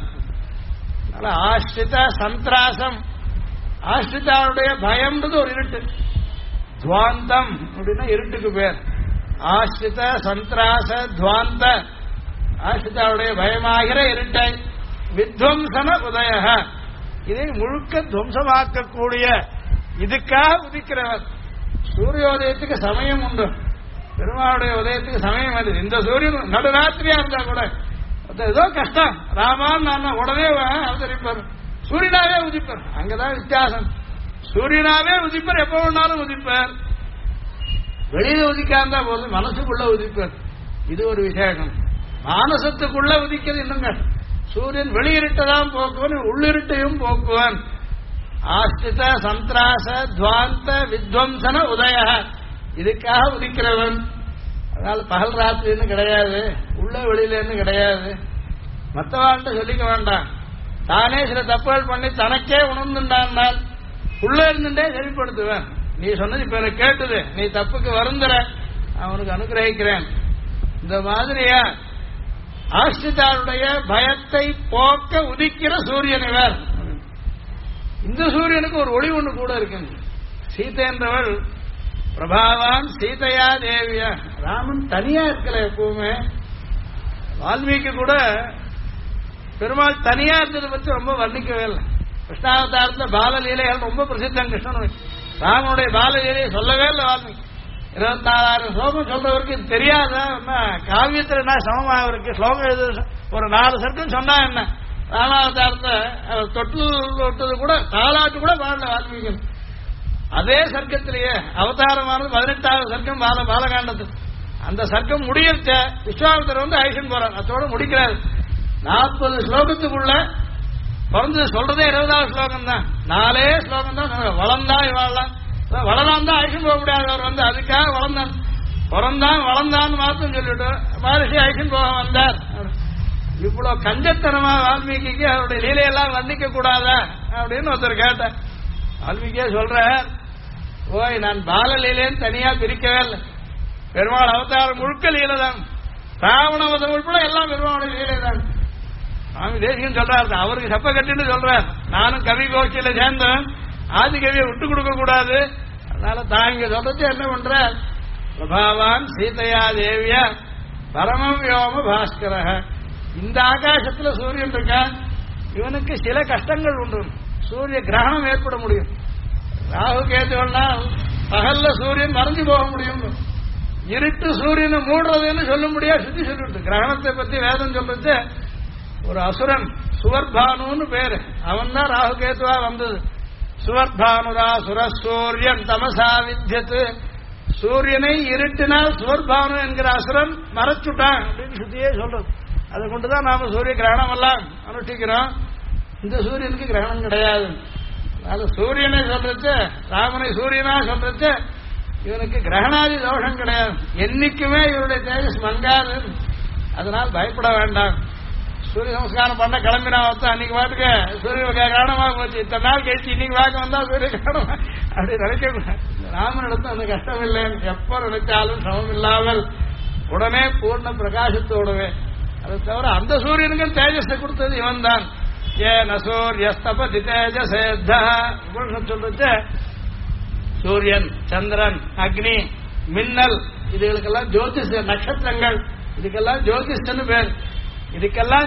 ஆஷ்டித சந்திராசம். ஆஷ்டிதாவுடைய பயம்ன்றது ஒரு இருட்டு. துவாந்தம் அப்படின்னா இருட்டுக்கு பேர். ஆஷ்டித சந்திராச துவாந்த. ஆஷ்டிதாவுடைய பயமாகிற இருட்டை வித்வம்சன உதய, இதை முழுக்க துவம்சமாக்கக்கூடிய இதுக்காக உதிக்கிறவர். சூரியோதயத்துக்கு சமயம் உண்டு, பெருமாளுடைய உதயத்துக்கு சமயம் அது. இந்த சூரியன் நடுராத்திரியா இருந்தா கூட ஏதோ கஷ்டம், ராமான் நான் உடனே அவதரிப்பார், சூரியனாவே உதிப்பார். அங்கதான் வித்தியாசம். சூரியனாவே உதிப்பார், எப்ப வேணாலும் உதிப்பார். வெளியில உதிக்காந்தா போது மனசுக்குள்ள உதிப்பார். இது ஒரு விசேஷம். மானசத்துக்குள்ள உதிக்கிறது இன்னுங்க. சூரியன் வெளியிருட்டதான் போக்குவன், உள்ளிருட்டையும் போக்குவன். ஆஷ்டித சந்திராச துவாந்த வித்வம்சன உதய, இதுக்காக உதிக்கிறவன். அதனால பகல் ராத்திரின்னு கிடையாது, உள்ள வெளியிலன்னு கிடையாது. மற்றவாழ்கிட்ட சொல்லிக்க வேண்டாம். தானே சில தப்புகள் பண்ணி தனக்கே உணர்ந்துட்டான், உள்ள இருந்துட்டே சரிப்படுத்துவேன். நீ சொன்னது இப்ப எனக்கு கேட்டது, நீ தப்புக்கு வருந்துற, அவனுக்கு அனுகிரகிக்கிறேன். இந்த மாதிரியா ஆஸ்ரிதாருடைய பயத்தை போக்க உதிக்கிற சூரியன் இவர். இந்த சூரியனுக்கு ஒரு ஒளி ஒன்று கூட இருக்கு. சீதை என்றவள் பிரபாவான் சீதையா தேவியா. ராமன் தனியா இருக்கல எப்பவுமே. வால்மீகி கூட பெருமாள் தனியா இருந்ததை பற்றி ரொம்ப வர்ணிக்கவே இல்லை. கிருஷ்ணாவதாரத்துல பாலலீலைகள் ரொம்ப பிரசித்தம். கிருஷ்ணன் ராமனுடைய பாலலீலையை சொல்லவே இல்லை வால்மீகி. 24,000 ஸ்லோகம் சொல்றவருக்கு இது தெரியாத காவியத்தில் என்ன சமமாக இருக்கு. ஸ்லோகம் எழுது ஒரு 4 சர்க்கம் சொன்னா என்ன. ராமாவதாரத்தை தொட்டு தொட்டது கூட தாலாட்டு கூட பாடல வால்மீகி. அதே சர்க்கத்திலேயே அவதாரமானது 18வது சர்க்கம் பாலகாண்டத்துக்கு. அந்த சர்க்கம் முடியச்ச விஸ்வாமித்திரர் வந்து ஐஷன் போறார். அதோட முடிக்கிறார். 40 ஸ்லோகத்துக்குள்ள பிறந்தது சொல்றதே 20வது ஸ்லோகம் தான். 4 ஸ்லோகம் தான். வளர்ந்தா இவாழலாம் வளரான் தான் ஐஷன் போக முடியாது. அவர் வந்து அதுக்காக வளர்ந்தான் வளர்ந்தான்னு மாத்தம் சொல்லிட்டு மகரிஷி ஐஷன் போக வந்தார். இவ்வளவு கஞ்சத்தனமா வால்மீகிக்கு அவருடைய லீலையெல்லாம் வர்ணிக்க கூடாதா அப்படின்னு ஒருத்தர் கேட்டார். வால்மீகியே சொல்ற, ஓய் நான் பாலலீலைன்னு தனியா பிரிக்கவே இல்லை. பெருமாள் அவதாரம் முழுக்க லீலை தான். ராவணவதம் உட்பட எல்லாம் பெருமாளுடைய லீலை தான். சுவாமி தேசிகன் சொல்றாரு, அவருக்கு சப்ப கட்டின்னு சொல்றார். நானும் கவி கோஷ்டியில சேர்ந்தேன், ஆதி கவியை விட்டு கொடுக்க கூடாது. அதனால தான் இங்க சொல்றது என்ன பண்ற, பிரபாவான் சீதையா தேவியா பரமம் வ்யோம பாஸ்கர. இந்த ஆகாசத்துல சூரியன் இருக்கான், இவனுக்கு சில கஷ்டங்கள் உண்டு. சூரிய கிரகணம் ஏற்பட முடியும். ராகு கேதுகள்னா பகல்ல சூரியன் மறைஞ்சு போக முடியும். இருட்டு சூரியனை மூடுறதுன்னு சொல்ல முடியாது. சுத்தி சொல்லிட்டு கிரகணத்தை பத்தி வேதம் சொல்றது. ஒரு அசுரன் சுவர்பானுன்னு பேரு, அவன் தான் ராகு கேதுவா வந்தது. சுவர்பானுரா சுரசூரியன் தமசா வித்யத்து. சூரியனை இருட்டினால் சுவர்பானு என்கிற அசுரன் மறைச்சுட்டான் அப்படின்னு சுத்தியே சொல்றது. அதை கொண்டுதான் நாம சூரிய கிரகணம் எல்லாம் அனுஷ்டிக்கிறோம். இந்த சூரியனுக்கு கிரகணம் கிடையாது. அது சூரியனை சொல்றது, ராமனை சூரியனா சொல்றது, இவனுக்கு கிரகணாதி தோஷம் கிடையாது. என்னைக்குமே இவருடைய தேஜஸ் மங்காது. அதனால் பயப்பட வேண்டாம். சூரிய நமஸ்காரம் பண்ண கிளம்பினா அன்னைக்கு பாட்டுக்கு சூரிய கிரகணமாக போச்சு. இத்தனை நாள் கழிச்சு இன்னைக்கு வாக்க வந்தா சூரிய கிரகணம் அப்படி நினைக்க. ராமனிடத்து அந்த கஷ்டம் இல்லை. எப்ப நினைச்சாலும் சமம் இல்லாமல் உடனே பூர்ண பிரகாசத்தோடவே. அதை தவிர அந்த சூரியனுக்கு தேஜஸை கொடுத்தது இவன் தான். ஏன சூரியஸ்தபதி தேஜசேத்தா சொல்றது. சூரியன், சந்திரன், அக்னி, மின்னல், இதுகளுக்கெல்லாம் ஜோதிஷ், நட்சத்திரங்கள், இதுக்கெல்லாம் ஜோதிஷ்னு பேர். இதுக்கெல்லாம்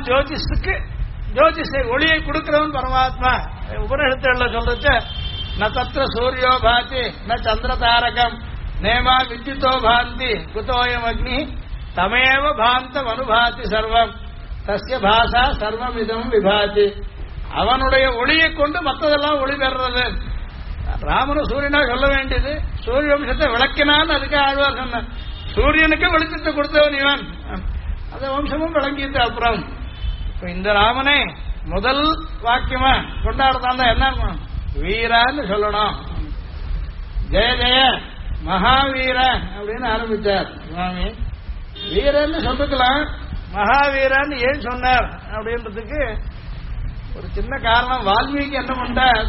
ஜோதிஷை ஒளியை கொடுக்கிறவன் பரமாத்மா. உபநிஷத்துல சொல்றது, ந தத்திர சூரியோ பாதி ந சந்திர தாரகம் நேமா வித்யுதோ பாந்தி குதோயம் அக்னி தமேவ பாந்தம் அனுபாதி சர்வம் தஸ்ய பாஷா சர்வம் இதம் விபாதி. அவனுடைய ஒளியை கொண்டு மற்றதெல்லாம் ஒளி பெறுறது. ராமனு சூரியனா சொல்ல வேண்டியது. சூரிய வம்சத்தை விளக்கினான்னு அதுக்கு ஆழ்வார் சொன்ன. சூரியனுக்கு வெளிச்சத்தை கொடுத்தவன் இவன். அந்த வம்சமும் விளங்கிட்டு அப்புறம் இப்ப இந்த ராமனை முதல் வாக்கியமா கொண்டாடுதான் என்ன வீரான்னு சொல்லணும். ஜெய ஜெய மகாவீர அப்படின்னு ஆரம்பிச்சார் சுவாமி. வீரன்னு சொல்லிக்கலாம், மகாவீரன்னு ஏன் சொன்னார் அப்படின்றதுக்கு ஒரு சின்ன காரணம். வால்மீகி என்ன பண்ணார்,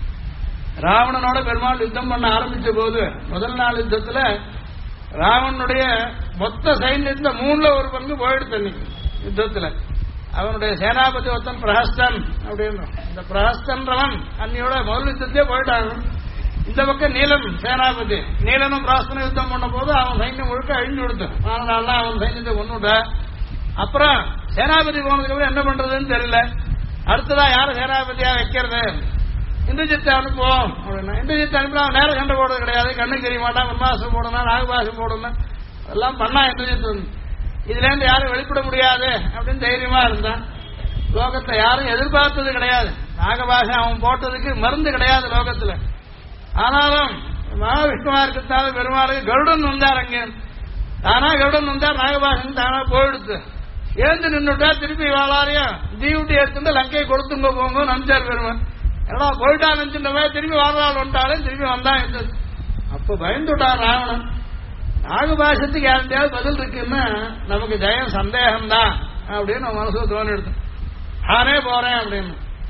ராவணனோட பெருமாள் யுத்தம் பண்ண ஆரம்பிச்ச போது முதல் நாள் யுத்தத்துல ராவணனுடைய மொத்த சைன்யத்துல 1/3 போயிடுச்சு. அன்னைக்கு யுத்தத்துல அவனுடைய சேனாபதி ஒருத்தன் பிரஹஸ்தன் அப்படின்னு. இந்த பிரஹஸ்தன்றவன் அன்னையோட முதல் யுத்தத்திலே போயிட்டாங்க. இந்த பக்கம் நீலம் சேனாபதி, நீலனும் பிரஹஸ்தனும் யுத்தம் பண்ண போது அவன் சைன்யம் முழுக்க அழிஞ்சு கொடுத்தான். 4 நாள்லாம் அவன் சைன்யத்தை கொண்டுட்ட. அப்புறம் சேனாபதி போனதுக்கு அப்புறம் என்ன பண்றதுன்னு தெரியல. அடுத்ததா யார சேனாபதியா வைக்கிறது, இந்திரஜித்தை அனுப்புவோம் அப்படின்னா இந்திரஜித்தை அனுப்பினா அவன் நேரம் சண்டை போடுறது கிடையாது. கண்ணுக்கு தெரிய மாட்டான். பிரம்மாசம் போடணும், நாகபாசம் போடணும், அதெல்லாம் பண்ணா இந்திரஜித் வந்து இதுல இருந்து யாரும் வெளிப்பட முடியாது அப்படின்னு தைரியமா இருந்தான். லோகத்தை யாரும் எதிர்பார்த்தது கிடையாது. நாகபாசம் அவன் போட்டதுக்கு மருந்து கிடையாது லோகத்துல. ஆனாலும் மகாவிஷ்ணுவா இருக்கிறதால பெருமாளுக்கு கருடன் வந்தார். அங்கே தானா கருடன் வந்தார். நாகபாசன் தானா போயிடுத்து. எழுந்து நின்றுட்டா திருப்பி வாழாரையும் டியூட்டி எடுத்துட்டு லங்கையை கொடுத்துங்க போங்க நினைச்சார் பெருமாள். எல்லாம் போயிட்டா நினைச்சுட்ட மாதிரி திரும்பி வாழ்நாள் வந்துட்டாலும் திரும்பி வந்தான். அப்ப பயந்துட்டான் ராவணன். நாகபாசத்துக்கு யாருந்தையாவது பதில் இருக்குன்னா நமக்கு ஜெயம் சந்தேகம்தான் அப்படின்னு மனசுல தோணி எடுத்து நானே போறேன் அப்படின்னு.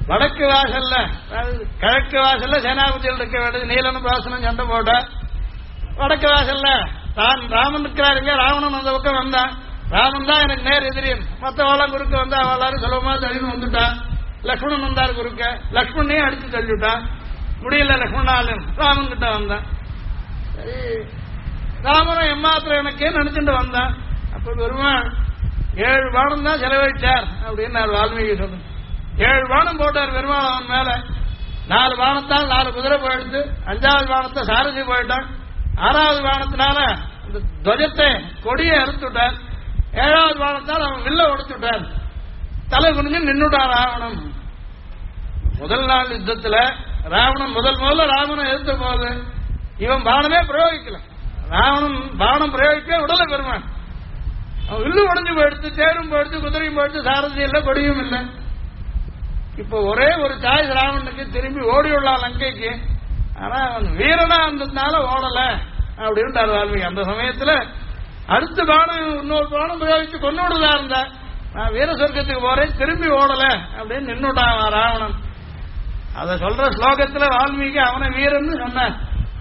வடக்கு வாசல்ல கிழக்கு வாசல்ல சேனாபதியில் இருக்க வேண்டியது நீலனும் பாசனம் சண்டை போட்ட வடக்கு வாசல்ல தான் ராமன் இருக்கிறாருங்க ராவணன் அந்த பக்கம் வந்தான் ராமன் தான் எனக்கு நேர் எதிரியும் மற்றவெல்லாம் குறுக்க வந்தா அவளாரும் சுலபமா தள்ளின்னு வந்துட்டான் லக்ஷ்மணன் வந்தார் குறுக்க லக்ஷ்மணையும் அடிச்சு தள்ளிவிட்டான் முடியல லக்ஷ்மணாலும் ராமன் கிட்ட வந்தான் சரி ராமனும் எம்மாத்திரம் எனக்கே நினைச்சுட்டு வந்தான் அப்ப பெருமாள் 7 பானம் தான் செலவழிச்சார் அப்படின்னு வால்மீகி சொல்லுங்க 7 பானம் போட்டார் பெருமாள் அவன் மேல 4 பானத்தால் 4 குதிரை போயிடுத்து 5வது பானத்தை சாரதி போயிட்டான் 6வது பானத்தினால இந்த துவஜத்தை கொடியை அறுத்துட்டார் 7வது பானத்தால் அவன் வில்ல உடைச்சுட்டார் தலை குனிஞ்சு நின்னுட்டான் ராவணன் முதல் நாள் யுத்தத்துல ராவணன் முதல்ல ராவணன் எதிர்த்த போது இவன் பானமே பிரயோகிக்கல ராவணன் பானம் பிரயோகிக்க உடல பெருமான் அவன் வில்லு உடஞ்சு போயிடுத்து தேரும் போயிடுத்து குதிரையும் போயிடுத்து சாரதி இல்லை கொடியும் இல்லை இப்ப ஒரே ஒரு சாய்ஸ் ராவணனுக்கு திரும்பி ஓடி உள்ளான் லங்கைக்கு ஆனா அவன் வீரனா இருந்ததுனால ஓடல அப்படின்ட்டார் வால்மீகி அந்த சமயத்துல அடுத்த பானம் இன்னொரு பானம் பிரயோகிச்சு கொண்டுடுதா இருந்தா நான் வீர சொர்க்கத்துக்கு போறேன் திரும்பி ஓடல அப்படின்னு நின்னுட்டான் ராவணன் அத சொல்ற ஸ்லோகத்துல வால்மீகி அவனை வீரன் சொன்னான்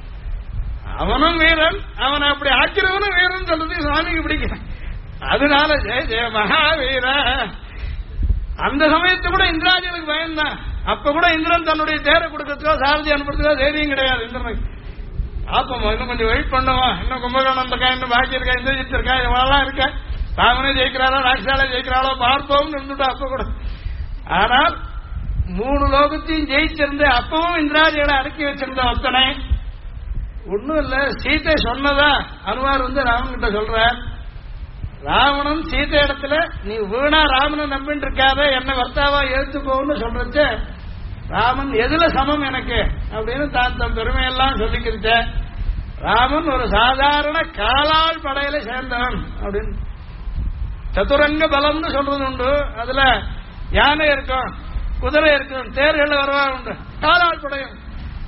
அவனும் வீரன் அவனை அப்படி ஆக்கிறவனும் வீரன் சொல்றது சுவாமிக்கு பிடிக்கும் அதனால ஜெய ஜெய மகாவீர அந்த சமயத்து கூட இந்திராஜனுக்கு பயந்தான் அப்ப கூட இந்திரன் தன்னுடைய தேரை கொடுக்கறதுக்கோ சாரதி அனுப்புறதுக்கோ தைரியம் கிடையாது இந்திரனுக்கு ஆப்பமா இன்னும் கொஞ்சம் வெயிட் பண்ணுவான் இன்னும் கும்பகோணம் இருக்கா இன்னும் பாக்கி இருக்கா இந்திரஜித் இருக்கா இவெல்லாம் இருக்கா ராமனே ஜெயிக்கிறாரோ ராட்சாலே ஜெயிக்கிறாளோ பார்ப்போம்னு இருந்துட்டா அப்ப கூட ஆனால் 3 லோகத்தையும் ஜெயிச்சிருந்த அப்பவும் இந்திராஜிகளை அடக்கி வச்சிருந்த ஒத்தனை ஒன்னும் இல்ல சீதை சொன்னதா அனுமார் ராமன் கிட்ட சொல்ற ராவணன் சீதை இடத்துல நீ வீணா ராமனை நம்பிட்டு இருக்காத என்ன வர்த்தாவா எழுத்து போன்னு சொல்றச்ச ராமன் எதுல சமம் எனக்கு அப்படின்னு தான் தன் பெருமையெல்லாம் சொல்லிக்கிருச்ச ராமன் ஒரு சாதாரண காலாள் படையில சேர்ந்தவன் அப்படின்னு சதுரங்க பலம்னு சொல்றது உண்டு அதுல யானை இருக்கும் குதிரை இருக்கும் தேர்கள் வரவா உண்டு காலாள் படையும்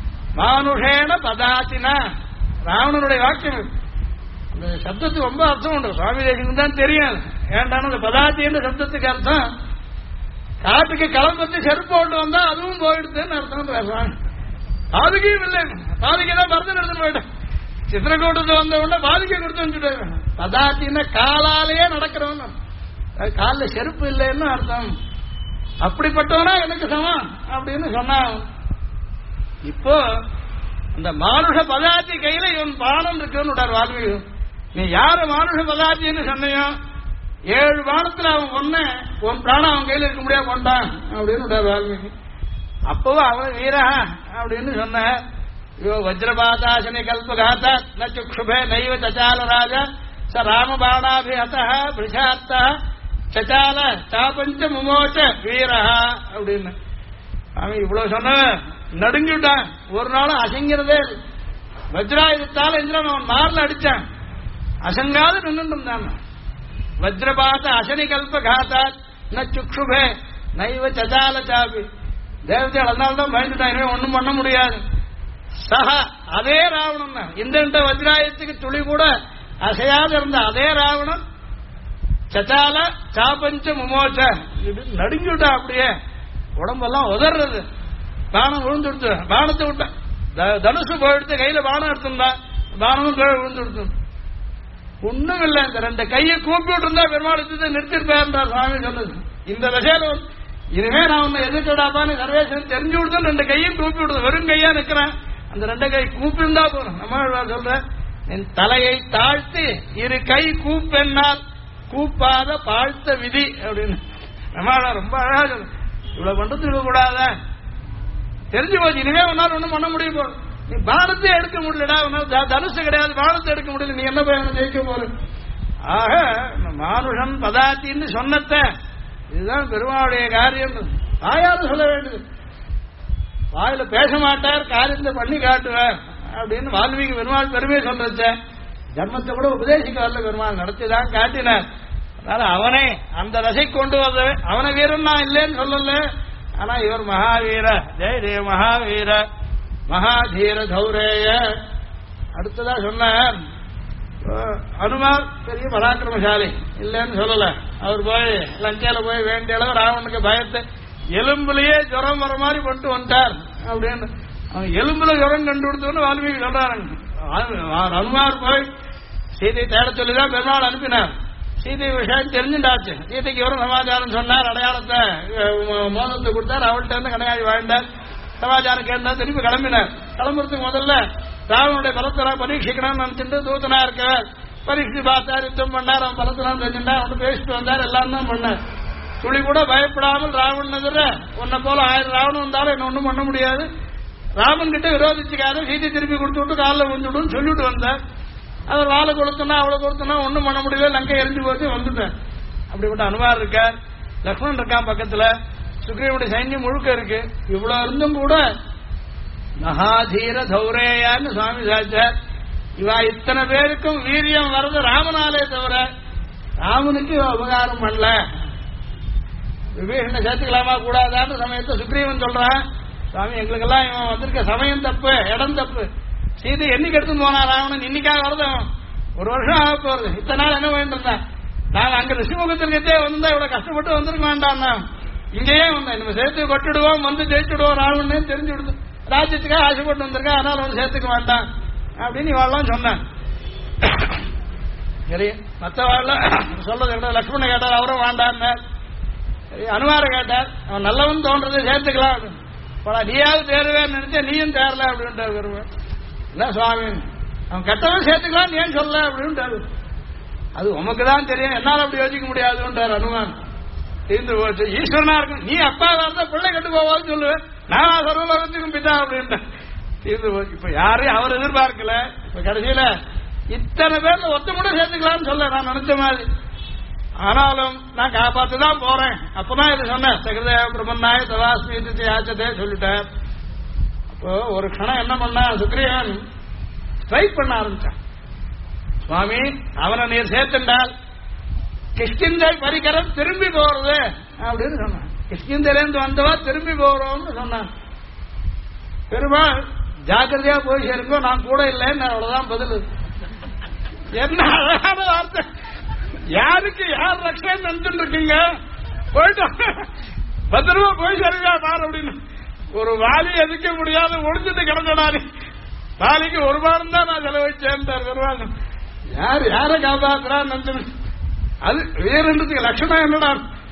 மானுஷேன பதாத்தினா ராவணனுடைய வாக்கியம் அந்த சப்தத்துக்கு ரொம்ப அர்த்தம் உண்டு சுவாமி தேசிக்கு தான் தெரியும் ஏன்டான அந்த பதாத்தின்ற சப்தத்துக்கு அர்த்தம் காட்டுக்கு கிளம்பத்து செருப்பு போட்டு வந்தா அதுவும் போயிடுதுன்னு அர்த்தம் சுவாமி பாதுகையும் இல்லை பாதுகை தான் பரதன் எடுத்துட்டு போயிட்டேன் சித்திரக்கூட்டத்து வந்த உடனே பாதுகை கொடுத்து வந்துட்டு பதாத்தின்னா காலாலேயே நடக்கிறவன் காலில் செருப்பு இல்லைன்னு அர்த்தம் அப்படிப்பட்டவனா எனக்கு சமம் அப்படின்னு சொன்னான் இப்போ அந்த மானுஷ பதார்த்தி கையில இவன் பானம் இருக்குன்னு வால்மீகி நீ யாரு மானுஷ பதார்த்தின்னு சொன்னையோ 7 பானத்துல அவன் ஒண்ணு உன் பிராணம் அவன் கையில இருக்க முடியாது கொண்டான் அப்படின்னு வால்மீகி அப்பவும் அவன் வீரா அப்படின்னு சொன்ன யோ வஜ்ரபாதாசனி கல்பகாத்த ந சுக்ஷுபே நைவ சச்சால ராஜா ச ராமபாணாபிஹத பிரிஷாத்த சச்சால சாபஞ்ச முமோச்ச வீரா அப்படின்னு அவன் இவ்வளவு சொன்ன நடுங்கிட்டான் ஒரு நாளும் அசங்கிறதே வஜ்ராயுதத்தால இந்திரன் அவன் மார்ல அடிச்சான் அசங்காது நின்று இருந்தான் வஜ்ரபாத அசனி கல்ப காத்தா ந சுக்ஷுபே நைவ சச்சால சாபி தேவதைகள் அதனால்தான் பயந்துட்டான் இனிமே ஒண்ணும் பண்ண முடியாது சஹ அதே ராவணன் தான் இந்த வஜ்ராயுதத்துக்கு துளி கூட அசையாது இருந்த அதே ராவணன் சச்சால சாபஞ்ச முமோச்ச நடுங்கிவிட்டா அப்படியே உடம்பெல்லாம் உதறது பானம் விழுந்துடுத்து பானத்தை விட்டான் தனுசு போயிடுத்து கையில பானம் எடுத்திருந்தா பானமும் விழுந்து விடுத்து ஒண்ணும் இல்லை இந்த 2 கையை கூப்பி விட்டு இருந்தா பெருமாள் நிறுத்திருப்பார் சுவாமி சொன்னது இந்த விஷயம் இனிமே நான் உன்னை எதிர்க்கடாப்பான்னு சர்வேசன் தெரிஞ்சு விடுத்து 2 கையும் கூப்பி விடுது வெறும் கையா நிக்கிறேன் அந்த 2 கை கூப்பி இருந்தா போறோம் நம்ம சொல்ற என் தலையை தாழ்த்தி 2 கை கூப்பென்னால் கூப்பாத பாழ்த்த விதி அப்படின்னு நம்ம ரொம்ப அழகா சொல்ல இவ்வளவு பண்றதுக்கு கூடாத தெரிஞ்சு போச்சு இனிமே ஒன்னால ஒண்ணும் பண்ண முடியும் போல நீ பானத்தை எடுக்க முடியலடா தனுசு கிடையாது பானத்தை எடுக்க முடியல நீ என்ன பயணம் ஜெயிக்க போற ஆக மானுஷன் பதாத்தின்னு சொன்னத இதுதான் பெருமாளுடைய காரியம் வாயால சொல்ல வேண்டியது வாயில பேச மாட்டார் காரியத்தை பண்ணி காட்டுவார் அப்படின்னு வால்மீகி பெருமாள் பெருமையை சொல்றச்ச தர்மத்தை கூட உபதேசிக்க வரல பெருமாள் நடத்திதான் காட்டினார் அதனால அவனை அந்த ரசை கொண்டு வந்த அவனை வீரன் நான் இல்லைன்னு சொல்லல ஆனா இவர் மகாவீர ஜெய ஜெய மகாவீர மகாதீர கௌரேய அடுத்ததா சொன்னார் அனுமார் பெரிய பராக்கிரமசாலி இல்லைன்னு சொல்லல அவர் போய் லங்கையில போய் வேண்டிய அளவு ராவனுக்கு பயத்தை எலும்புலயே ஜுரம் வர மாதிரி கொண்டு வந்துட்டார் அப்படின்னு. அவன் எலும்புல ஜுரம் கண்டு கொடுத்தோன்னு வால்மீகி சொல்றாருங்க. அனுமார் போய் சீதை தேட சொல்லிதான் பெருமாள் அனுப்பினார். சீதை விஷயம் தெரிஞ்சுட்டாச்சு. சீதைக்கு வரும் சமாச்சாரம் சொன்னார், அடையாளத்தை மோதத்தை கொடுத்தார், அவள்கிட்ட இருந்து கடையாளி வாழ்ந்தார். சமாச்சாரம் கேட்டா திருப்பி கிளம்பினார். கிளம்புறதுக்கு முதல்ல ராவனுடைய பலத்தரா பரீட்சிக்கணும்னு நினைச்சிட்டு தூத்தனா இருக்கார். பரீட்சை பார்த்தார், யுத்தம் பண்ணார், அவன் பலத்தனம் தெரிஞ்சுட்டார், அவன் பேசிட்டு வந்தார், எல்லாம் தான் பண்ணார். துளி கூட பயப்படாமல் ராவன் எதிர உன்னை போல 1000 ராவணம் வந்தாலும் என்ன ஒண்ணும் பண்ண முடியாது, ராமன் கிட்ட விரோதிச்சுக்காரு, சீதை திருப்பி கொடுத்து விட்டு காலில் விழுந்துடும் சொல்லிட்டு வந்தார். அவர் வாழை கொடுத்தனா அவளை கொடுத்தனா ஒண்ணும் பண்ண முடியல, லங்கை எரிஞ்சு போச்சு வந்துட்டேன். அப்படிப்பட்ட அனுமார் இருக்கார். லக்ஷ்மணன் இருக்கான் பக்கத்துல, சுக்ரீவனுடைய சைன்யம் முழுக்க இருக்கு. இவ்வளவு இருந்தும் கூட மகாதீர தௌரேயான்னு சுவாமி சாச்சார். இவா இத்தனை பேருக்கும் வீரியம் வர்றது ராமனாலே தவிர ராமனுக்கு உபகாரம் பண்ணல. விபீஷண சேர்த்துக்கலாமா கூடாதான்னு சமயத்தை சுக்ரீவன் சொல்றான், சுவாமி எங்களுக்கெல்லாம் இவன் வந்திருக்க சமயம் தப்பு, இடம் தப்பு. சீதை என்னைக்கு எடுத்துன்னு போனா ராவணன், இன்னைக்காக வருது, 1 வருஷம் ஆக போறது. இத்தனை நாள் என்ன வேண்டியிருந்தா, நாங்க அங்க ரிஷிமுகத்திற்கே வந்தா இவ்வளவு கஷ்டப்பட்டு வந்திருக்க வேண்டாம், இங்கேயே வந்தேன், நம்ம சேர்த்து கொட்டுடுவோம், வந்து ஜெயிச்சுடுவோம் ராவணன் தெரிஞ்சு விடுது, ராஜ்யத்துக்காக ஆசைப்பட்டு வந்திருக்கா, அதனால ஒன்று சேர்த்துக்க வேண்டாம் அப்படின்னு இவாள்லாம் சொன்னான். சரி, மற்றவாள் சொல்றது லட்சுமணன் கேட்டார், அவரும் வேண்டான்னு. சரி, அனுமார கேட்டார், அவன் நல்லவன் தோன்றது சேர்த்துக்கலாம் அப்படின்னு. நீயாவது தேர்வேன்னு நினைச்சா நீயும் தேரல அப்படின்ட்டு வருவேன். என்ன சுவாமி, அவன் கெட்டவன் சேர்த்துக்கலாம் ஏன் சொல்ல அப்படின்ட்டாரு. அது உமக்குதான் தெரியும், என்னால அப்படி யோசிக்க முடியாதுன்றார் அனுமான். தீர்ந்து போச்சு, ஈஸ்வரனா இருக்கும், நீ அப்பா இருந்தா பிள்ளை கட்டு போவான்னு சொல்லுவேன், நான் சர்வலோகத்துக்கும் பிதா அப்படின்ட்டேன். தீர்ந்து போச்சு. இப்ப யாரையும் அவர் எதிர்பார்க்கல. இப்ப கடைசியில இத்தனை பேர்ல ஒத்த கூட சேர்த்துக்கலாம்னு சொல்ல நான் நினைச்ச மாதிரி. ஆனாலும் நான் காப்பாத்துதான் போறேன். அப்பதான் இது சொன்னேன், சகிருதேவ பிரபன்னாய தவாஸ்மி ஆச்சதே சொல்லிட்டேன். அப்போ ஒரு க்ஷணம் என்ன பண்ணா, சுக்ரீவன் ஸ்ட்ரைக் பண்ண ஆரம்பிச்சான். சுவாமி, அவனை நீர் சேர்த்துண்டால் கிஷ்கிந்தை பரிகரம் திரும்பி போறது அப்படின்னு சொன்னான். கிஷ்கிந்தையிலேருந்து வந்தவா திரும்பி போறோம்னு சொன்னான். பெருமாள் ஜாக்கிரதையா போய் சேருங்கோ, நான் கூட இல்லைன்னு அவ்வளவுதான் பதில். என்ன அழகான வார்த்தை, யாருக்கு யார் ரக்ஷன் நினைச்சுட்டு இருக்கீங்க, போயிட்டு பத்திரமா போய் சேருங்க பாரு அப்படின்னு. ஒரு வாலி எதிர்க்க முடியாத ஒழிஞ்சிட்டு கிடந்தாரு. வாலிக்கு 1 வாரம் தான் நான் செலவழிச்சேன் வருவாங்க. யாரை காப்பாத்துறான்னு நினைச்சு, அது வீரன்றதுக்கு லட்சணம் என்னடா,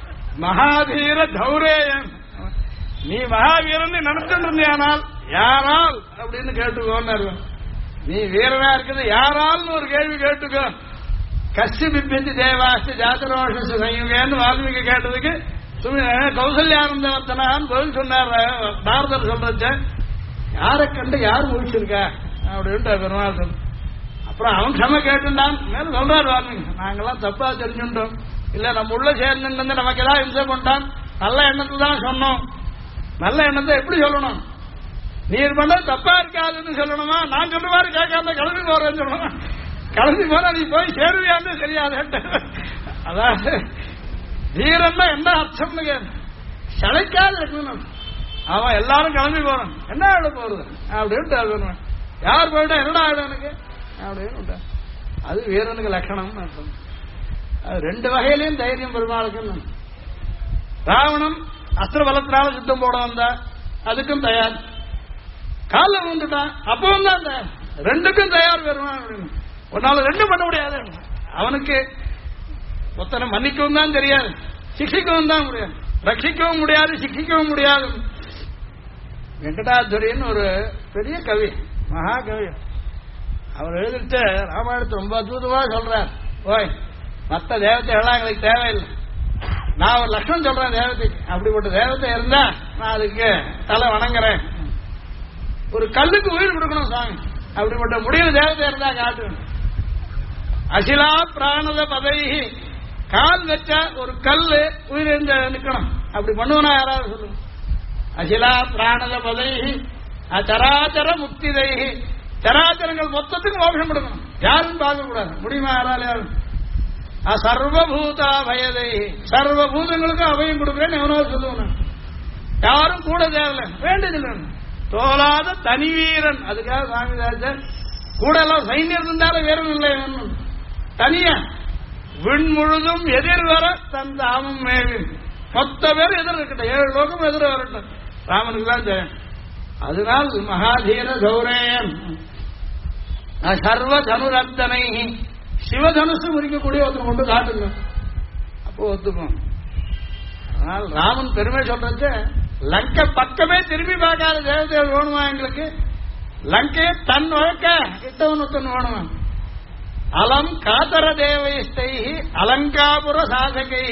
மகாதீர தௌரேயன். நீ மகாவீரன் நினைச்சுட்டு இருந்தியானால் யாரால் அப்படின்னு கேட்டுக்கோன்னு. நீ வீரனா இருக்குது யாரால்னு ஒரு கேள்வி கேட்டுக்கோ. கஷ்டி பிப்பிச்சு தேவாஸ்தி ஜாத்திரோஷ சயுகன்னு வால்மீகி கேட்டதுக்கு கௌசல்யானந்தவர்த்தனான்னு பதில் சொன்னார் பாரதர் சொல்றச்ச. யாரை கண்டு யார் முடிச்சிருக்கா அப்படின்ட்டு பெருமாள் சொன்ன. அப்புறம் அவன் க்ஷம கேட்டுட்டான். மேல சொல்றாரு வால்மீகி, நாங்கெல்லாம் தப்பா தெரிஞ்சுட்டோம், இல்ல நம்ம உள்ள சேர்ந்து நமக்கு ஏதாவது இம்சை கொண்டான், நல்ல எண்ணத்தை தான் சொன்னோம். நல்ல எண்ணத்தை எப்படி சொல்லணும், நீர் பண்ண தப்பா இருக்காதுன்னு சொல்லணுமா, நான் சொல்ற மாதிரி கேட்காம கிளம்பி போறேன்னு சொல்லணும். கிளம்பி போனா நீ போய் சேருவியான்னு தெரியாது. அதாவது வீரன்னா என்ன அர்த்தம்னு கேட்டு சளைக்காது இருக்கணும். அவன் எல்லாரும் கிளம்பி போறான், என்ன ஆட போறது அப்படின்ட்டு யார் போயிட்டா என்னடா ஆயிடும் எனக்கு அப்படின்னு. அது வீரனுக்கு லட்சணம். அது 2 வகையிலையும் தைரியம் பெருமாளுக்கு. ராவணன் அஸ்திர பலத்தினால யுத்தம் போட வந்தா அதுக்கும் தயார், கால வந்துட்டான் அப்பவும் தான் தயார், 2க்கும் தயார் பெருமாள் அப்படின்னு. ஒன்னால 2 பண்ண முடியாது. அவனுக்கு ஒத்தனை மன்னிக்கவும் தான் தெரியாது, சிக்ஷிக்கவும் தான் முடியாது, ரட்சிக்கவும் முடியாது, சிக்ஷிக்கவும் முடியாது. வெங்கடாதுரின்னு ஒரு பெரிய கவி, மகா கவி, அவர் எழுதிட்டு ராமாயணத்தை ரொம்ப அற்புதமா சொல்றார். ஓய், மற்ற தேவதைகள்லாம் எங்களுக்கு தேவையில்லை, நான் ஒரு லட்சணம் சொல்றேன் தேவதைக்கு. அப்படிப்பட்ட தேவதை இருந்தா நான் அதுக்கு தலை வணங்குறேன். ஒரு கல்லுக்கு உயிர் கொடுக்கணும் சாமி, அப்படிப்பட்ட முடிவு தேவதை இருந்தா காட்டு. அசிலா பிராணத பதைகி, கால் வச்சா ஒரு கல்லு உயிர் நிற்கணும். அப்படி பண்ணுவனா யாராவது சொல்லுங்க. அசிலா பிராணத பதைகி அச்சராச்சர முக்தி தைகி, சராச்சரங்கள் மொத்தத்துக்கு மோட்சம் கொடுக்கணும், யாரும் பார்க்க கூடாது. முடியுமா யாரால? யாரும் சர்வபூதா பயதை, சர்வபூதங்களுக்கும் அபயம் கொடுக்குறேன்னு எவனோ சொல்லுவேன். யாரும் கூட தேவையில்லை, வேண்டியதில்லை. தோலாத தனி வீரன், அதுக்காக சாமிதாசர் கூட எல்லாம் சைன்யம் இருந்தாலும் வீரன் இல்லை, தனியா விண் முழுதும் எதிர்வர தந்த ஆமம் மேவின், மொத்த பேர் எதிர இருக்கட்டும், 7 லோகம் எதிர வரட்டும், ராமனுக்கு தான் ஜெயம். அதனால் மகாதீர கௌரேயன் சர்வ தனுரத்தனை சிவதனுசு முறிக்கக்கூடிய ஒருத்தர் கொண்டு காட்டுங்க, அப்போ ஒத்துக்கும். அதனால் ராமன் பெருமை சொல்றது, லங்க பக்கமே திரும்பி பார்க்காத தேவதைகள் வேணுமா எங்களுக்கு? லங்கையை தன் வழக்க கிட்டவனுத்தன் வேணுமா? அலம் காத்தர தேவைஸ்தை அலங்காபுர சாதகை.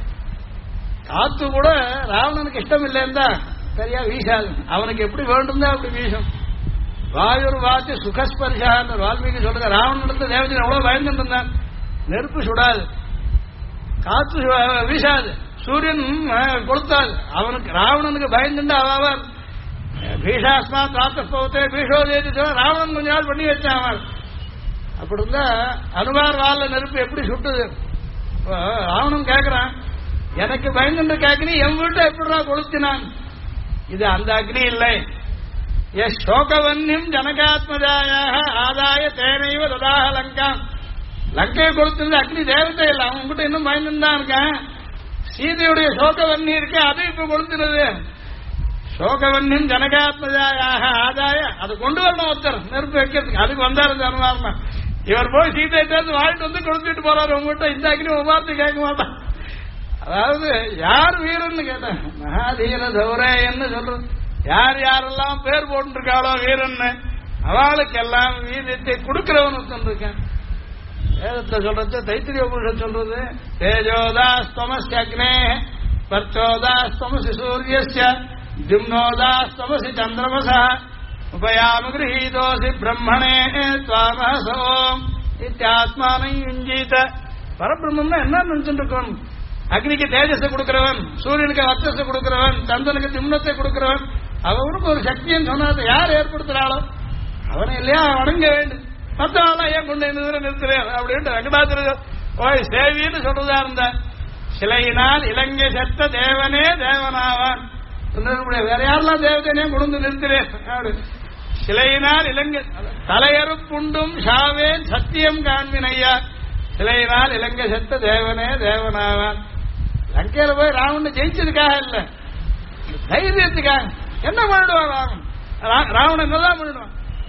காத்து கூட ராவணனுக்கு இஷ்டம் இல்லைன்னா சரியா வீசாது, அவனுக்கு எப்படி வேண்டும் தான் அப்படி வீசும். வாயுர் வாத்தி சுகஸ்பர்ஷான்னு வால்மீகி சொல்ற, ராவணனுக்கு தேவதை எவ்வளவு பயந்துட்டு இருந்தான். நெருப்பு சுடாது, காத்து வீசாது, சூரியன் கொளுத்தாது. அவனுக்கு ராவணனுக்கு பயந்துட்டு அவன் பீஷாஸ்மா தாத்தே பீஷோதேதி ராவணன் கொஞ்ச நாள் பண்ணி வச்சான். அவன் அப்படி இருந்தா அனுமார் வாழ நெருப்பு எப்படி சுட்டுது? ராவணன் கேட்கிறான், எனக்கு பயந்துட்டு கேட்கணும், என் வீட்டை எப்படிடா கொளுத்தினான்? இது அந்த அக்னி இல்லை. சோகவன்யம் ஜனகாத்மஜாயாக ஆதாய தேனைவ ததாக லங்காம். லங்கையை கொடுத்தது அக்னி தேவத்தை இல்லை, அவன் கிட்ட இன்னும் பயந்துதான் இருக்கான். சீதையுடைய சோகவன்னி இருக்கு, அது இப்ப கொடுத்துருது. சோகவன்யம் ஜனகாத்மஜாயாக ஆதாய, அதை கொண்டு வரணும் ஒருத்தர் நெருப்பு வைக்கிறதுக்கு. அதுக்கு வந்தாரு தருவாருமா. இவர் போய் சீதையை சேர்ந்து வாழ்த்து வந்து கொடுத்துட்டு போறாரு உங்ககிட்ட. இந்த அக்னி உபார்த்து கேட்க மாட்டான். அதாவது யார் வீரன்னு கேட்டேன், மகாதீர தௌரேயன்னு சொல்றது. யார் யாரெல்லாம் பேர் போட்டுருக்காளோ வீரன்னு, அவளுக்கெல்லாம் வீரத்தை கொடுக்கிறவன் இருக்கேன். வேதத்தை சொல்றது தைத்திரிய உபனிஷத் சொல்றது, தேஜோதாஸ்தமசி அக்னே பர்ச்சோதாஸ்தமசி சூரியஸ்ய திம்னோதாஸ்தமசி சந்திரமசா உபயாம கிரஹீதோசி பிரம்மணே துவாமஹசோம் இத்தியாத்மானை யுஞ்சீத. பரபிரம்மம்னா என்ன நினைச்சுட்டு இருக்கணும்? அக்னிக்கு தேஜஸை கொடுக்கிறவன், சூரியனுக்கு வத்தஸை கொடுக்கிறவன், சந்திரனுக்கு திம்னத்தை கொடுக்கிறவன். அவனுக்கு ஒரு சக்தின்னு சொன்னாத யார் ஏற்படுத்துறாளோ அவனை இல்லையா வணங்க வேண்டும். மற்றவெல்லாம் ஏன் கொண்டு நிறுத்துறேன் அப்படின்ட்டு வெங்கடாச்சல ஓய் சேவின்னு சொல்றதா இருந்த சிலையினால் இலங்கை செத்த தேவனே தேவனாவான். வேற யாரெல்லாம் தேவதைனே கொண்டு நிறுத்துறேன் அப்படி. சிலையினால் இலங்கை தலையறுப்புண்டும் ஷாவேன் சத்தியம் காண்பினையா. சிலையினால் இலங்கை செத்த தேவனே தேவனாவான். லங்கையில போய் ராவணன் ஜெயிச்சதுக்காக இல்ல, தைரியத்துக்காக. என்ன பண்ணிடுவான் ராவணன்? ராவணன் என்னதான் பண்ணிடுவான்?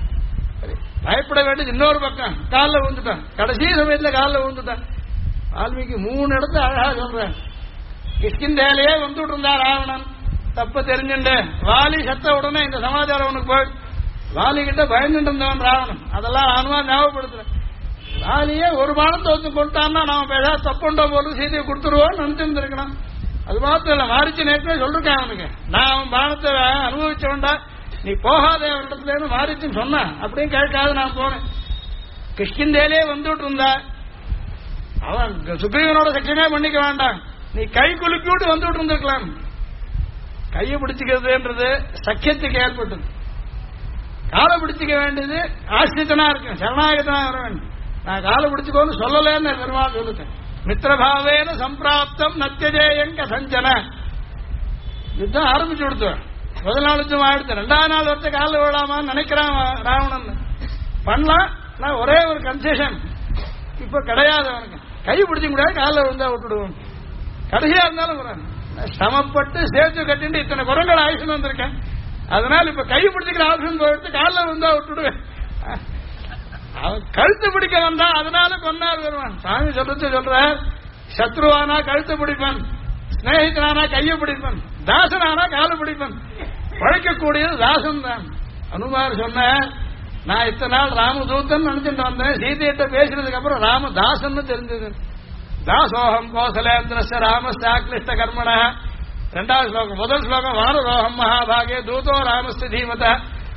பயப்பட வேண்டியது இன்னொரு பக்கம். காலில் விழுந்துட்டான், கடைசி சமயத்துல காலில் விழுந்துட்டான். வால்மீகி 3 இடத்துல அழகா சொல்றேன். கிஷ்கிந்தேலையே வந்துட்டு இருந்தா ராவணன், தப்ப தெரிஞ்சுண்டு வாலி செத்த உடனே இந்த சமாச்சாரம் அவனுக்கு போய் வாலி கிட்ட பயந்துட்டு இருந்தவன் ராவணன். அதெல்லாம் அனுமான் ஞாபகப்படுத்துறேன். வாலியே ஒரு பானத்தை வந்து கொண்டான்னா நாம பேச தப்புண்டோ போல சீதையை கொடுத்துருவோம் நினைச்சிருந்திருக்கணும். அது மாத்திரம் இல்ல, மாறிச்சு நேரத்தில் சொல்லிருக்கேன் அவனுக்கு, நான் அவன் பானத்தை அனுபவிச்ச வேண்டாம், நீ போகாத இடத்துல மாறிச்சுன்னு சொன்ன. அப்படியும் கேட்காது நான் போனேன். கிஷ்கிந்தேலே வந்துட்டு இருந்தா அவன் சுக்ரீவனோட சக்கியமே பண்ணிக்க வேண்டாம், நீ கை குலுக்கிட்டு வந்துட்டு இருந்திருக்கலாம். கையை பிடிச்சிக்கிறதுன்றது சக்கியத்துக்கு ஏற்பட்டது. காலை பிடிச்சிக்க வேண்டியது ஆசிரியத்தனா இருக்கு, சரணாகத்தனா வர வேண்டும். நான் காலை பிடிச்சுக்கோன்னு சொல்லலேன்னு பெருமாள் சொல்லிட்டேன். மித்திரபாவேன சம்பிராப்தம் நத்தியஜேயங்க சஞ்சன. யுத்தம் ஆரம்பிச்சு கொடுத்தேன். முதல் நாள் யுத்தம் ஆயிடுத்து, 2வது நாள் வரைக்கும் காலில் விடாமான்னு நினைக்கிறான் ராவணன். பண்ணலாம், நான் ஒரே ஒரு கன்செஷன் இப்ப கிடையாது. அவனுக்கு கை பிடிச்ச முடியாது, காலில் விழுந்தா விட்டுடுவோம். கடைசியா இருந்தாலும் சமப்பட்டு சேர்த்து கட்டிட்டு இத்தனை குரங்கள் ஆயுஷன் வந்திருக்கேன். அதனால இப்ப கை பிடிச்சிக்கிற ஆப்ஷன் போயிட்டு காலில் விழுந்தா விட்டுடுவேன். அவன் கழுத்து பிடிக்க வந்தா அதனால கொண்டார் வருவான். சாமி சொல்ற, சத்ருவானா கழுத்து பிடிப்பன், ஸ்நேகிதனானா கையை பிடிப்பன், தாசனானா காலை பிடிப்பன். பழைக்கக்கூடியது தாசன் தான். அனுமார் சொன்ன, நான் இத்தனை நாள் ராமதூத்தன் நினைச்சிட்டு வந்தேன், சீதையிட்ட பேசுறதுக்கு அப்புறம் ராமதாசன் தெரிஞ்சது. தாசோகம் கோசலேந்திரஸ்ய ராமஸ்யாக்லிஷ்ட கர்மண. 2வது ஸ்லோகம். முதல் ஸ்லோகம் வானரோகம் மகாபாகே தூதோ ராமஸ்ய தீமத.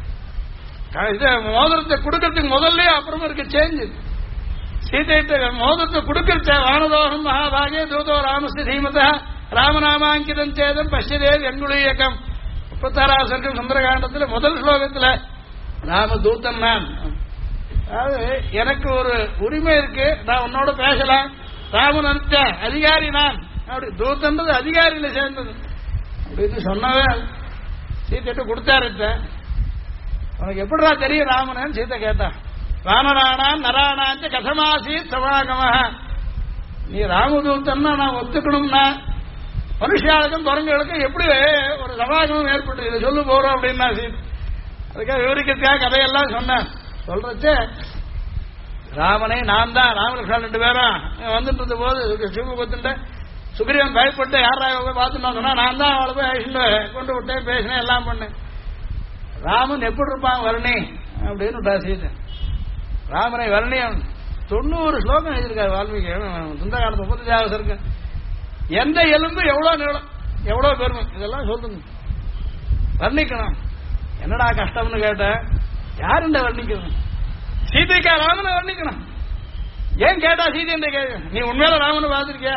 மோதிரத்தை கொடுக்கறதுக்கு முதல்ல அப்புறமா இருக்க சேஞ்சு. சீதையிட்ட மோதிரத்தை கொடுக்கறத வானரோகம் மகாபாகே தூதோ ராமஸ்ய தீமத ராமநாமாங்கிதம் சேதம் பஷ்யதேவ் எங்குளியக்கம். 36வது சர்க்கம் சுந்தரகாண்டத்தில் முதல் ஸ்லோகத்தில் ராமதூத்தன் நான். அதாவது எனக்கு ஒரு உரிமை இருக்கு, நான் உன்னோட பேசலாம். ராமன் அனுப்பிச்ச அதிகாரி நான். அப்படி தூத்தன்றது அதிகாரியில சேர்ந்தது அப்படின்னு சொன்னவே சீத்தை கொடுத்தாரு. உனக்கு எப்படிடா தெரியும் ராமன்? சீத்தை கேட்டா, வானராணான் நராணாச்ச கதமாசி சமாகம. நீ ராமதூத்தன்னா நான் ஒத்துக்கணும்னா மனுஷாளுக்கும் குரங்குகளுக்கும் எப்படி ஒரு சமாகமம் ஏற்பட்டு இதை சொல்லு போறோம் அப்படின்னா அதுக்காக விவரிக்கிறதுக்காக கதையெல்லாம் சொன்னேன். சொல்றச்ச ராமனை நான் தான் ராமகிருஷ்ணன் 2 பேரும் வந்துட்டு இருந்த போது சிவமுகத்துட்ட சுக்ரீவன் பயப்பட்டு யாராவது பார்த்துட்டு சொன்னா நான் தான் அவளை போய் அழிச்சுட்டு கொண்டு விட்டேன், பேசினேன், எல்லாம் பண்ணேன். ராமன் எப்படி இருப்பான் வர்ணி அப்படின்னு சீதை. ராமனை வர்ணி 90 ஸ்லோகம் எழுதியிருக்காரு வால்மீகி. சுந்தரகாண்டத்தை 35 இருக்கு. எந்த எலும்பு எவ்வளவு நீளம் எவ்வளவு பெருமை இதெல்லாம் சொல்லுங்க, வர்ணிக்கணும். என்னடா கஷ்டம்னு கேட்ட, யாருண்ட வர்ணிக்கணும்? சீதைக்கா ராமனை வர்ணிக்கணும். ஏன் கேட்டா சீதை கேட்க, நீ உண்மையில ராமனை பார்த்திருக்கியா?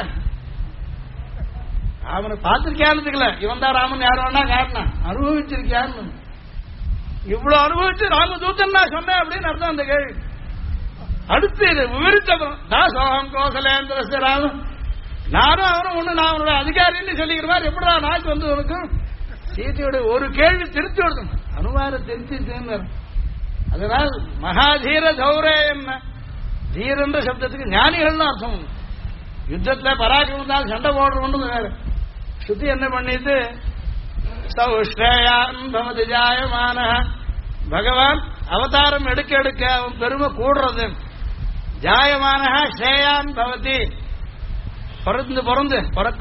ராமனை பார்த்திருக்கியான்னு இவன் தான் ராமன் யாரும் வேணா காட்டினா அனுபவிச்சிருக்கியான்னு. இவ்வளவு அனுபவிச்சு ராமதூத்தன் நான் சொன்னேன் அப்படின்னு அர்த்தம் அந்த கேள்வி. அடுத்து இது விவரித்தப்புறம் தாசோகம் கோசலேந்திர ராமன் நானும் அவரும் ஒண்ணு, நான் அவனோட அதிகாரின்னு சொல்லிக்கிற மாதிரி எப்படா நாக்கு வந்து உனக்கு சீதையோட ஒரு கேள்வி திருத்தி விடணும். அனுமார திருத்தி. அதனால் மகாதீர தௌரே என்ன தீரன்ற சப்தத்துக்கு ஞானிகள்னு அர்த்தம். யுத்தத்துல பராக்கிரமம் தான் சண்டை போடுறோம்னு வேற. ஸ்ருதி என்ன பண்ணிட்டு சௌஷ்ரேயான் பவதி ஜாயமான பகவான் அவதாரம் எடுக்க எடுக்க அவன் பெருமை கூடுறது. ஜாயமான ஸ்ரேயான் பவதி பிறந்து பிறந்து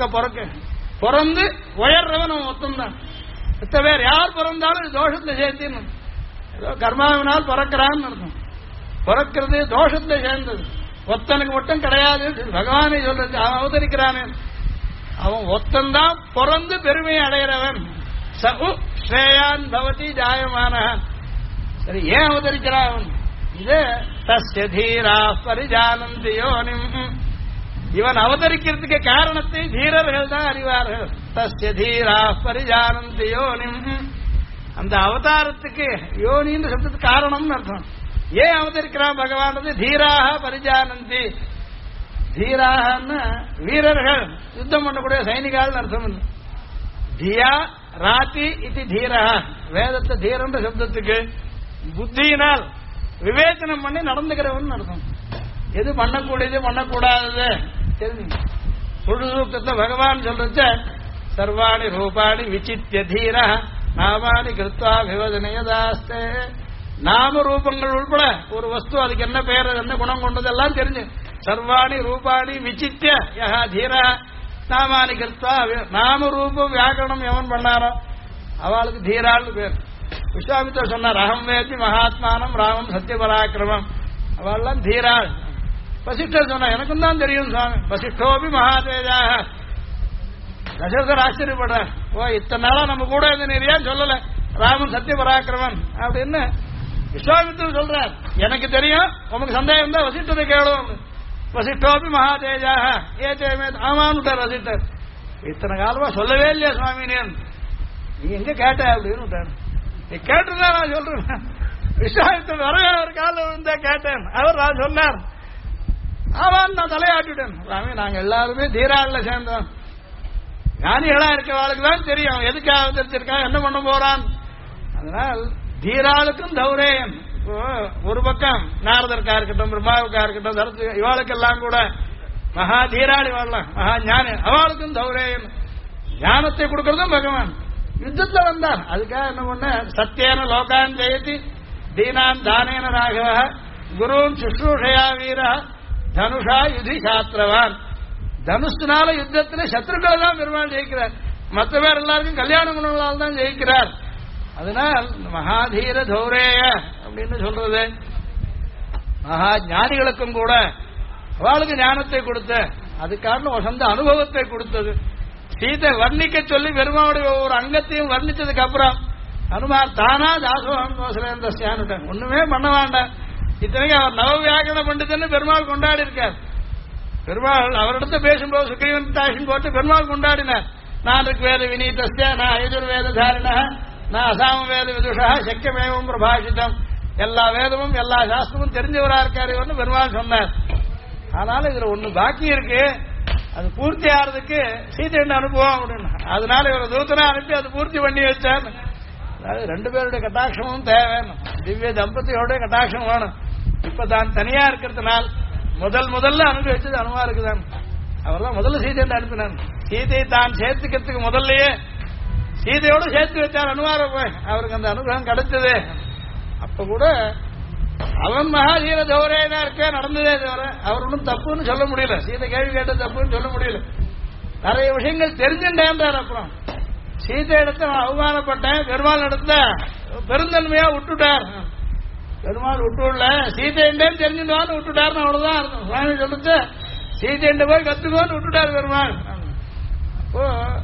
பிறந்து உயர்றவன் அவன் ஒத்தம்தான். மற்ற பேர் யார் பிறந்தாலும் தோஷத்தை சேர்த்தின்னு ஏதோ கர்மாவினால் பிறக்கிறான்னு அர்த்தம். பிறக்கிறது தோஷத்தை சேர்ந்தது, ஒத்தனுக்கு மட்டும் கிடையாது. பகவானை சொல்றது அவன் அவதரிக்கிறானே, அவன் ஒத்தந்தான் பிறந்து பெருமையை அடைகிறவன். சகு ஸ்ரேயான் பவதி ஜாயமான. சரி, ஏன் அவதரிக்கிறான்? இது தஸ்ய தீரா பரிஜானந்தி யோனிம். இவன் அவதரிக்கிறதுக்கு காரணத்தை தீரர்கள் தான் அறிவார்கள். தஸ்ய தீரா பரிஜானந்தி யோனிம். அந்த அவதாரத்துக்கு யோனின்னு சொல்றதுக்கு காரணம்னு அர்த்தம். ஏன் அவதரிக்கிறான் பகவானது? தீராக பரிஜானந்தி. தீராகன்னா வீரர்கள், யுத்தம் பண்ணக்கூடிய சைனிகால்னு அர்த்தம் இல்லை. தியா ராத்தி இது தீரா. வேதத்தை தீரன்ற சப்தத்துக்கு புத்தியினால் விவேச்சனம் பண்ணி நடந்துக்கிறவன் அர்த்தம். எது பண்ணக்கூடியது பண்ணக்கூடாதது தெரிஞ்சு பொழுதுக்கத்தை பகவான் சொல்றச்ச சர்வாணி ரூபாணி விசித்திய தீர நாமானி கிருத்வா விவதனையதாஸ்தே. நாம ரூபங்கள் உள்பட ஒரு வஸ்து அதுக்கு என்ன பேர் என்ன குணம் கொண்டதெல்லாம் தெரிஞ்சு சர்வாணி ரூபாணி விசித்திய யஹா தீர நாமானி கிருத்வா. நாம ரூபம் வியாக்கரணம் எவன் பண்ணாரோ அவளுக்கு தீராள்னு பேர். விஸ்வாமித்திரர் சொன்னார் அகம் வேதி மகாத்மானம் ராமம் சத்தியபராக்கிரமம். அவள்லாம் தீராள். வசிஷ்டர் சொன்னா எனக்கும் தான் தெரியும் சுவாமி. வசிஷ்டோபி மகாதேஜாக. தசரதர் ஆச்சரியப்படுறார், ஓ இத்தனை நாளா நம்ம கூட இருந்த நீரியான்னு சொல்லல ராமன் சத்தியபராக்கிரமன் அப்படின்னு விஸ்வாமித்திரர் சொல்றார். எனக்கு தெரியும், உனக்கு சந்தேகம் தான் வசிஷ்டரை கேளும். வசிஷ்டோபி மகாதேஜாக ஏதேமே ஆமான்னுட்டார் வசிஷ்டர். இத்தனை காலமா சொல்லவே இல்லையா சுவாமி நீ எங்க கேட்ட அப்படின்னு விட்டார். நீ கேட்டுதான் நான் சொல்றேன். விஸ்வாமித்திரர் வரவே ஒரு காலம் விழுந்தா கேட்டேன். அவர் நான் சொன்னார் ஆமான்னு நான் தலையாட்டிட்டேன். சுவாமி நாங்க எல்லாருமே தீராள்ல சேர்ந்தோம். ஞானிகளா இருக்கவாளுக்கு தான் தெரியும் எதுக்காக அவதரிச்சிருக்கான் என்ன பண்ண போறான். அதனால் தீராளுக்கும் தௌரேயன். ஒரு பக்கம் நாரதற்கா இருக்கட்டும் பிரம்மாவுக்கா இருக்கட்டும் சரத்து இவாளுக்கெல்லாம் கூட மகா தீராளி வாழலாம், மகா ஞானி. அவளுக்கும் தௌரேயன். ஞானத்தை கொடுக்கறதும் பகவான் யுத்தத்துல வந்தார். அதுக்காக என்ன பண்ண சத்தியன லோகான் ஜெயதி தீனான் தானேன ராகவ குருன் சுஷ்ரூஷயா வீர தனுஷா யுதி சாத்திரவான். தனுஷனால யுத்தத்துல சத்ருக்களை தான் பெருமாள் ஜெயிக்கிறார். மற்ற பேர் எல்லாருக்கும் கல்யாண குணங்களால் தான் ஜெயிக்கிறார். அதனால் மகாதீர தௌரேய அப்படின்னு சொல்றது மகா ஞானிகளுக்கும் கூட அவளுக்கு ஞானத்தை கொடுத்த அதுக்கான வசந்த அனுபவத்தை கொடுத்தது. சீதை வர்ணிக்க சொல்லி பெருமாவுடைய ஒவ்வொரு அங்கத்தையும் வர்ணிச்சதுக்கு அப்புறம் அனுமார் தானா தாசோகம் கோசலேந்திரன் ஒண்ணுமே பண்ண வேண்டாம். இத்தனைக்கு அவர் நவ வியாக்கரண பண்டிதன்னு பெருமாள் கொண்டாடி இருக்கார். பெருமாள் அவரிடத்த பேசும்போது சுக்ரீவன் தாஷன் போட்டு பெருமாள் கொண்டாடினார். நான் வேத வினீதஸ்ய நான் எதிர்வேத தாரிண நான் அசாம வேத விதுஷா சக்கியமேவும் பிரபாஷிதம். எல்லா வேதமும் எல்லா சாஸ்திரமும் தெரிஞ்சவரா இருக்காரு பெருமாள் சொன்னார். ஆனாலும் இதுல ஒண்ணு பாக்கி இருக்கு, அது பூர்த்தி ஆறதுக்கு சீதை அனுபவம் அப்படின்னு. அதனால இவர் தூத்தனை அனுப்பி அது பூர்த்தி பண்ணி வச்சார். அதாவது 2 பேருடைய கட்டாட்சமும் தேவை, திவ்ய தம்பதியோட கட்டாட்சம் வேணும். இப்ப தான் தனியா இருக்கிறதுனால் முதல்ல அனுபவிச்சது அனுமாருக்கு தான். அவர் தான் முதல்ல சீதை அனுப்பினார். சீதையை தான் சேர்த்துக்கிறதுக்கு முதல்லயே சீதையோடு சேர்த்து வச்சார் அனுமார போய். அவருக்கு அந்த அனுகிரகம் கிடைச்சது. அப்ப கூட அவன் மகாதீர தௌரேனா இருக்க நடந்ததே தவிர அவர் ஒன்றும் தப்புன்னு சொல்ல முடியல. சீதை கேள்வி கேட்ட தப்புன்னு சொல்ல முடியல. நிறைய விஷயங்கள் தெரிஞ்சுட்டார். அப்புறம் சீதை இடத்த அவமானப்பட்டேன், பெருமாள் இடத்த பெருந்தன்மையா விட்டுட்டார். பெருமாள் விட்டுள்ள சீதைண்டேன்னு தெரிஞ்சுட்டான்னு விட்டுட்டாருன்னு அவ்வளவுதான் சுவாமி சொல்லிச்சு. சீதைண்ட போய் கத்துக்கோன்னு விட்டுட்டார் பெருமாள். அப்போ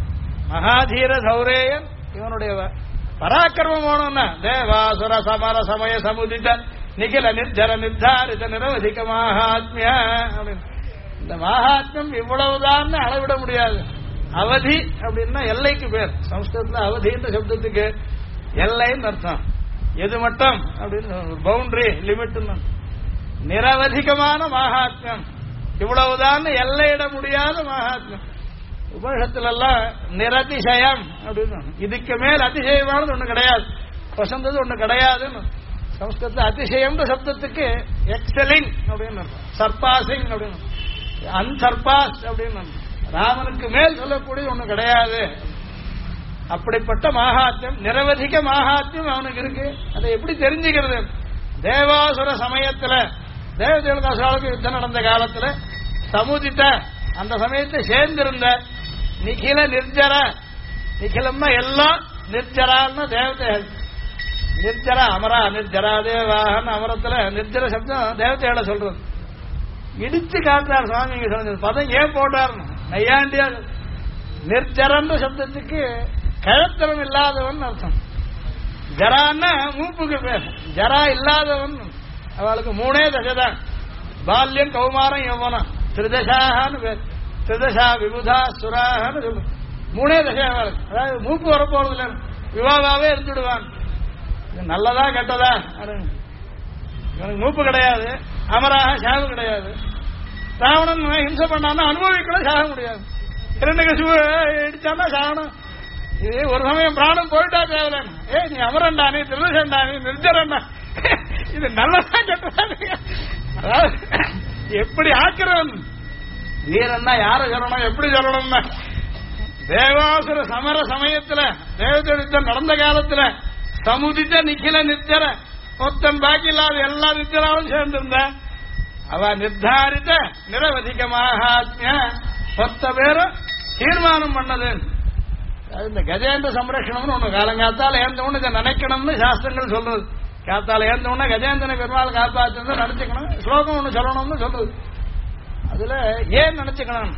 மகாதீர சௌரேயன் இவனுடைய பராக்கிரமம் போனோம்னா தேவாசுர சமர சமய சமுதித நிகில நிர்ஜர நிர்தாரித நிரவதிக மகாத்மிய அப்படின்னு. இந்த மகாத்மியம் இவ்வளவுதான் அளவிட முடியாது. அவதி அப்படின்னா எல்லைக்கு பேர். சம்ஸ்கிருதத்துல அவதின்ற சப்தத்துக்கு எல்லைன்னு அர்த்தம். எது மட்டும் அப்படின்னு பவுண்டரி லிமிட். நிரவதிகமான மகாத்மியம், இவ்வளவுதான் எல்லையிட முடியாத மகாத்மியம். உபனிஷத்துல எல்லாம் நிரதிசயம் அப்படின்னு இதுக்கு மேல் அதிசயமானது ஒண்ணு கிடையாது, வசந்தது ஒண்ணு கிடையாதுன்னு. சம்ஸ்கிருதத்தில் அதிசயம் சப்தத்துக்கு எக்ஸலிங் அப்படின்னு சர்பாசிங் அப்படின்னு அன்சர்பாஸ் அப்படின்னு ராமனுக்கு மேல் சொல்லக்கூடிய ஒண்ணு கிடையாது. அப்படிப்பட்ட மகாத்மியம், நிரவதிக மகாத்மியம் அவனுக்கு இருக்கு. அதை எப்படி தெரிஞ்சுக்கிறது? தேவாசுர சமயத்துல தேவதேவதாசுராவுக்கு யுத்தம் நடந்த காலத்துல சமுதித்த அந்த சமயத்தை சேர்ந்திருந்த நிகில நிர்ஜர, நிகிலம்னா எல்லாம், நிர்ஜரான்னு தேவதைகள். நிர்ஜர அமரா நிர்ஜரா தேவான்னு அமரத்துல நிர்ஜர சப்தம் தேவதைகளை சொல்றது. இடிச்சு காட்டுறார் சுவாமி. இங்க சொன்னது பதம் ஏன் போட்டார் நையாண்டியா. நிர்ஜரன்ற சப்தத்துக்கு கழத்தரம் இல்லாதவன் அர்த்தம். ஜரான்னா மூப்புக்கு பேர். ஜரா இல்லாதவன். அவளுக்கு 3 தசைதான். பால்யம் கௌமாரம் யௌவனம் திரிதசான்னு பேர். திரிதசா விபுதா சுரான்னு சொல்லு. 3 தசை அவளுக்கு. அதாவது மூப்பு வரப்போறது இல்லை, விவாகாவே இருந்துடுவான். நல்லதா கெட்டதா எனக்கு மூப்பு கிடையாது, அமராக சாவு கிடையாது. ராவணன் ஹிம்சை பண்ணான்னா அனுபவிக்கணும், சாக முடியாது. 2 கசிவு இடிச்சான்னா சாகணும். இது ஒரு சமயம் பிராணம் போயிட்டா தேவையில்லை. நீ அமரண்டா, நீ திருதண்டா, நீ நிர்ஜரண்டா, இது நல்லதா கெட்டதா. அதாவது எப்படி ஆக்கிறவன் வீரன்னா யார சொல்லணும், எப்படி சொல்லணும்னா தேவாசுர சமர சமயத்துல தேவதேவ நடந்த காலத்துல சமுதித்த நிக்கில நிர்ஜர மொத்தம் பாக்கி இல்லாத எல்லா நிர்ஜராவும் சேர்ந்திருந்த அவ நிர்தாரித்த நிரவதிக மகாத்மிய 10 பேரும் தீர்மானம் பண்ணது. இந்த கஜேந்திர சம்ரட்சணம்னு ஒண்ணு காலங்காத்தால ஏந்தவொன்னு இதை நினைக்கணும்னு சாஸ்திரங்கள் சொல்றது. காத்தால ஏந்தவொன்னு கஜேந்திரனை பெருமாள் காப்பாற்று நினைச்சுக்கணும், ஸ்லோகம் ஒண்ணு சொல்லணும்னு சொல்றது. அதுல ஏன் நினைச்சுக்கணும்?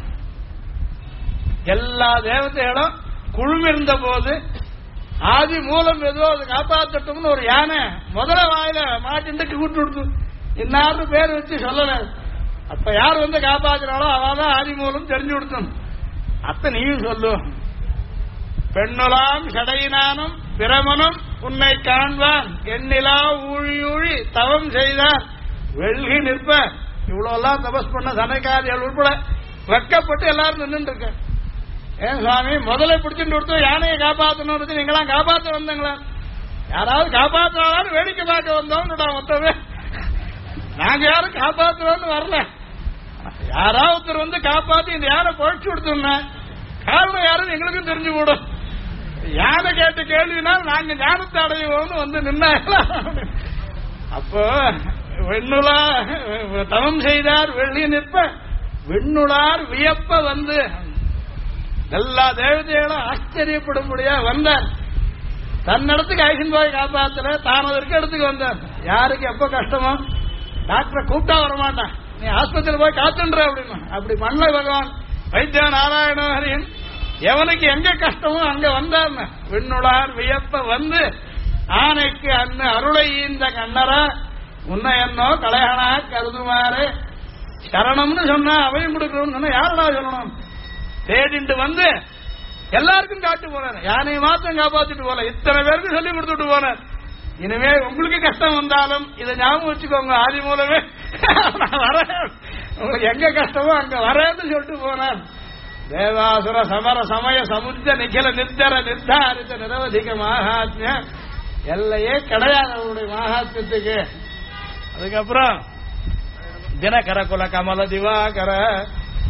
எல்லா தேவதைகளும் குழுமிருந்த போது ஆதி மூலம் ஏதோ அதை காப்பாற்றட்டும்னு ஒரு யானை முதல வாயில மாட்டிட்டு கூட்டு கொடுத்து இன்னாரு பேர் வச்சு சொல்லல. அப்ப யார் வந்து காப்பாற்றினாலும் அவதான் ஆதி மூலம் தெரிஞ்சு கொடுத்தோம். அத்த நீயும் சொல்லு. பெண்ணுலாம் சடையினானும் பிரமனும் உன்னை காண்பான் எண்ணிலா ஊழி ஊழி தவம் செய்தார் வெள்கி நிற்ப. இவ்வளவு எல்லாம் தபஸ் பண்ண சனைக்காதிகள் உட்பட வெட்கப்பட்டு எல்லாரும் நின்று இருக்க. ஏன் சுவாமி முதல்ல பிடிச்சுட்டு கொடுத்து யானையை காப்பாற்றணும், நீங்களாம் காப்பாற்ற வந்தங்களா? யாராவது காப்பாற்றினாலும் வேடிக்கை பார்க்க வந்தோம் மொத்தமே. நாங்க யாரும் காப்பாற்றுவோம்னு வரல. யாராவது ஒருத்தர் வந்து காப்பாத்தி இந்த யானை பொழைச்சு கொடுத்தோம்னா காரணம் யாரும் எங்களுக்கும் தெரிஞ்சு போடும். யானை கேட்ட கேள்வினால் நாங்க ஞானத்தை அடைவோம்னு வந்து நின்னாங்களா? அப்போ வெண்ணுலா தவம் செய்தார் வெள்ளி நிற்ப வெண்ணுளார் வியப்ப வந்து எல்லா தேவதைகளும் ஆச்சரியப்படும்படியா வந்தார். தன்னிடத்துக்கு ஐசன் போய் காப்பாத்தல, தான் அதற்கு இடத்துக்கு வந்தார். யாருக்கு எப்ப கஷ்டமோ டாக்டரை கூப்பிட்டா வரமாட்டான், நீ ஆஸ்பத்திரியில் போய் காத்துன்ற அப்படின்னா அப்படி மண்ண பகவான் வைத்திய நாராயணஹரின் எவனுக்கு எங்க கஷ்டமோ அங்க வந்தார். விண்ணுளார் வியப்ப வந்து ஆனைக்கு அண்ணு அருளை இந்த கண்ணரா உன்னை என்னோ கலையனா கருதுமாறு சரணம்னு சொன்னா அவையும் கொடுக்கணும்னு சொன்னா யாரடா சொல்லணும்? தேடிண்டு வந்து எல்லாருக்கும் காட்டு போனார். யானையை மாத்திரம் காப்பாத்திட்டு போல இத்தனை பேருக்கு சொல்லி கொடுத்துட்டு போனார். இனிமே உங்களுக்கு கஷ்டம் வந்தாலும் இதை ஞாபகம் வச்சுக்கோங்க, ஆதி மூலமே வரேன், உங்களுக்கு எங்க கஷ்டமோ அங்க வரேன்னு சொல்லிட்டு போனார். தேவாசுர சமர சமய சமுத்திர நிகில நிர்ஜர நிர்தாரித்த நிரவதிக மகாத்மிய எல்லையே கிடையாது அவருடைய மகாத்மியத்துக்கு. அதுக்கப்புறம் தினகர குல கமல திவாகர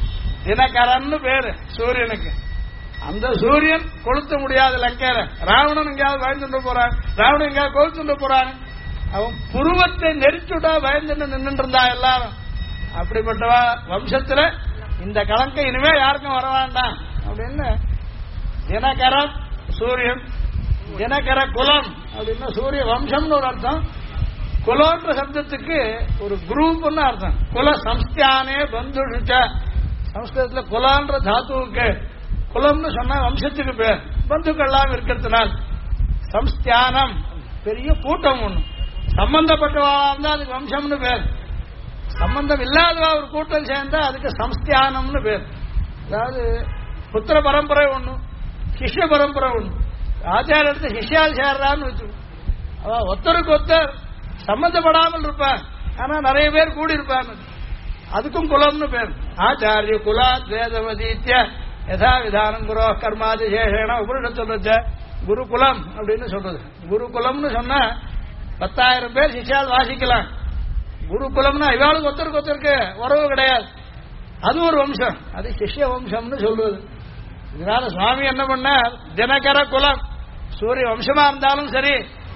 தினகரன்னு பேரு சூரியனுக்கு. அந்த சூரியன் கொளுத்த முடியாத லங்கையில ராவணன் எங்கேயாவது பயந்துட்டு போறான், ராவணன் எங்கேயாவது கொளுத்துட்டு போறான். அவன் புருவத்தை நெரிச்சுட்டா பயந்துட்டு நின்று இருந்தா எல்லாரும். அப்படிப்பட்டவா வம்சத்துல இந்த கலங்கம் இனிமே யாருக்கும் வர வேண்டாம் அப்படின்னு தினகரன் சூரியன். தினகர குலம் அப்படின்னா சூரிய வம்சம்னு ஒரு அர்த்தம். குலன்ற சப்தத்துக்கு ஒரு குரூப்னு அர்த்தம். குல சம்ஸ்தியானே பந்துஷ. சம்ஸ்கிருதத்துல குலான்ற தாத்துவுக்கு குலம்னு சொன்னா வம்சத்துக்கு பேர். பந்துக்கள்லாம் இருக்கிறதுனால் சம்ஸ்தியானம் பெரிய கூட்டம் ஒண்ணு. சம்பந்தப்பட்டவா இருந்தா அதுக்கு வம்சம்னு பேர். சம்பந்தம் இல்லாதவா ஒரு கூட்டம் சேர்ந்தா அதுக்கு சம்ஸ்தியானம்னு பேர். அதாவது புத்திர பரம்பரை ஒண்ணு, சிஷ்ய பரம்பரை ஒண்ணு. ஆச்சார எடுத்து சிஷ்யால் சேர்றான்னு வச்சு அவ ஒருத்தருக்கு ஒருத்தர் சம்பந்தப்படாமல் இருப்பான், ஆனா நிறைய பேர் கூடி இருப்பாங்க. அதுக்கும் குலம்னு பேர். ஆச்சாரிய குலா வேதவதீத்திய யதா விதானம் குரோ கர்மாதி சேஷேன உபனிஷத்து சொல்றது குருகுலம் அப்படின்னு சொல்றது. குருகுலம்னு சொன்னா 10,000 பேர் சிஷ்யால் வாசிக்கலாம். குருகுலம்னா இவாளுக்கு ஒருத்தருக்கு ஒருத்தருக்கு உறவு கிடையாது. அது ஒரு வம்சம், அது சிஷ்ய வம்சம்னு சொல்றது. இதனால சுவாமி என்ன பண்ண, தினகர குலம் சூரிய வம்சமா இருந்தாலும் சரி,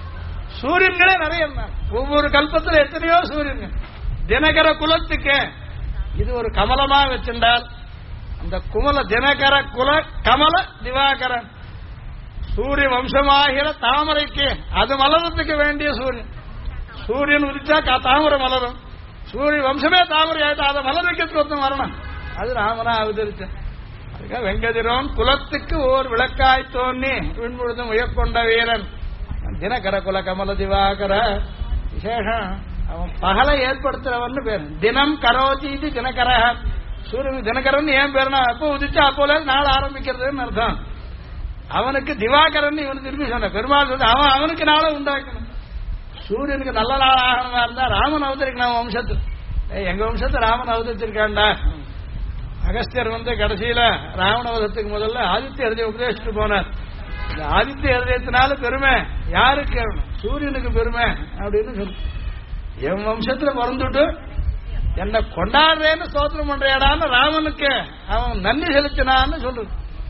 சூரியன்களே நிறைய இருந்தாங்க. ஒவ்வொரு கல்பத்துல எத்தனையோ சூரியன்கள். தினகர குலத்துக்கு இது ஒரு கமலமா வச்சிருந்தால் அந்த குமல தினகர குல கமல திவாகரன் சூரிய வம்சமாகிற தாமரைக்கு அது மலரத்துக்கு வேண்டிய சூரியன். சூரியன் உதிச்சா தாமரை மலரும். சூரிய வம்சமே தாமரை ஆயிட்டா அதை மலர் வைக்கிறதுக்கு ஒருத்தம் வரணும். அது ராமனா அவதரிச்ச. அதுக்காக வெங்கதிரோன் குலத்துக்கு ஓர் விளக்காய் தோன்றி விண்முழுதும் உயர்கொண்ட வீரன் தினகர குல கமல திவாகர. விசேஷம் அவன் பகலை ஏற்படுத்துறவன் பேர். தினம் கரோதி இது தினகர. சூரியன் தினகரன் ஏன் பேருனா அப்போ உதிச்சா அப்போல நாள் ஆரம்பிக்கிறதுன்னு அர்த்தம். அவனுக்கு திவாகரன் இவனுக்கு திரும்பி சொன்ன பெருமாள் சொல்லி அவனுக்கு நாளை உண்டாக்கணும். சூரியனுக்கு நல்ல நாள் ஆகணுமா இருந்தா ராமன் அவதரிக்கணும் வம்சத்து. எங்க வம்சத்தை ராமன் அவதரிச்சிருக்காண்டா. அகஸ்தியர் கடைசியில ராவணவதத்துக்கு முதல்ல ஆதித்ய ஹிருதய உபதேசிட்டு போனார். இந்த ஆதித்ய ஹிருதயத்தினால பெருமை யாருக்கு? சூரியனுக்கு பெருமை அப்படின்னு சொல்லு. என் வம்சத்துல பிறந்துட்டு என்ன கொண்டாடுறேன்னு ஸ்தோத்திரம் பண்றியாடான்னு ராமனுக்கு அவன் நன்றி செலுத்தினான்னு சொல்லு.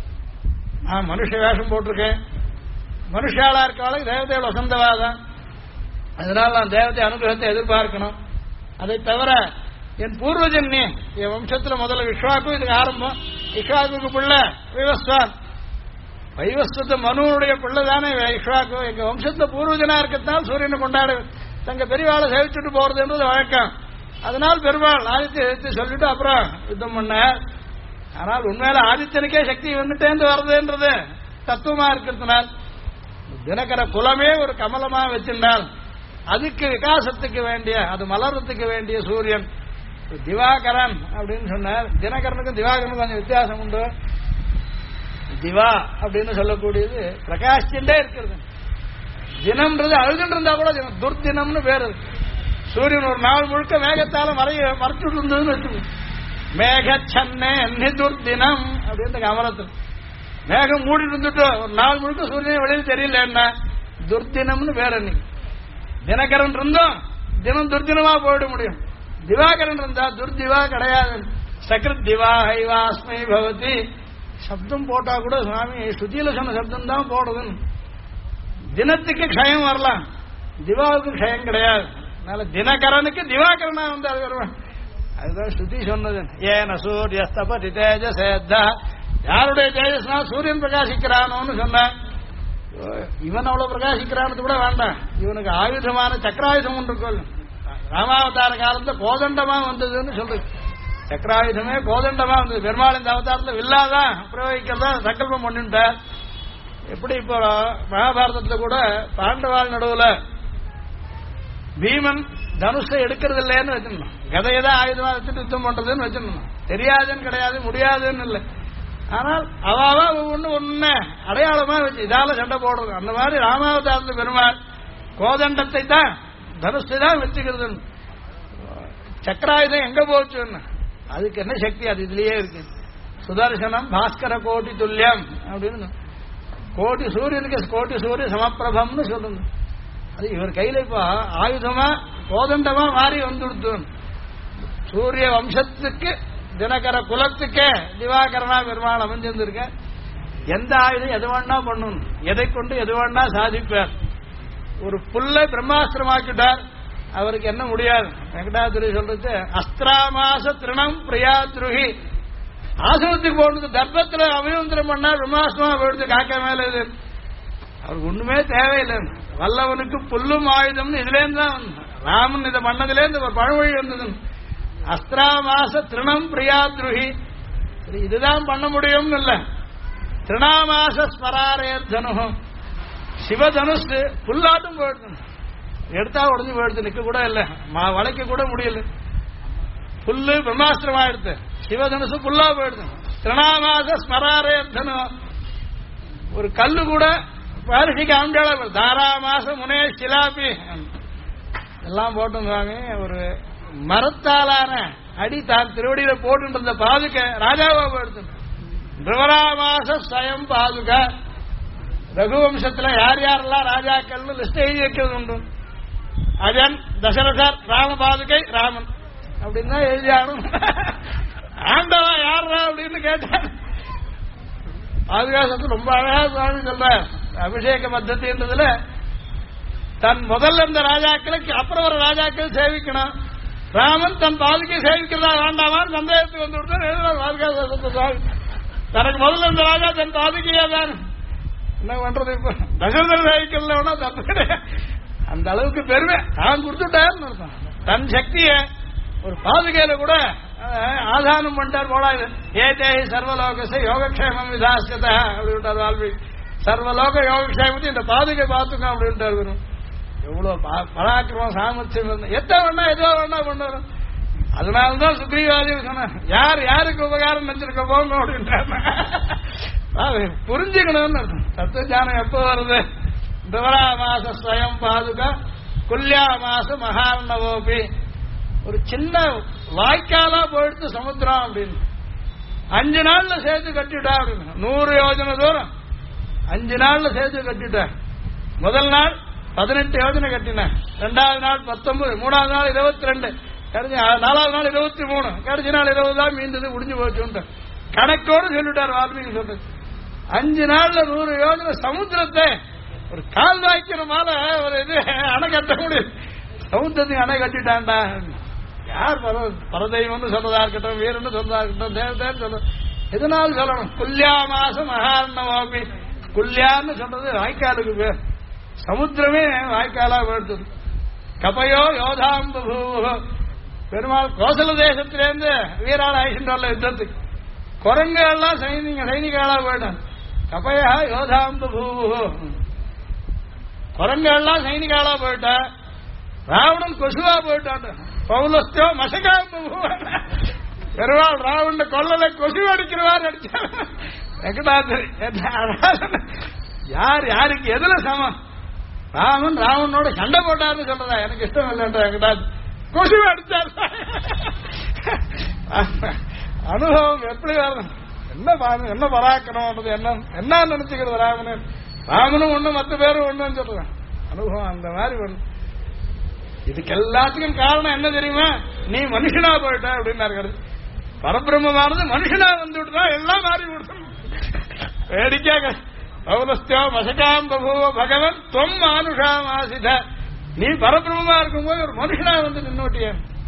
நான் மனுஷ வேஷம் போட்டிருக்கேன். மனுஷாளா இருக்காளுக்கு தேவதையோட வசந்தவாதான். அதனால நான் தேவதை அனுகிரகத்தை எதிர்பார்க்கணும். அதை தவிர என் பூர்வஜன்ய என் வம்சத்துல முதல்ல விஸ்வாக்கு இதுக்கு ஆரம்பம். விஸ்வாக்கு பிள்ளை வைவஸ்வான். வைவஸ்வத்த மனுடைய பிள்ளை தானே விஸ்வாக்கு. எங்க வம்சத்துல பூர்வஜனா இருக்கிறதுனால சூரியனை கொண்டாடு தங்க பெரியவாளை சேவிச்சுட்டு போறதுன்றது வழக்கம். அதனால் பெருமாள் ஆதித்ய சொல்லிட்டு அப்புறம் யுத்தம் பண்ண. ஆனால் உண்மையில ஆதித்யனுக்கே சக்தி வந்துட்டேந்து வருதுன்றது தத்துவமா இருக்கிறதுனால் தினகர குலமே ஒரு கமலமா வச்சிருந்தால் அதுக்கு விகாசத்துக்கு வேண்டிய அது மலரத்துக்கு வேண்டிய சூரியன் திவாகரன் அப்படின்னு சொன்னார். தினகரனுக்கும் திவாகரனுக்கும் கொஞ்சம் வித்தியாசம் உண்டு. திவா அப்படின்னு சொல்லக்கூடியது பிரகாசிச்சுட்டே இருக்கிறது. தினம்ன்றது அழுதுன்னு இருந்தா கூட துர்தினம்னு பேரு. சூரியன் ஒரு நாள் முழுக்க மேகத்தால மறைச்சுட்டு இருந்ததுன்னு வச்சுக்கோங்க. மேகச்சன்னே துர்தினம் அப்படின்னு கமலத்தில் மேகம் மூடிட்டு இருந்துட்டு ஒரு நாள் முழுக்க சூரியன் வெளியில் தெரியல என்ன துர்தினம்னு பேர். அன்னைக்கு தினகரன் இருந்தோம் தினம் துர்தினமா போயிட முடியும். திவாகரன் இருந்தா துர்திவா கிடையாது. சகிருத் திவா ஹைவாஸ்மை பவதி சப்தம் போட்டா கூட சுவாமி ஸ்ருதியில சொன்ன சப்தம் தான் போடுதுன்னு. தினத்துக்கு க்ஷயம் வரலாம், திவாவுக்கு க்ஷயம் கிடையாது. அதனால தினகரனுக்கு திவாகரனா வந்து அது வருவான். அதுதான் ஸ்ருதி சொன்னது. ஏன சூரியஸ்தபதி தேஜசேத்தா. யாருடைய தேஜஸ்னா சூரியன் பிரகாசிக்கிறானோன்னு சொன்ன. இவன் அவ்வளவு பிரகாசிக்கிறான்னு கூட வேண்டாம். இவனுக்கு ஆயுதமான சக்கராயுதம் ஒன்று இருக்கும். ராமாவதார காலத்துல கோதண்டமா வந்ததுன்னு சொல்றது. சக்கராயுதமே கோதண்டமா வந்தது. பெருமாள் இந்த அவதாரத்துல வில்லாதான் பிரயோகிக்கிறதா சங்கல்பம் பண்ணிட்டார். எப்படி இப்போ மகாபாரதத்துல கூட பாண்டவாள் நடுவுல பீமன் தனுஷை எடுக்கிறது இல்லைன்னு வச்சிருந்தோம். கதையதான் ஆயுதமா வச்சுட்டு யுத்தம் பண்றதுன்னு வச்சிருந்தோம். தெரியாதுன்னு கிடையாது, முடியாதுன்னு இல்லை. ஆனால் அவாவா ஒண்ணு அடையாளமா வச்சு இதால சண்டை போடுறது. அந்த மாதிரி ராமாவதாரத்துல பெருமாள் கோதண்டத்தை தான் தனுஷை தான் வச்சுக்கிறது. சக்கராயுதம் எங்க போச்சுன்னு அதுக்கு என்ன சக்தி? அது இதுலயே இருக்கு. சுதர்சனம் பாஸ்கர கோட்டி துல்லியம் அப்படின்னு கோட்டி சூரியனுக்கு கோட்டி சூரிய சமப்பிரபம்னு சொல்லுங்க. அது இவர் கையில இப்ப ஆயுதமா கோதண்டமா மாறி வந்துடுத்து. சூரிய வம்சத்துக்கு தினகர குலத்துக்கே திவாகரனா பெருமாள் அமைஞ்சிருந்திருக்க. எந்த ஆயுதம் எது வேணா பண்ணணும், எதை கொண்டு எது வேணா சாதிப்பார். ஒரு புல்லை பிரம்மாஸ்திரமாக்கிட்டார், அவருக்கு என்ன முடியாது. வெங்கடாதுரி சொல்றது அஸ்திராமாச திருணம் பிரியாத்ருகி. ஆசிரமத்துக்கு போனது தர்ப்பத்துல அபிமந்திரம் பண்ணா பிரம்மாஸ்திரமா போயிடுது காக்க மேல. இது அவருக்கு ஒண்ணுமே தேவையில்லை. வல்லவனுக்கு புல்லும் ஆயுதம்னு இதுலேருந்து தான் ராமன் இதை பண்ணதுலேருந்து ஒரு பழமொழி வந்தது. அஸ்திராமாச திருணம் பிரியாத்ருகி. இதுதான் பண்ண முடியும்னு இல்ல. திருணாமாச ஸ்மராரேர்தனு. சிவதனுஷ் புல்லாட்டும் போயிடுது, எடுத்தா உடஞ்சு போயிடுது, நிக்க கூட இல்ல, வளைக்க கூட முடியல. புல்லு பிரம்மாஸ்திரமா எடுத்து சிவதனுசு புல்லா போயிடுது. திருணாமாச ஸ்மராரேர்தனு. ஒரு கல்லு கூட பாரிசிக்கு ஆண்டாள தாராமாச முனே சிலாப்பி எல்லாம் போட்டுருந்தாங்க. ஒரு மரத்தாலான அடி தான் திருவடியில போட்டு பாதுக ராஜாவா போயிடுது. திரவராமாச ஸ்வயம் பாதுக. ரகுவம்சத்துல யார் யாரெல்லாம் ராஜாக்கள் லிஸ்ட் எழுதி வைக்கிறது உண்டு. அஜன், தசரதர், ராம பாதுகை, ராமன் அப்படின்னு தான் எழுதியானும். ஆண்டவா யாரா அப்படின்னு கேட்டார். பாதுகாசத்து ரொம்ப அழகா சுவாமி சொல்ற அபிஷேக பத்ததின்றதுல தன் முதல்ல இந்த ராஜாக்களுக்கு அப்புறம் ஒரு ராஜாக்கள் சேவிக்கணும். ராமன் தன் பாதுகை சேவிக்கிறதா வேண்டாமான்னு சந்தேகத்துக்கு வந்து விட்டு பாதுகாசத்து சுவாமி தனக்கு முதல்ல இந்த ராஜா தன் பாதுகையா தான் என்ன பண்றது. இப்ப தசரதர் சேவிக்கல தப்பு. அந்த அளவுக்கு பெருமை தான் கொடுத்துட்டாருன்னு அர்த்தம். தன் சக்திய ஒரு பாதுகையில கூட ஆதானம் பண்ணிட்டார். போடாது ஏதே சர்வலோகச யோகக்ஷேமம் விதாசியத அப்படின்ட்டார் வால்மீகி. சர்வலோக யோகக்ஷேமத்தை இந்த பாதுகை பார்த்துக்கோ அப்படின்ட்டார். வரும் எவ்வளவு பராக்கிரமம் சாமர்த்தியம் எத்த வேணா எதோ வேணா பண்ணுறோம். அதனாலதான் சுக்ரீவாதி சொன்ன யார் யாருக்கு உபகாரம் நினைச்சிருக்க போங்க அப்படின்ட்டார். புரிஞ்சுக்கணும்னு அர்த்தம். தத்துவஞானம் எப்போ வருது? திவராமாச ஸ்வயம் பாதுகா குல்யாமாச மகார்ணவோபி. ஒரு சின்ன வாய்க்காலா போயிடுத்து சமுத்திரம் அப்படின்னு 5 நாள்ல சேர்த்து கட்டிட்டா அப்படின்னு 100 யோஜனை தூரம் 5 நாள்ல சேர்த்து கட்டிட்டா. முதல் நாள் 18 யோஜனை கட்டினேன், 2வது நாள் 19, 3வது நாள் 22, கடைசி 4வது நாள் 23, கடைசி நாள் 20 தான் மீண்டது, முடிஞ்சு போச்சு கணக்கோடு சொல்லிட்டார் வால்மீகி. சொல்றது 5 நாள்ல 100 யோஜனை சமுத்திரத்தை ஒரு கால் வாய்க்கிறமால ஒரு இது அணை கட்ட முடியும். சமுத்திரத்தையும் அணை கட்டிட்டான்டா. யார் பரதெய்வம்னு சொல்றதா இருக்கட்டும், வீரன்னு சொல்றதா இருக்கட்டும், தேவதேன்னு சொல்ற எதனால சொல்லணும். குல்யா மாசம் மகார்ணவாபி. குல்யான்னு சொல்றது வாய்க்காலுக்கு பேர். சமுத்திரமே வாய்க்காலா போயிடுது. கபயோ யோதாம்பூ. பெருமாள் கோசல தேசத்திலேருந்து வீரால் ஆயிட்டு வரல யுத்தத்துக்கு. குரங்கெல்லாம் சைனிகாலா போயிட்டான். கபயா யோதாம்பூ. குரங்கெல்லாம் சைனிகாலா போயிட்டா. ராவணன் கொசுவா போயிட்டான். பௌலஸ்தோ மசகாம்பு. பெருமாள் ராவண கொல்லல கொசு அடிக்கிறவாறு அடிச்சான். யார் யாருக்கு எதுல சமம்? ராமன் ராவனோட சண்டை போட்டாருன்னு சொல்றதா? எனக்கு இஷ்டம் இல்லைன்ற எங்கிட்டாது கொசு அடிச்சார். அனுபவம் எப்படி வரணும்? என்ன பராக்கணும் என்ன நினைச்சுக்கிறது ராமன்? ராமனும் ஒண்ணு, மற்ற பேரும் ஒண்ணுன்னு சொல்றேன். அனுபவம் அந்த மாதிரி ஒண்ணு. இதுக்கு எல்லாத்துக்கும் காரணம் என்ன தெரியுமா? நீ மனுஷனா போயிட்ட அப்படின்னு. பரபிரம்மமானது மனுஷனா வந்து விட்டுதான் எல்லாம் மாறி விடுது. வேடிக்கையாக பௌலஸ்தியோ மசகாம் பகவோ பகவன் தொம் மானுஷாம் ஆசித. நீ பரபிரம்மமா இருக்கும்போது ஒரு மனுஷனா வந்து நின்னுட்டிய.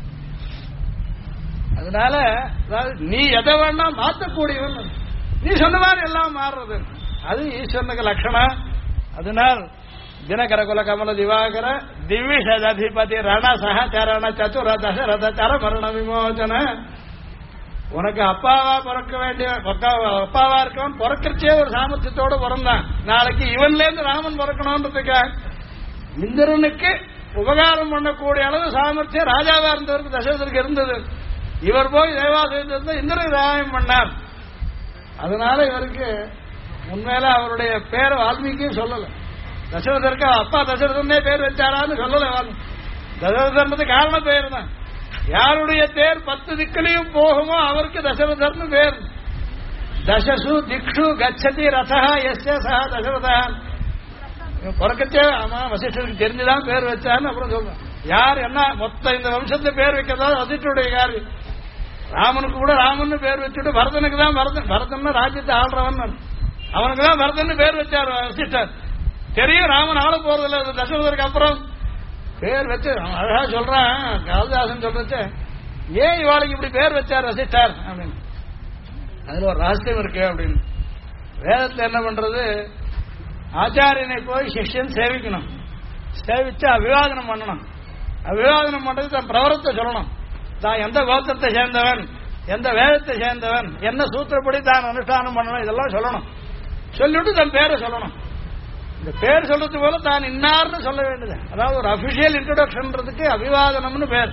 அதனால நீ எதை வேணா மாற்றக்கூடியவன். நீ சொன்ன மாதிரி எல்லாம் மாறுறது அது ஈஸ்வரனுக்கு லட்சணம். அதனால் தினகர குல கமல திவாகர திவ்யதிபதி ரண சகச்சரண சதுர தசரத சர மரண விமோசன. உனக்கு அப்பாவா பிறக்க வேண்டிய அப்பாவா இருக்கவன் பிறக்கிறச்சே ஒரு சாமர்த்தியத்தோட பிறந்தான். நாளைக்கு இவன்ல இருந்து ராமன் பிறக்கணும்ன்றதுக்காக இந்திரனுக்கு உபகாரம் பண்ணக்கூடிய அளவு சாமர்த்தியம் ராஜாவா இருந்தவருக்கு தசரதருக்கு இருந்தது. இவர் போய் தேவாலயத்திலிருந்து இந்திரன் ராயம் பண்ணார். அதனால இவருக்கு உண்மையில அவருடைய பேரை வால்மீகியும் சொல்லல. தசரதருக்கு அப்பா தசரதனே பேர் வச்சாரான்னு சொல்லல. தசரதன்றது காரண பேர் தான். யாருடைய தேர் 10 திக்கிலையும் போகுமோ அவருக்கு தசரதர்னு பேர். தசசு திக்ஷு கச்சதி ரதா எஸ்ய சஹ தசரதா. பிறக்கச்சே ஆமா வசிஷ்டருக்கு தெரிஞ்சுதான் பேர் வச்சான்னு அப்புறம் சொல்றேன். யார் என்ன மொத்த இந்த வம்சத்தை பேர் வைக்கிறதா வசிஷ்டருடைய காரியம். ராமனுக்கு கூட ராமன் பேர் வச்சுட்டு பரதனுக்கு தான் பரதன் ராஜ்யத்தை ஆள்றவன் அவனுக்கு தான் பரதன் பேர் வச்சார் வசிஷ்டர். தெரியும் ராமன் ஆள போறதில்ல தசரதருக்கு அப்புறம் பேர் வச்சு அழகா சொல்றான். காளிதாசன் சொல்றச்சு ஏன் இவாளுக்கு இப்படி பேர் வச்சார் வசிஷ்டர் அப்படின்னு. அதுல ஒரு ரகசியம் இருக்கு அப்படின்னு. வேதத்துல என்ன பண்றது, ஆச்சாரியனை போய் சிஷ்யன் சேவிக்கணும், சேவிச்சு அபிவாதனம் பண்ணணும். அபிவாதனம் பண்றது தன் பிரவரத்தை சொல்லணும். தான் எந்த கோத்திரத்தை சேர்ந்தவன், எந்த வேதத்தை சேர்ந்தவன், என்ன சூத்திரப்படி தான் அனுஷ்டானம் பண்ணணும், இதெல்லாம் சொல்லணும். சொல்லிவிட்டு தன் பேரை சொல்லணும். இந்த பேர் சொல்றது போல தான் இன்னார்னு சொல்ல வேண்டியது. அதாவது ஒரு அபிஷியல் இன்ட்ரோடக்ஷன்றதுக்கு அபிவாதனம்னு பேர்.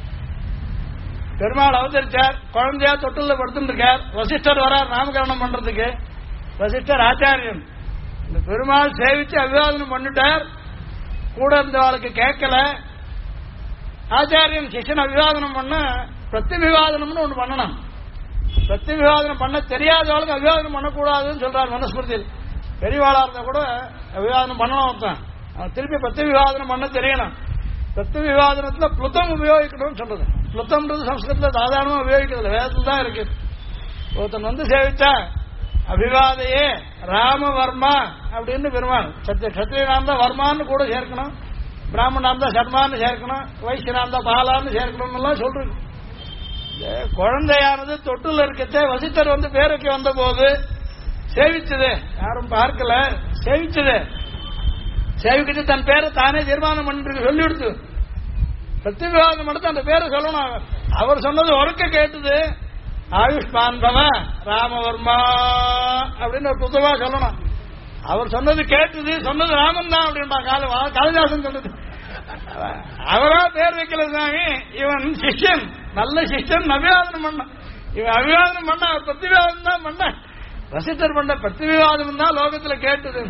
பெருமாள் அவதரிச்சார், குழந்தையா தொட்டில படுத்துட்டு இருக்கார், வசிஷ்டர் வரார் நாமகரணம் பண்றதுக்கு. வசிஷ்டர் ஆச்சாரியன். இந்த பெருமாள் சேவிச்சு அபிவாதனம் பண்ணிட்டார். கூட இருந்தவாளுக்கு கேட்கல. ஆச்சாரியன் சிஷ்யன் அபிவாதனம் பண்ண பிரத்திவிவாதனம்னு ஒண்ணு பண்ணணும். பிரத்திவிவாதனம் பண்ண தெரியாதவளுக்கு அபிவாதனம் பண்ணக்கூடாதுன்னு சொல்றார் மனுஸ்மிருதியில். பெரியவாளா இருந்தா கூட அபிவாதனம் பண்ணணும். அவன் திருப்பி பிரத்திவிவாதனம் பண்ண தெரியணும். பிரத்திவிவாதனத்துல புளுத்தம் உபயோகிக்கணும்னு சொல்றது. புளுத்தம்ன்றது சம்ஸ்கிருதத்துல சாதாரணமா உபயோகிக்கிறது, வேதத்துல தான் இருக்கு. ஒருத்தன் வந்து சேவிச்சா அபிவாதையே ராமவர்மா அப்படின்னு பெருமாள். சத்திரியனாந்தா வர்மான்னு கூட சேர்க்கணும், பிராமணாந்தா சர்மான்னு சேர்க்கணும், வைசியனாந்தா பாலான்னு சேர்க்கணும் எல்லாம் சொல்றது. குழந்தையானது தொட்டுல இருக்கச்சே வசித்தர் வந்து பேருக்கு வந்த போது சேவிச்சது, யாரும் பார்க்கல, சேவிச்சது. சேவிக்கிட்டு தன் பேரை தானே தீர்மானம் பண்ணிட்டு சொல்லி கொடுத்து பிரத்திவிவாதம் எடுத்து அந்த பேரை சொல்லணும். அவர் சொன்னது ஒருக்க கேட்டது, ஆயுஷ்மான் பவ ராமவர்மா அப்படின்னு ஒரு புத்தகமா சொல்லணும். அவர் சொன்னது கேட்டது, சொன்னது ராமன் தான் அப்படின்பா. காளிதாசன் சொன்னது அவரா பேர் வைக்கல சாமி. இவன் சிஷ்யன், நல்ல சிஷ்யன், அபிவாதனம் பண்ண. இவன் அபிவாதனம் பண்ண, அவர் பிரத்திவிவாதம் தான் பண்ண. வசிஷ்டர் பண்ண பிரத்திவிவாதம் தான் லோகத்துல கேட்டது.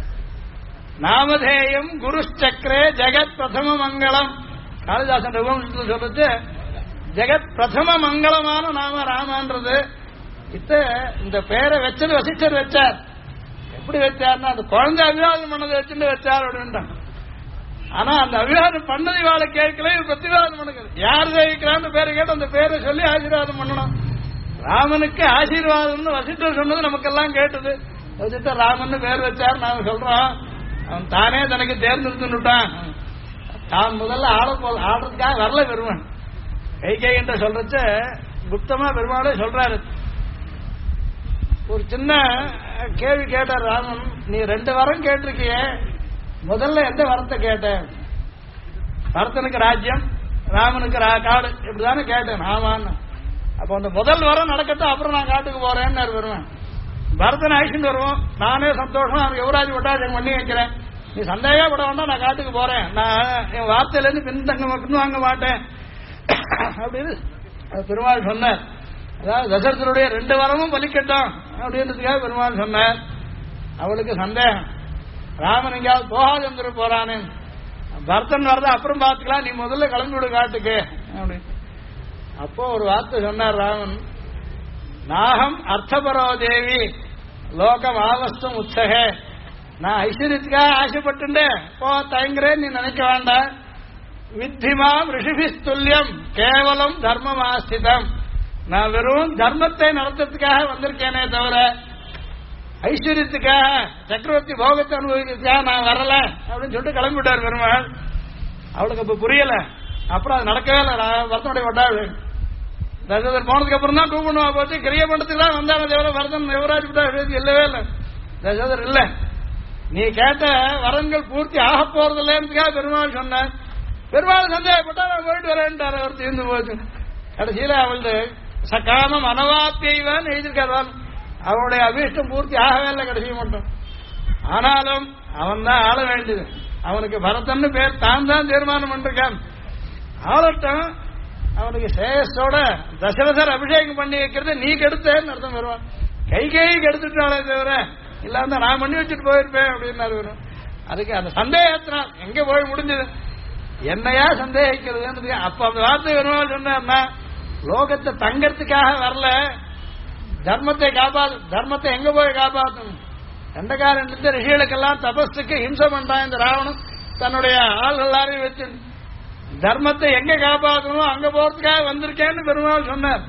நாமதேயம் குரு சக்கரே ஜெகத் பிரதம மங்களம். காளிதாசன் ரகுவம்சத்தில் சொல்றது ஜெகத் பிரதம மங்களமான நாம ராமன்றது. இந்த பேரை வச்சது வசிஷ்டர் வச்சார். எப்படி வச்சார்னா அந்த குழந்தை அபிவாதம் பண்ணதை வச்சுட்டு வச்சார் அப்படின்றான். ஆனா அந்த அபிவாதம் பண்ணது இவாளை கேட்கல, இது பிரத்திவாதம் பண்ணுறது. யார் ஜெயிக்கிறான்னு பேரை கேட்டு அந்த பேரை சொல்லி ஆசீர்வாதம் பண்ணணும். ராமனுக்கு ஆசீர்வாதம்னு வசிஷ்டர் சொன்னது நமக்கெல்லாம் கேட்டது. வசிஷ்டர் ராமன் பேர் வச்சார் நாம சொல்றோம். அவன் தானே தனக்கு தேர்ந்தெடுத்துட்டான். தான் முதல்ல ஆடுறதுக்காக வரல பெருமான். கைகை என்ற சொல்றச்ச குப்தமா பெருமாளே சொல்றாரு. ஒரு சின்ன கேள்வி கேட்டார் ராமன். நீ 2 வரம் கேட்டிருக்கிய, முதல்ல எந்த வரத்தை கேட்ட? பரதனுக்கு ராஜ்யம், ராமனுக்கு காடு, இப்படிதானே கேட்டேன். ஆமான்னு. அப்ப அந்த முதல் வரம் நடக்கட்டும், அப்புறம் நான் காட்டுக்கு போறேன்னு வருவேன். பரதன் ஆயிடுச்சுன்னு வருவோம். நானே சந்தோஷமா அவனுக்கு யுவராஜ் வட்டாஜம் பண்ணி வைக்கிறேன். நீ சந்தேகப்பட வேண்டாம், நான் காட்டுக்கு போறேன். நான் என் வார்த்தையில இருந்து பின்வாங்க மாட்டேன் அப்படின்னு பெருமாள் சொன்னார். அதாவது தசரதனுடைய 2 வரமும் பலிக்கட்டும் அப்படின்றதுக்காக பெருமாள் சொன்னார். அவளுக்கு சந்தேகம், ராமன் எங்கேயாவது போகாது வந்துட்டு போறானே, பரதன் வரத அப்புறம் பார்த்துக்கலாம், நீ முதல்ல கிளம்பி விடு காட்டுக்கு அப்படின்னு. அப்போ ஒரு வார்த்தை சொன்னார் ராமன், நாகம் அர்த்தபரோ தேவி லோகம் ஆவஸ்தம் உற்சகே. நான் ஐஸ்வர்யத்துக்காக ஆசைப்பட்டு போ தயங்குறேன் நீ நினைக்க வேண்டாம். வித்திமாம் ரிஷிபிஸ்துல்யம் கேவலம் தர்மமாஸ்திதம். நான் வெறும் தர்மத்தை நடத்துறதுக்காக வந்திருக்கேனே தவிர ஐஸ்வர்யத்துக்காக சக்கரவர்த்தி போகத்தை அனுபவிக்கிறதுக்காக நான் வரல அப்படின்னு சொல்லிட்டு கிளம்பிவிட்டார் பெருமாள். அவளுக்கு அப்ப புரியல. அப்புறம் அது நடக்கவே இல்லை. வரதனுடைய வட்டாள் தசரதர் போனதுக்கு அப்புறம் தான் கூப்பிடுவா போச்சு. கிரிய பண்டத்துக்கு தான் வந்தாங்க தவிர வரதன் யுவராஜ் விட்டா இல்லவே இல்லை. தசரதர் இல்ல, நீ கேட்ட வரன்கள் பூர்த்தி ஆக போறது இல்லைன்றதுக்காக பெருமாள் சொன்னார். பெருமாள் சந்தேகப்பட்டா நான் போயிட்டு வரேன்ட்டார். அவர் தீர்ந்து போச்சு. கடைசியில அவளது சகாமம் அனவாத்தியவான்னு எழுதியிருக்கார். அவனுடைய அபீஷ்டம் பூர்த்தி ஆகவே இல்லை கடைசி மட்டும். ஆனாலும் அவன் தான் ஆள வேண்டியது. அவனுக்கு பரதன்னு பேர் தான் தீர்மானம் பண்ணிருக்கான். ஆளட்டும், அவனுக்கு சேஷோட தசரதர் அபிஷேகம் பண்ணி வைக்கிறது நீ கெடுத்தேன்னு அர்த்தம் வருவான். கை கெடுத்துட்டாலே தவிர இல்லாம நான் பண்ணி வச்சுட்டு போயிருப்பேன் அப்படின்னு வரும். அதுக்கு அந்த சந்தேகத்தினால் எங்க போய் முடிஞ்சது, என்னையா சந்தேகிக்கிறது. அப்ப அந்த வார்த்தை வருவாள் சொன்னா, லோகத்தை தங்கறதுக்காக வரல, தர்மத்தை காப்பாத்து. தர்மத்தை எங்க போய் காப்பாற்றணும்? கண்டகாரன் ரிஷிகளுக்கெல்லாம் தபஸுக்கு ஹிம்சை பண்றான் இந்த ராவணன். தன்னுடைய ஆள் எல்லாரையும் வச்சு தர்மத்தை எங்க காப்பாற்றணும் அங்க போறதுக்காக வந்திருக்கேன்னு பெருமாள் சொன்னார்.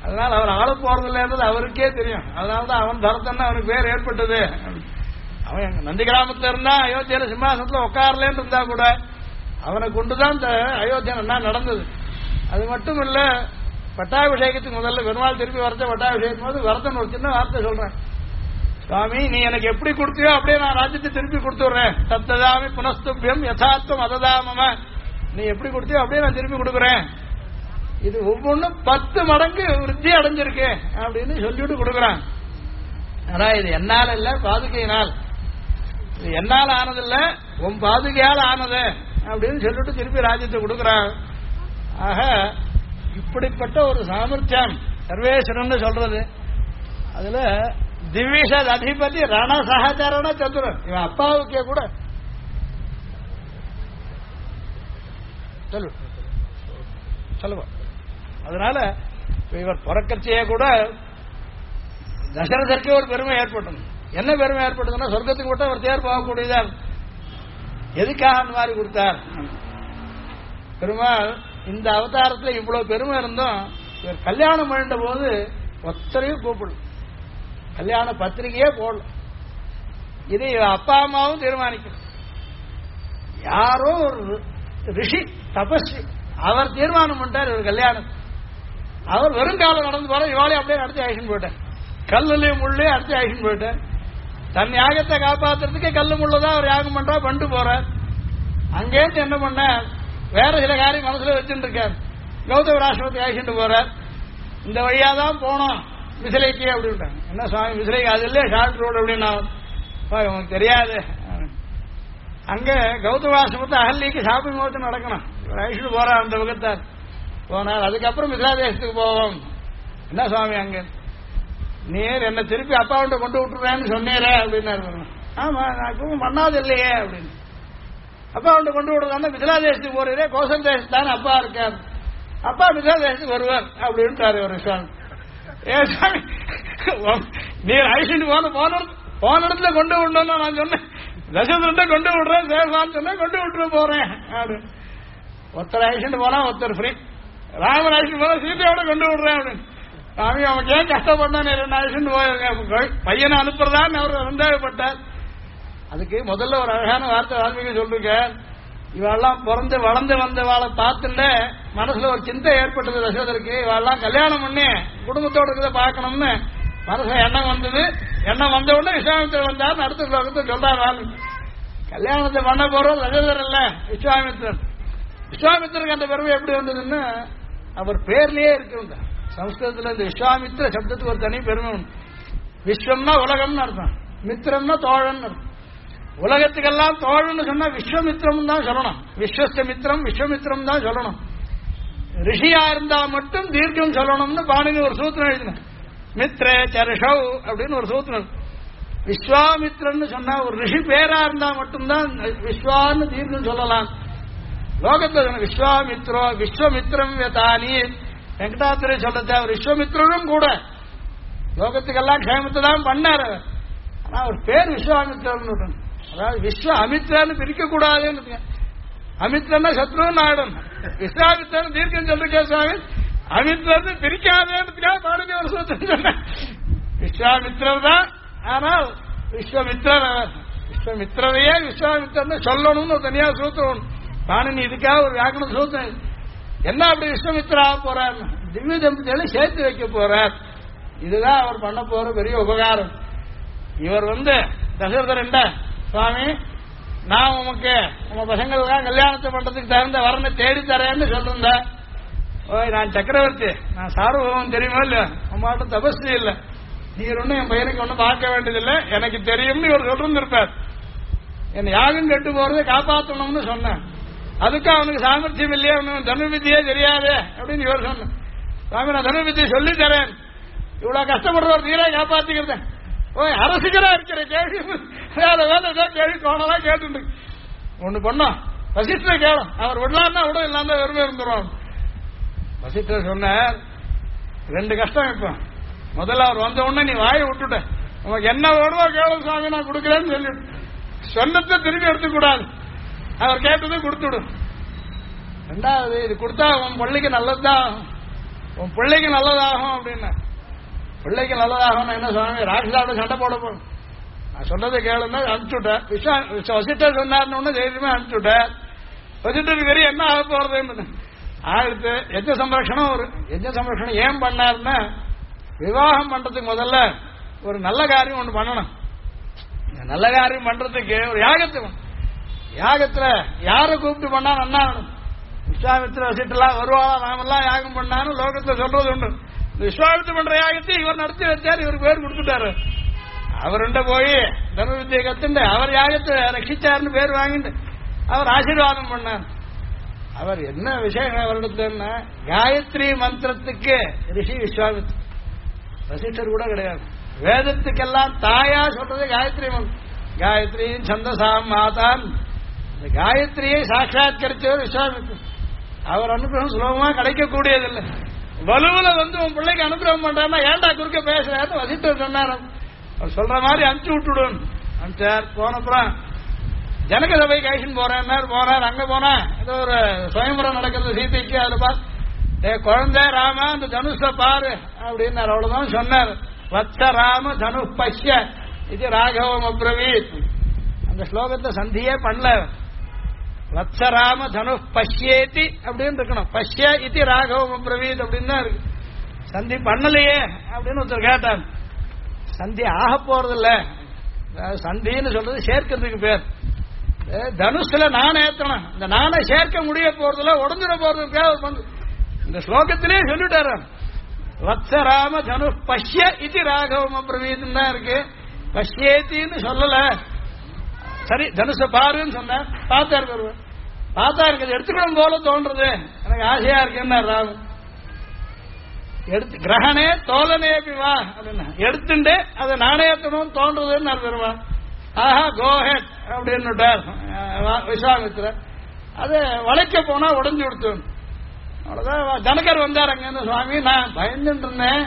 அதனால அவர் ஆள போறதில்லைன்றது அவருக்கே தெரியும். அதனாலதான் அவன் பரதன் அவனுக்கு பேர் ஏற்பட்டது. அவன் நந்தி கிராமத்துல இருந்தா அயோத்தியில சிம்மாசனத்துல உட்காரலன்னு இருந்தா கூட அவனை கொண்டுதான் இந்த அயோத்தியா என்ன நடந்தது. அது மட்டும் இல்ல, பட்டாபிஷேகத்துக்கு முதல்ல பெருமாள் திருப்பி வரச்ச பட்டாபிஷேகம் போது வரதன் ஒரு சின்ன வார்த்தை சொல்றேன், சுவாமி நீ எனக்கு எப்படி கொடுத்தியோ அப்படியே நான் ராஜ்யத்தை திருப்பி கொடுத்துடுறேன். தத்ததாமி புனஸ்துபியம் யதார்த்தம் அததாமம, நீ எப்படி கொடுத்தியோ அப்படியே நான் திருப்பி கொடுக்குறேன். இது ஒவ்வொன்றும் 10 மடங்கு விருத்தி அடைஞ்சிருக்கு அப்படின்னு சொல்லிட்டு கொடுக்குறான். ஆனா இது என்னால இல்ல, பாதுகையினால். இது என்னால ஆனதில்ல, உன் பாதுகையால் ஆனது அப்படின்னு சொல்லிட்டு திருப்பி ராஜ்யத்தை கொடுக்குறான். ஆக இப்படிப்பட்ட ஒரு சாமர்த்தியம் சர்வேஸ்வரன் சொல்றது. அதுல திவ்யஷத் அதிபதி ரண சகச்சரண சதுரன், இவன் அப்பாவுக்கே கூட சொல்லுவா. அதனால இவர் பிறக்கச்சே கூட தசரதற்கே ஒரு பெருமை ஏற்பட்டது. என்ன பெருமை ஏற்பட்டதுன்னா, சொர்க்கத்துக்கு மட்டும் அவர் தேர் போகக்கூடியதா. எதுக்காக அந்த மாதிரி கொடுத்தார் பெருமாள்? இந்த அவதாரத்தில் இவ்வளவு பெருமை இருந்தும் இவர் கல்யாணம் பண்ணிட்ட போது ஒத்தரையும் கூப்பிடல, கல்யாண பத்திரிகையே போடல. இது அப்பா அம்மாவும் தீர்மானிக்கணும். யாரோ ஒரு ரிஷி தபஸ்வி அவர் தீர்மானம் பண்ணிட்டார் இவர் கல்யாணம். அவர் வெறுங்காலம் நடந்து போற, இவாளையும் அப்படியே நடத்தி ஆயிஷன் போயிட்டார். கல்லுலையும் முள்ளே அடுத்து ஆயிஷன் போயிட்டார். தன் யாகத்தை காப்பாற்றுறதுக்கு கல்லு முள்ளதான் அவர் யாகம் பண்றா பண்ணிட்டு போறார். அங்கேருந்து என்ன பண்ண, வேற சில காரியம் மனசுல வச்சுட்டு இருக்கார். கௌதம ராஷ்டிரத்தை ஆயிஷன்ட்டு போறார். இந்த வழியாதான் போனோம் விசிலைக்கு அப்படின்ட்டாங்க. என்ன சுவாமி விசிலைக்கு அது இல்லையே ஷார்ட் ரோடு அப்படின்னா உனக்கு தெரியாது. அங்க கௌதம ராஷ்டிரத்தை அகல்லிக்கு ஷாப்பிங் போட்டு நடக்கணும். ஆயிஷன்ட்டு போறார் அந்த பக்கத்தார் போனார். அதுக்கப்புறம் மிஸ்ராதேசத்துக்கு போவோம். என்ன சுவாமி அங்க நீர் என்ன திருப்பி அப்பாவுண்ட கொண்டு விட்டுறேன்னு சொன்னீரே அப்படின்னாரு. ஆமா நான் பண்ணாது இல்லையே அப்படின்னு. அப்பாவுண்ட கொண்டு விடுறதா மிதிலா தேசத்துக்கு போறீரே, கோசல் தேசத்தான அப்பா இருக்கார், அப்பா மிதிலா தேசத்துக்கு வருவார் அப்படின்ட்டாரு ஒரு சுவாமி. ஏ சுவாமி நீர் ஐஷன் போன இடத்துல கொண்டு விடணும்னு நான் சொன்னேன். தசரதன் கொண்டு விடுறேன் சேஃபான்னு சொன்னா கொண்டு விட்டு போறேன் அப்படின்னு. ஒருத்தர் ஐஷன் போனா ஒருத்தர் ஃப்ரீ. ராமன் ஐஷன் போனா சீதையோட கொண்டு விடுறேன் அப்படின்னு. சாமி அவனுக்கு ஏன் கஷ்டப்பட்டான், 2 ஐஷன் போயிருங்க பையனை அனுப்புறதான்னு அவர் சந்தேகப்பட்டார். அதுக்கு முதல்ல ஒரு அழகான வார்த்தை வால்மீகி சொல்றீங்க. இவெல்லாம் பிறந்து வளர்ந்து வந்தவாளை பார்த்துட்டு மனசுல ஒரு சிந்தை ஏற்பட்டது தசரதருக்கு. இவெல்லாம் கல்யாணம் பண்ணி குடும்பத்தோட இருக்கிறத பார்க்கணும்னு மனசுல எண்ணம் வந்தது. எண்ணம் வந்த உடனே விஸ்வாமித்திரர் வந்தார். அடுத்த ஸ்லோகத்தை சொல்றார் வால்மீகி. கல்யாணத்தை பண்ண போறோம் தசரதர் இல்ல, விஸ்வாமித்திரன். விஸ்வாமித்திரருக்கு அந்த பெருமை எப்படி வந்ததுன்னு அவர் பேர்லயே இருக்கு. சம்ஸ்கிருதத்துல இந்த விஸ்வாமித்திர சப்தத்துக்கு ஒரு தனி பெருமை உண்டு. விஸ்வம்னா உலகம்னு அர்த்தம், மித்திரம்னா தோழன் அர்த்தம். உலகத்துக்கெல்லாம் தோழன்னு சொன்னா விஸ்வமித்திரம் தான் சொல்லணும். விஸ்வஸ்த மித்திரம் விஸ்வமித்திரம் தான் சொல்லணும். ரிஷியா இருந்தா மட்டும் தீர்க்கம் சொல்லணும்னு பாணினி ஒரு சூத்திரம் எழுதின. மித்ரே சர்ஷௌ அப்படின்னு ஒரு சூத்திரம். விஸ்வாமித்திரன்னு சொன்னா ஒரு ரிஷி பேரா இருந்தா மட்டும்தான் விஸ்வான்னு தீர்க்கம் சொல்லலாம். லோகத்துல விஸ்வாமித்ரோ விஸ்வமித்திரம் தானி வெங்கடாத்திரை சொல்லத்த அவர் விஸ்வமித்திரனும் கூட லோகத்துக்கெல்லாம் க்ஷேமத்தை தான் பண்ணார். ஆனா அவர் பேர் விஸ்வாமித்திரன். அதாவது விஸ்வ அமித்ரான்னு பிரிக்க கூடாதுன்னு. அமித்ரன்னா சத்ருன்னு ஆயிடும். விஸ்வாமித்திரன் தீர்க்கம் சொல்லிருக்கே சுவாமி, அமித்ரன் பிரிக்காதேன்றதுக்காக பாடுங்க ஒரு சூத்திரம் சொன்னேன். விஸ்வாமித்திரர் தான், ஆனால் விஸ்வமித்திரர் விஸ்வமித்திரையே விஸ்வாமித்திரன் சொல்லணும்னு ஒரு தனியா சூத்திரம் பாணினி. இதுக்காக ஒரு வியாக்கண சூத்திரம். என்ன அப்படி விஸ்வமித்ரா போறார், திவ்ய தம்பதிகளை சேர்த்து வைக்க போறார். இதுதான் அவர் பண்ண போற பெரிய உபகாரம். இவர் தசரதர் என்ன சுவாமி, நான் உமக்கு உங்க பசங்களுக்காக கல்யாணத்தை பண்றதுக்கு தகுந்த வரனை தேடி தரேன்னு சொல்லிருந்த. ஓய் நான் சக்கரவர்த்தி, நான் சார்வபௌமன் தெரியுமா இல்ல, உமாட்டும் தபஸ்வி இல்ல, நீர் ஒன்னும் என் பையனுக்கு ஒன்னும் பார்க்க வேண்டியதில்லை, எனக்கு தெரியும்னு இவர் சொல்லிருந்திருப்பார். என் யாகம் கெட்டு போறதை காப்பாற்றணும்னு சொன்னேன். அதுக்கு அவனுக்கு சாமர்த்தியம் இல்லையே, தனுர்வித்தியே தெரியாது அப்படின்னு இவர் சொன்ன. சுவாமி நான் தனுர்வித்தியை சொல்லி தரேன், இவ்வளவு கஷ்டப்படுறவர் நீரே காப்பாத்திக்கிறேன். ஓய் அரசுகரா இருக்கிற கேள்வி வேலை கேள்வி கோணலா கேட்டு ஒண்ணு பண்ணோம். வசிஷ்டரை கேளும், அவர் விடலாம்னா விட இல்லாம வெறுமை இருந்துரும். வசிஷ்டர் சொன்னார் 2 கஷ்டம். இப்ப முதல்ல அவர் வந்த உடனே நீ வாயை விட்டுட்ட, உனக்கு என்ன வேணுமோ கேளும் சுவாமி நான் கொடுக்கலன்னு சொல்லி சொன்னத்தை திரும்பி எடுத்துக்கூடாது, அவர் கேட்டதை கொடுத்துடும். 2வது இது கொடுத்தா உன் பள்ளிக்கு நல்லதுதான். உன் பிள்ளைக்கு நல்லதாகும் அப்படின்னு. பிள்ளைக்கு நல்லதாகும் என்ன சொன்னாங்க, ராட்சசாவோட சண்டை போட போறோம். நான் சொன்னதை கேளுன்னா அனுப்பிச்சுட்டேன். வசிட்டர் சொன்னார்னு தைரியமா அனுப்பிச்சுட்டேன். வசிட்டருக்கு தெரியும் என்ன ஆக போறதுன்னு. ஆயிரத்து யஜ்ஞ சம்ரட்சணம். ஒரு யஜ்ஞ சம்ரட்சணம் ஏன் பண்ணாருன்னா, விவாகம் பண்றதுக்கு முதல்ல ஒரு நல்ல காரியம் ஒன்று பண்ணணும். நல்ல காரியம் பண்றதுக்கு ஒரு யாகத்துல யாரை கூப்பிட்டு பண்ணா நன்னா வேணும். விஸ்வாமித்திர வசிட்டெல்லாம் வருவாளா, நாமெல்லாம் யாகம் பண்ணாலும் லோகத்துல சொல்றது உண்டு. விஸ்வாமித்திர பண்ற யாகத்தை இவர் நடத்தி வச்சார், இவருக்கு பேர் கொடுத்துட்டாரு. அவருண்ட போய் தனுர்வித்தியை கத்துண்டு அவர் யாகத்தை ரட்சிச்சாருன்னு பேர் வாங்கிட்டு அவர் ஆசீர்வாதம் பண்ணார். அவர் என்ன விஷயம் அவரிடத்துல, காயத்ரி மந்திரத்துக்கு ரிஷி விஸ்வாமித்திர, வசிஷ்டர் கூட கிடையாது. வேதத்துக்கெல்லாம் தாயா சொல்றது காயத்ரி மந்திரம். காயத்ரி சந்தசாம் மாதான், இந்த காயத்ரியை சாட்சாத்கரிச்சவர் விஸ்வாமித்திர. அவர் அனுகிரகம் சுலபமா கிடைக்கக்கூடியதில்லை. வலுவுல உன் பிள்ளைக்கு அனுகிரகம் பண்றாருன்னா ஏன்டா குறுக்க பேசுறாரு வசிஷ்டர் சொன்னார். அவர் சொல்ற மாதிரி அனுப்பிச்சு விட்டுடும். அனுப்பிச்சார். போனப்புறம் ஜனக சபை கைஷன் போறார். அங்க போனா ஏதோ ஒரு சுயம்பரம் நடக்கிறது சீதைக்கு. அதுல பார்த்து குழந்தை ராமா அந்த தனுஷ பாரு அப்படின்னாரு. அவ்வளவுதான் சொன்னார். வத்ச ராம தனு பஷ்ய இது ராகவம் அப்ரவீத். அந்த ஸ்லோகத்தை சந்தியே பண்ணல. வத்ச ராம தனு பஷ்யேதி அப்படின்னு இருக்கணும். பஷ்ய இது ராகவம் அப்ரவீத் அப்படின்னு தான் இருக்கு. சந்தி பண்ணலையே அப்படின்னு ஒருத்தர் கேட்டார். சந்தி ஆக போறதில்ல. சந்தின்னு சொல்றது சேர்க்கிறதுக்கு பேர். தனுஷ்ல நாண ஏத்தணும். இந்த நாண சேர்க்க முடிய போறதுல உடஞ்சிட போறதுக்கு இந்த ஸ்லோகத்திலே சொல்லிட்டாரு. வத்சராம தனு பஷ்ய இது ராகவம் அப்ரவீத் தான் இருக்கு. பஷ்யேத்தின்னு சொல்லல. சரி தனுஷ பாருன்னு சொன்ன பார்த்தாரு. இருக்கு எடுத்துக்கணும் போல தோன்றது, எனக்கு ஆசையா இருக்குன்னா ராமன். எடுத்து கிரகணே தோலனேபி வா அப்படின்னா எடுத்துட்டு அதை நாணயத்தணும் தோன்றதுன்னு நான் பெறுவேன். ஆஹா கோஹெட் அப்படின்னுட்டார் விஸ்வாமித்திரர். அது வளைக்க போனா உடஞ்சு கொடுத்து. அவ்வளவுதான். ஜனகர் வந்தார் அங்க. சுவாமி நான் பயந்துட்டு இருந்தேன்.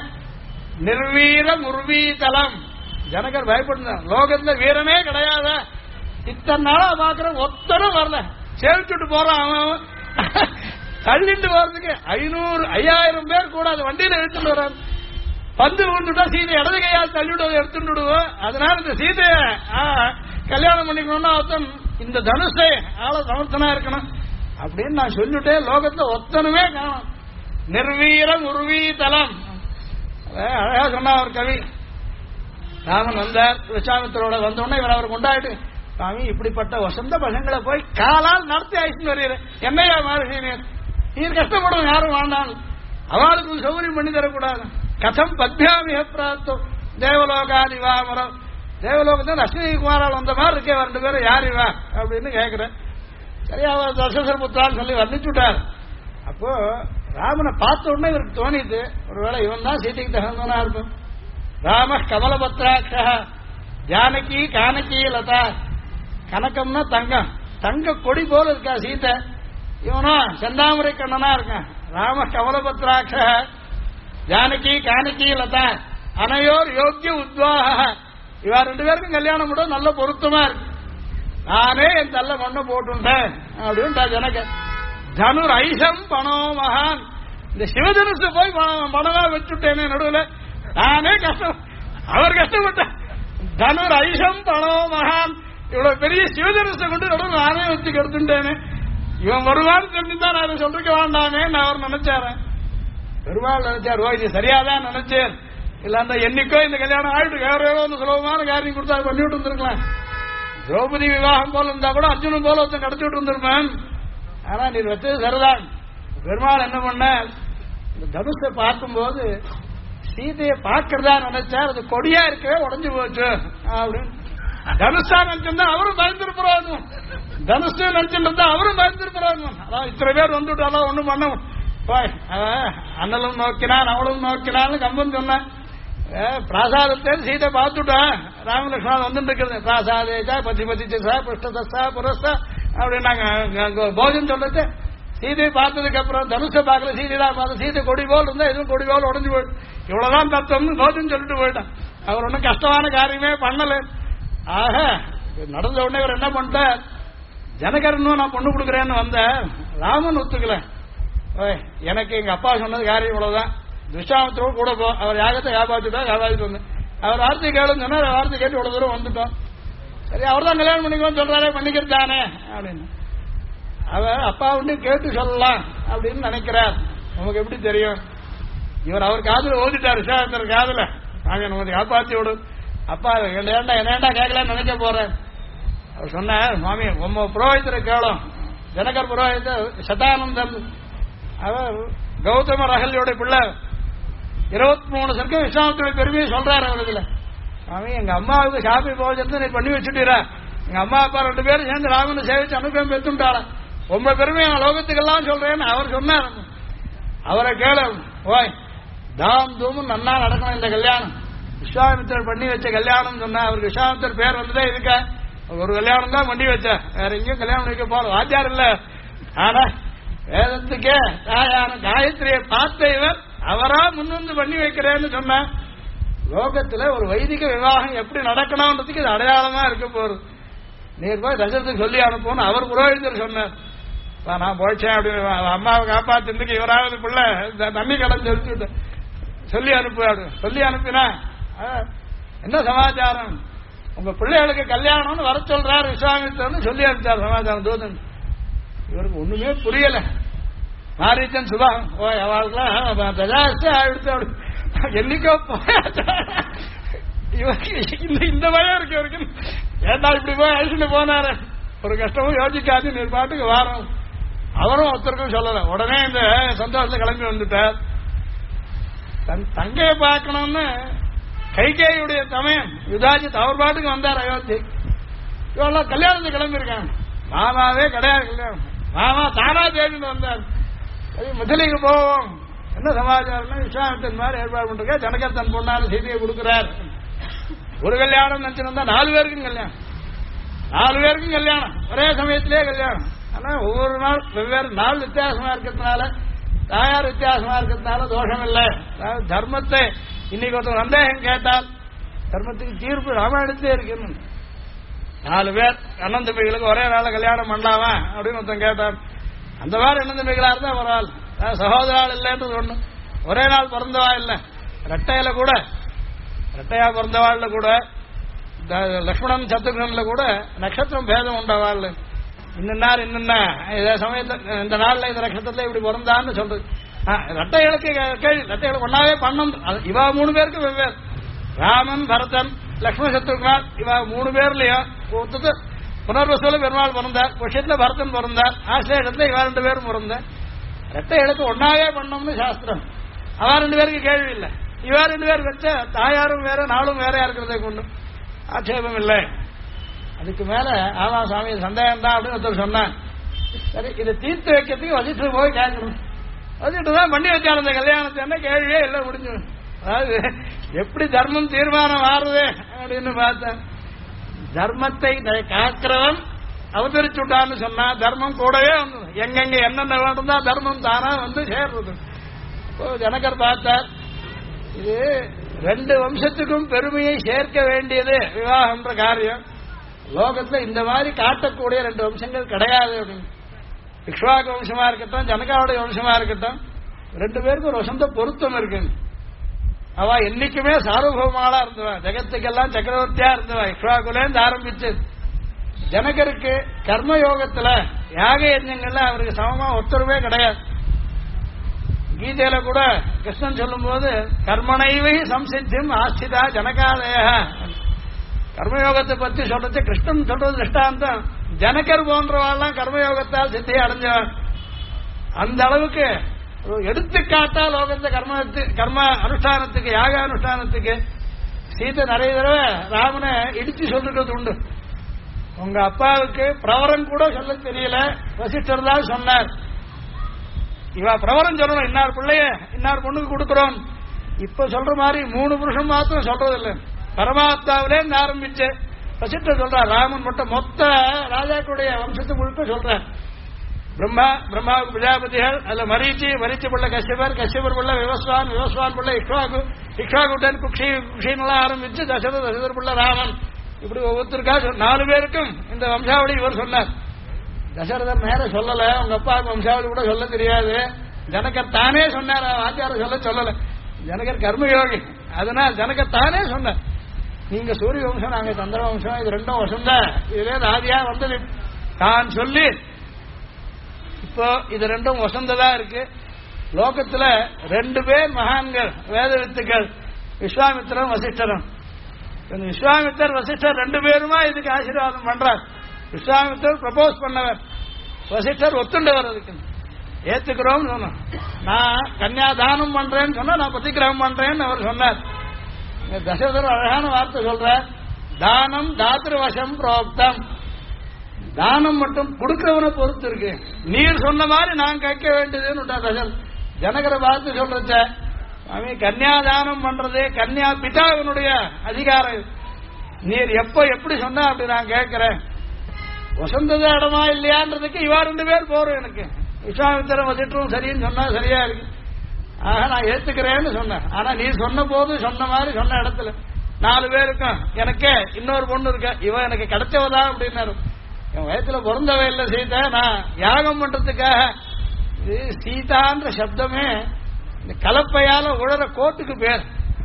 நிர்வீர முர்வீதலம். ஜனகர் பயப்படுறார். லோகத்துல வீரனே கிடையாத. இத்தனை நாளா பாக்குற ஒத்தரும் வரல. சேவிச்சுட்டு போறான். அவன் தள்ளிட்டு போறதுக்கு 5000 பேர் கூட அது வண்டியில எடுத்துட்டு வர்றாரு. பந்து விழுந்துட்டா சீதை இடது கையால் தள்ளிவிட எடுத்துட்டு விடுவோம். அதனால இந்த சீதைய கல்யாணம் பண்ணிக்கணும்னா ஒருத்தன் இந்த தனுஷை ஆள சமர்த்தனா இருக்கணும் அப்படின்னு நான் சொல்லிட்டேன். லோகத்துல ஒத்தனுமே காணும். நிர்வீரம் உருவீதலம். அழகா சொன்னா ஒரு கவி. ராமன் வந்தார். விஸ்வாமித்திரோட வந்தோடனே இவர் அவர் கொண்டாடிட்டு, சாமி இப்படிப்பட்ட வசந்த பசங்களை போய் காலால் நடத்தி ஆயிடுச்சுன்னு வருகிற என்னையா மாதிரி நீர் கஷ்டப்படும் யாரும் வேண்டாம். அவளுக்கு சௌகரியம் பண்ணி தரக்கூடாது. கதம் பத்யாமிக பிராப்தம் தேவலோகாதி வாமரம். தேவலோகத்தில் அஸ்வினி குமாரால் வந்த மாதிரி இருக்கே 2 பேரும் யார் இவா அப்படின்னு கேட்கிறேன். சரியா அவர் தசரசர புத்திரான்னு சொல்லி வர்ணிச்சுட்டார். அப்போ ராமனை பார்த்த உடனே இவருக்கு தோணிது, ஒருவேளை இவன் தான் சீதைக்கு தகுந்தவனா இருக்கும். ராம கமலபத்ராட்சா ஜானகி கானகி லதா. கனகம்னா தங்கம், தங்க கொடி போல இருக்கா சீதை. இவனோ செந்தாமரை கண்ணனா இருக்கான். ராம கமலபத்ராட்ச ஜானகி கானகி லதா அனையோர் யோக்கிய உத்வாக. இவா 2 பேருக்கும் கல்யாணம் கூட நல்ல பொருத்தமா இருக்கு. நானே என் தள்ள மண்ணை போட்டுட்டேன் அப்படின்ட்டா ஜனக. தனுர் ஐசம் பணோ மகான். இந்த சிவதனுசு போய் பணமா வச்சுட்டேனே நடுவில். நானே கஷ்டம், அவர் கஷ்டப்பட்ட. தனுர் ஐசம் பணோ மகான். இவ்வளவு பெரிய சிவதனுசை கொண்டு நடுவில் நானே வச்சு கெடுத்துட்டேனே. இவன் வருவான்னு தெரிஞ்சுதான் நான் அதை சொல்லிக்க வேண்டாமே நான் அவர் நினைச்சாரு. பெருமாள் நினைச்சார், ஓ இது சரியாதான் நினைச்சேன். இல்ல அந்த என்னைக்கோ இந்த கல்யாணம் ஆயிட்டு வேற ஏதோ ஒரு சுலபமான காரியம் கொடுத்தா பண்ணிவிட்டு இருந்திருக்கலாம். திரௌபதி விவாகம் போல இருந்தா கூட அர்ஜுனன் போல ஒருத்தன் கிடைச்சிட்டு இருந்திருப்பான். ஆனா நீ வச்சது சரிதான். பெருமாள் என்ன பண்ண, இந்த தனுஷை பார்க்கும்போது சீதையை பார்க்கறதா நினைச்சார். அது கொடியா இருக்கவே உடஞ்சு போச்சு அப்படின்னு. தனுஷா நினைச்சிருந்தா அவரும் பயந்துருப்பாரு. தனுஷ் நினைச்சிருந்தா அவரும் பயந்துருப்பாரு. அதான் இத்தனை பேர் வந்துட்டாலும் ஒண்ணும் பண்ண அண்ணலும் நோக்கினான் அவளும் நான்னு கம்பன் சொன்னான். பிராசாதத்தை சீதை பார்த்துட்டான். ராமலட்சுமணன் வந்துட்டு இருக்கிறது. பிராசாதேச்சா பதி பதிச்சா புஷ்டதா புரஸ்தா அப்படின்னாங்க. போஜன் சொல்றது சீதையை பார்த்ததுக்கு அப்புறம் தனுஷை பார்க்கல, சீதை தான் பார்த்து. சீதை கொடி போல் இருந்தா எதுவும் கொடி போல் உடஞ்சு போயிடும். இவ்வளவுதான் தத்துவம்னு போஜன் சொல்லிட்டு போயிட்டான். அவர் ஒன்றும் கஷ்டமான காரியமே பண்ணல. ஆக நடந்த உடனே இவர் என்ன பண்ணிட்டார், ஜனகரனும் நான் பொண்ணு கொடுக்குறேன்னு வந்த ராமன் ஒத்துக்கல. எனக்கு எங்க அப்பா சொன்னது காரியம் இவ்வளவுதான், துஷ்டாமத்தோடு கூட போ, அவர் யாகத்தை காப்பாத்திட்டு வந்தேன், அவர் வார்த்தை கேளுன்னு சொன்னா வார்த்தை கேட்டு இவ்வளவு தூரம் வந்துட்டோம், சரி அவர் தான் கல்யாணம் பண்ணிக்குவோம் சொல்றாரே பண்ணிக்கிறது தானே அப்படின்னு. அவர் அப்பா வந்து கேட்டு சொல்லலாம் அப்படின்னு நினைக்கிறார். நமக்கு எப்படி தெரியும்? இவர் அவர் காதுல ஓதிட்டார், விசாரத்தர் காதுல, நாங்க நமக்கு காப்பாத்தி விடு அப்பா என்னேண்டா கேட்கலான்னு நினைக்க போறேன். அவர் சொன்னார், சுவாமி உங்க புரோஹிதரை கேளும், ஜனகர் புரோஹிதர் சதானந்தன், அவர் கௌதம ரகலியோட பிள்ளை 23 சர்க்கம் விஸ்வாமத்துடைய பெருமையை சொல்றாரு. அவர் இதுல சுவாமி எங்க அம்மாவுக்கு சாப்பி போஜனத்தை நீ பண்ணி வச்சுட்டீரா, எங்க அம்மா அப்பா 2 பேரும் சேர்ந்து ராமனை சேவிச்சு அனுபவம் பெற்றுட்டாள, உங்க பெருமையை லோகத்துக்கெல்லாம் சொல்றேன்னு அவர் சொன்னார். அவரை கேளு, ஓய் தாம் தூமும் நன்னா நடக்கணும் இந்த கல்யாணம், விஸ்வாமித்தர் பண்ணி வச்ச கல்யாணம் சொன்னா, அவருக்கு விஸ்வாமித்தர் பேர் வந்துட்டே இருக்க, ஒரு கல்யாணம் தான் பண்ணி வச்ச, வேற எங்கேயும் கல்யாணம் வைக்க போற வாத்தியார் இல்ல. ஆனா வேதத்துக்கே தாயான காயத்ரியை பார்த்த இவர் அவரா முன்வந்து பண்ணி வைக்கிறேன்னு சொன்ன, லோகத்துல ஒரு வைதிக விவாகம் எப்படி நடக்கணும்ன்றதுக்கு இது அடையாளமா இருக்க போறது. நீர் போய் தசரத்துக்கு சொல்லி அனுப்போன்னு அவர் புரோஹிதர் சொன்னார். நான் போயிச்சேன் அப்படின்னு அம்மாவை காப்பாத்துறதுக்கு இவராவது பிள்ளை தண்ணி கடன் சொல்லிட்டு சொல்லி அனுப்பு அப்படின்னு சொல்லி அனுப்பினா, என்ன சமாச்சாரம், உங்க பிள்ளைகளுக்கு கல்யாணம்னு வர சொல்றாரு விஸ்வாமித்திரன்னு சொல்லி அனுப்பிச்சார் சமாச்சாரம் தூதன். இவருக்கு ஒண்ணுமே புரியல. மாரீச்சன் சுபா அவளுக்குலாம் என்னைக்கோ இவருக்கு இந்த பயம் இருக்கு, இவருக்கு ஏண்டா இப்படி போய் அழிச்சுட்டு போனாரு, ஒரு கஷ்டமும் யோசிக்காது நீர் பாட்டுக்கு வாரம். அவரும் ஒருத்தருக்கும் சொல்லல, உடனே இந்த சந்தோஷத்துல கிளம்பி வந்துட்டார். தன் தங்கையை பார்க்கணும்னு கைகேயுடைய சமயம் யுதாஜித் அவர் பாட்டுக்கு வந்தார் அயோத்தி. இவெல்லாம் கல்யாணத்துக்கு கிளம்பியிருக்காங்க, மாமாவே கிடையாது கல்யாணம், மாமா தானா தேடிட்டு வந்தார். முதலிக்கு போவோம், என்ன சமாச்சாரம்னா விஸ்வாமித்திரன் மாதிரி ஏற்பாடு பண்றீங்க, ஜனகர் தன் பொண்ணாலும் செய்தியை கொடுக்கிறார். ஒரு கல்யாணம் நினைச்சிருந்தா 4 பேருக்கும் கல்யாணம், 4 பேருக்கும் கல்யாணம் ஒரே சமயத்திலே கல்யாணம். ஆனா ஒவ்வொரு நாள் வெவ்வேறு நாள் வித்தியாசமா இருக்கிறதுனால, தாயார் வித்தியாசமா இருக்கிறதுனால தோஷம் இல்லை. தர்மத்தை இன்னைக்கு ஒருத்தர் சந்தேகம் கேட்டால் தர்மத்துக்கு தீர்ப்பு ராமாயணத்தே இருக்கு. 4 பேர் அண்ணன் தம்பிகளுக்கு ஒரே நாள் கல்யாணம் பண்ணலாமா அப்படின்னு ஒருத்தன் கேட்டான். அந்த மாதிரி அண்ணன் தம்பிகளா இருந்தா ஒரு ஆள், சகோதரால் இல்லைன்றது ஒண்ணு, ஒரே நாள் பிறந்தவா இல்ல, ரெட்டையில கூட ரெட்டையா பிறந்தவாள்ல கூட லக்ஷ்மணன் சத்ருகன்ல கூட நட்சத்திரம் பேதம் உண்டவாள். இன்னும் இந்த சமயத்துல இந்த நாள்ல இந்த நட்சத்திரத்துல இப்படி பிறந்தான்னு சொல்றது. ரெட்டைகளுக்கு கேள்வி, ரெட்டைகளுக்கு ஒன்னாவே பண்ணணும். இவா 3 பேருக்கு வெவ்வேறு, ராமன் பரதன் லக்ஷ்மண சத்ருகன் இவா 3 பேர்லயும் ஒருத்தர் புனர்வசூல பெருமாள் பிறந்தார், விஷயத்துல பரதன் பிறந்தார், ஆசிரியத்துல இவா 2 பேரும் பிறந்தார். ரெட்டைகளுக்கு ஒன்னாவே பண்ணணும்னு சாஸ்திரம். அவா 2 பேருக்கு கேள்வி இல்லை, இவா 2 பேர் வச்ச தாயாரும் வேற நாளும் வேறையா இருக்கிறதை கொண்டு ஆட்சேபம் இல்லை. அதுக்கு மேல ஆமா சுவாமி சந்தேகம் தான் அப்படின்னு ஒருத்தர் சொன்னான். சரி இதை தீர்த்து வைக்கிறதுக்கு வசிட்டு போய் கேட்கணும், வசிட்டு தான் பண்ணி வச்சாலும் இந்த கல்யாணத்தை என்ன கேள்வியே இல்லை முடிஞ்சு. அதாவது எப்படி தர்மம் தீர்மானம் ஆறுது அப்படின்னு பார்த்தேன். தர்மத்தை காக்கிறவன் அவதரிச்சுட்டான்னு சொன்னா தர்மம் கூடவே வந்து எங்கெங்க என்னென்ன வேண்டும் தான் தர்மம் தானா வந்து சேர்றது. ஜனகர் பார்த்தார், இது 2 வம்சத்துக்கும் பெருமையை சேர்க்க வேண்டியது விவாகம்ன்ற காரியம். லோகத்துல இந்த மாதிரி காட்டக்கூடிய 2 வம்சங்கள் கிடையாது அப்படின்னு. இக்ஷ்வாகு வம்சமா இருக்கட்டும் ஜனகாவுடைய வம்சமா இருக்கட்டும் 2 பேருக்கு ஒரு வசந்த பொருத்தம் இருக்கு. அவ என்னைக்குமே சார்வபௌமாளா இருந்தவா, ஜெகத்துக்கெல்லாம் சக்கரவர்த்தியா இருந்தவா. இக்ஷ்வாகுலேருந்து ஆரம்பிச்சு ஜனகருக்கு கர்மயோகத்துல யாக யஜ்ஞங்கள்ல அவருக்கு சமமா ஒத்தருமே கிடையாது. கீதையில கூட கிருஷ்ணன் சொல்லும் போது கர்மனைவை சம்சித்தியும் ஆஸ்திதா ஜனகாதய, கர்மயோகத்தை பத்தி சொல்றது கிருஷ்ணன் சொல்றது திருஷ்டாந்தம். ஜனகர் போன்றவாள்லாம் கர்மயோகத்தால் சித்தியை அடைஞ்சவன். அந்த அளவுக்கு எடுத்துக்காட்டா லோகத்தை கர்ம அனுஷ்டானத்துக்கு யாக அனுஷ்டானத்துக்கு சீதை நிறைய தடவை ராமனை இடிச்சு சொல்லிட்டு உண்டு. உங்க அப்பாவுக்கு பிரவரம் கூட சொல்ல தெரியல, வசிஷ்டர் தான் சொன்னார். இவா பிரவரம் சொல்லணும், இன்னார் பிள்ளைய இன்னார் பொண்ணுக்கு கொடுக்கிறோம். இப்ப சொல்ற மாதிரி 3 புருஷன் மாத்திரம் சொல்றது இல்லை, பரமாத்மாவிலே ஆரம்பிச்சு வசிஷ்டர் சொல்றார். ராமன் மட்டும் மொத்த ராஜாக்களுடைய வம்சத்து முழுக்க சொல்றார். பிரம்மாவுக்கு பிரஜாபதிகள், அதுல மரீச்சி பிள்ளை கஷ்யபர் பிள்ளை விவஸ்வான் பிள்ளை இக்ஷ்வாகுடன் குக்ஷின்லாம் ஆரம்பிச்சு தசரதர் பிள்ளை ராமன், இப்படி ஒவ்வொருத்தருக்கா 4 பேருக்கும் இந்த வம்சாவளி இவர் சொன்னார். தசரதர் நேரம் சொல்லல, உங்க அப்பா வம்சாவளி கூட சொல்ல தெரியாது, ஜனகர் தானே சொன்னார், ஆச்சார சொல்லல. ஜனகர் கர்மயோகி, அதனால் ஜனகர் தானே சொன்னார், நீங்க சூரிய வம்சம், நாங்க சந்திர வம்சம், இது ரெண்டும் வசம் தான், இதுல ஆதியா வந்தது தான் சொல்லி இப்போ இது ரெண்டும் வசந்ததா இருக்கு. லோகத்துல 2 பேர் மகான்கள் வேத வித்துக்கள், விஸ்வாமித்திரன் வசிஷ்டரும். விஸ்வாமித்தர் வசிஷ்டர் 2 பேருமா இதுக்கு ஆசீர்வாதம் பண்றார். விஸ்வாமித்தர் ப்ரப்போஸ் பண்ணவர், வசிஷ்டர் ஒத்துண்டவர். அதுக்கு ஏத்துக்கிறோம் சொன்னோம். நான் கன்னியாதானம் பண்றேன்னு சொன்னா நான் பிரதிகிரகம் பண்றேன்னு அவர் சொன்னார். தசரதர் அழகான வார்த்தை சொல்றார், தானம் தாத்திருவசம் புரோக்தம். தானம் மட்டும் கொடுக்கிறவனை பொறுத்து இருக்கு, நீர் சொன்ன மாதிரி நான் கேட்க வேண்டியதுன்னு தசரத் ஜனகரை பார்த்து சொல்றச்ச, சுவாமி கன்னியாதானம் பண்றது கன்னியா பிதாவினுடைய அதிகாரம், நீர் எப்ப எப்படி சொன்ன அப்படி நான் கேட்கிறேன். வசந்தத இடமா இல்லையான்றதுக்கு இவா 2 பேர் போறோம். எனக்கு விஸ்வாமித்திரம் வசிட்டும் சரின்னு சொன்னா சரியா இருக்கு, ஆக நான் ஏத்துக்கிறேன்னு சொன்னேன். ஆனா நீ சொன்ன போது சொன்ன மாதிரி சொன்ன இடத்துல 4 பேருக்கும் எனக்கு இன்னொரு பொண்ணு இருக்க, இவன் எனக்கு கிடைச்சவதா அப்படின்னாரு. என் வயசுல பிறந்தவ இல்ல சீதா, நான் யாகம் பண்றதுக்காக. இது சீதான்ற சப்தமே இந்த கலப்பையால உழற கோட்டுக்கு பேர்.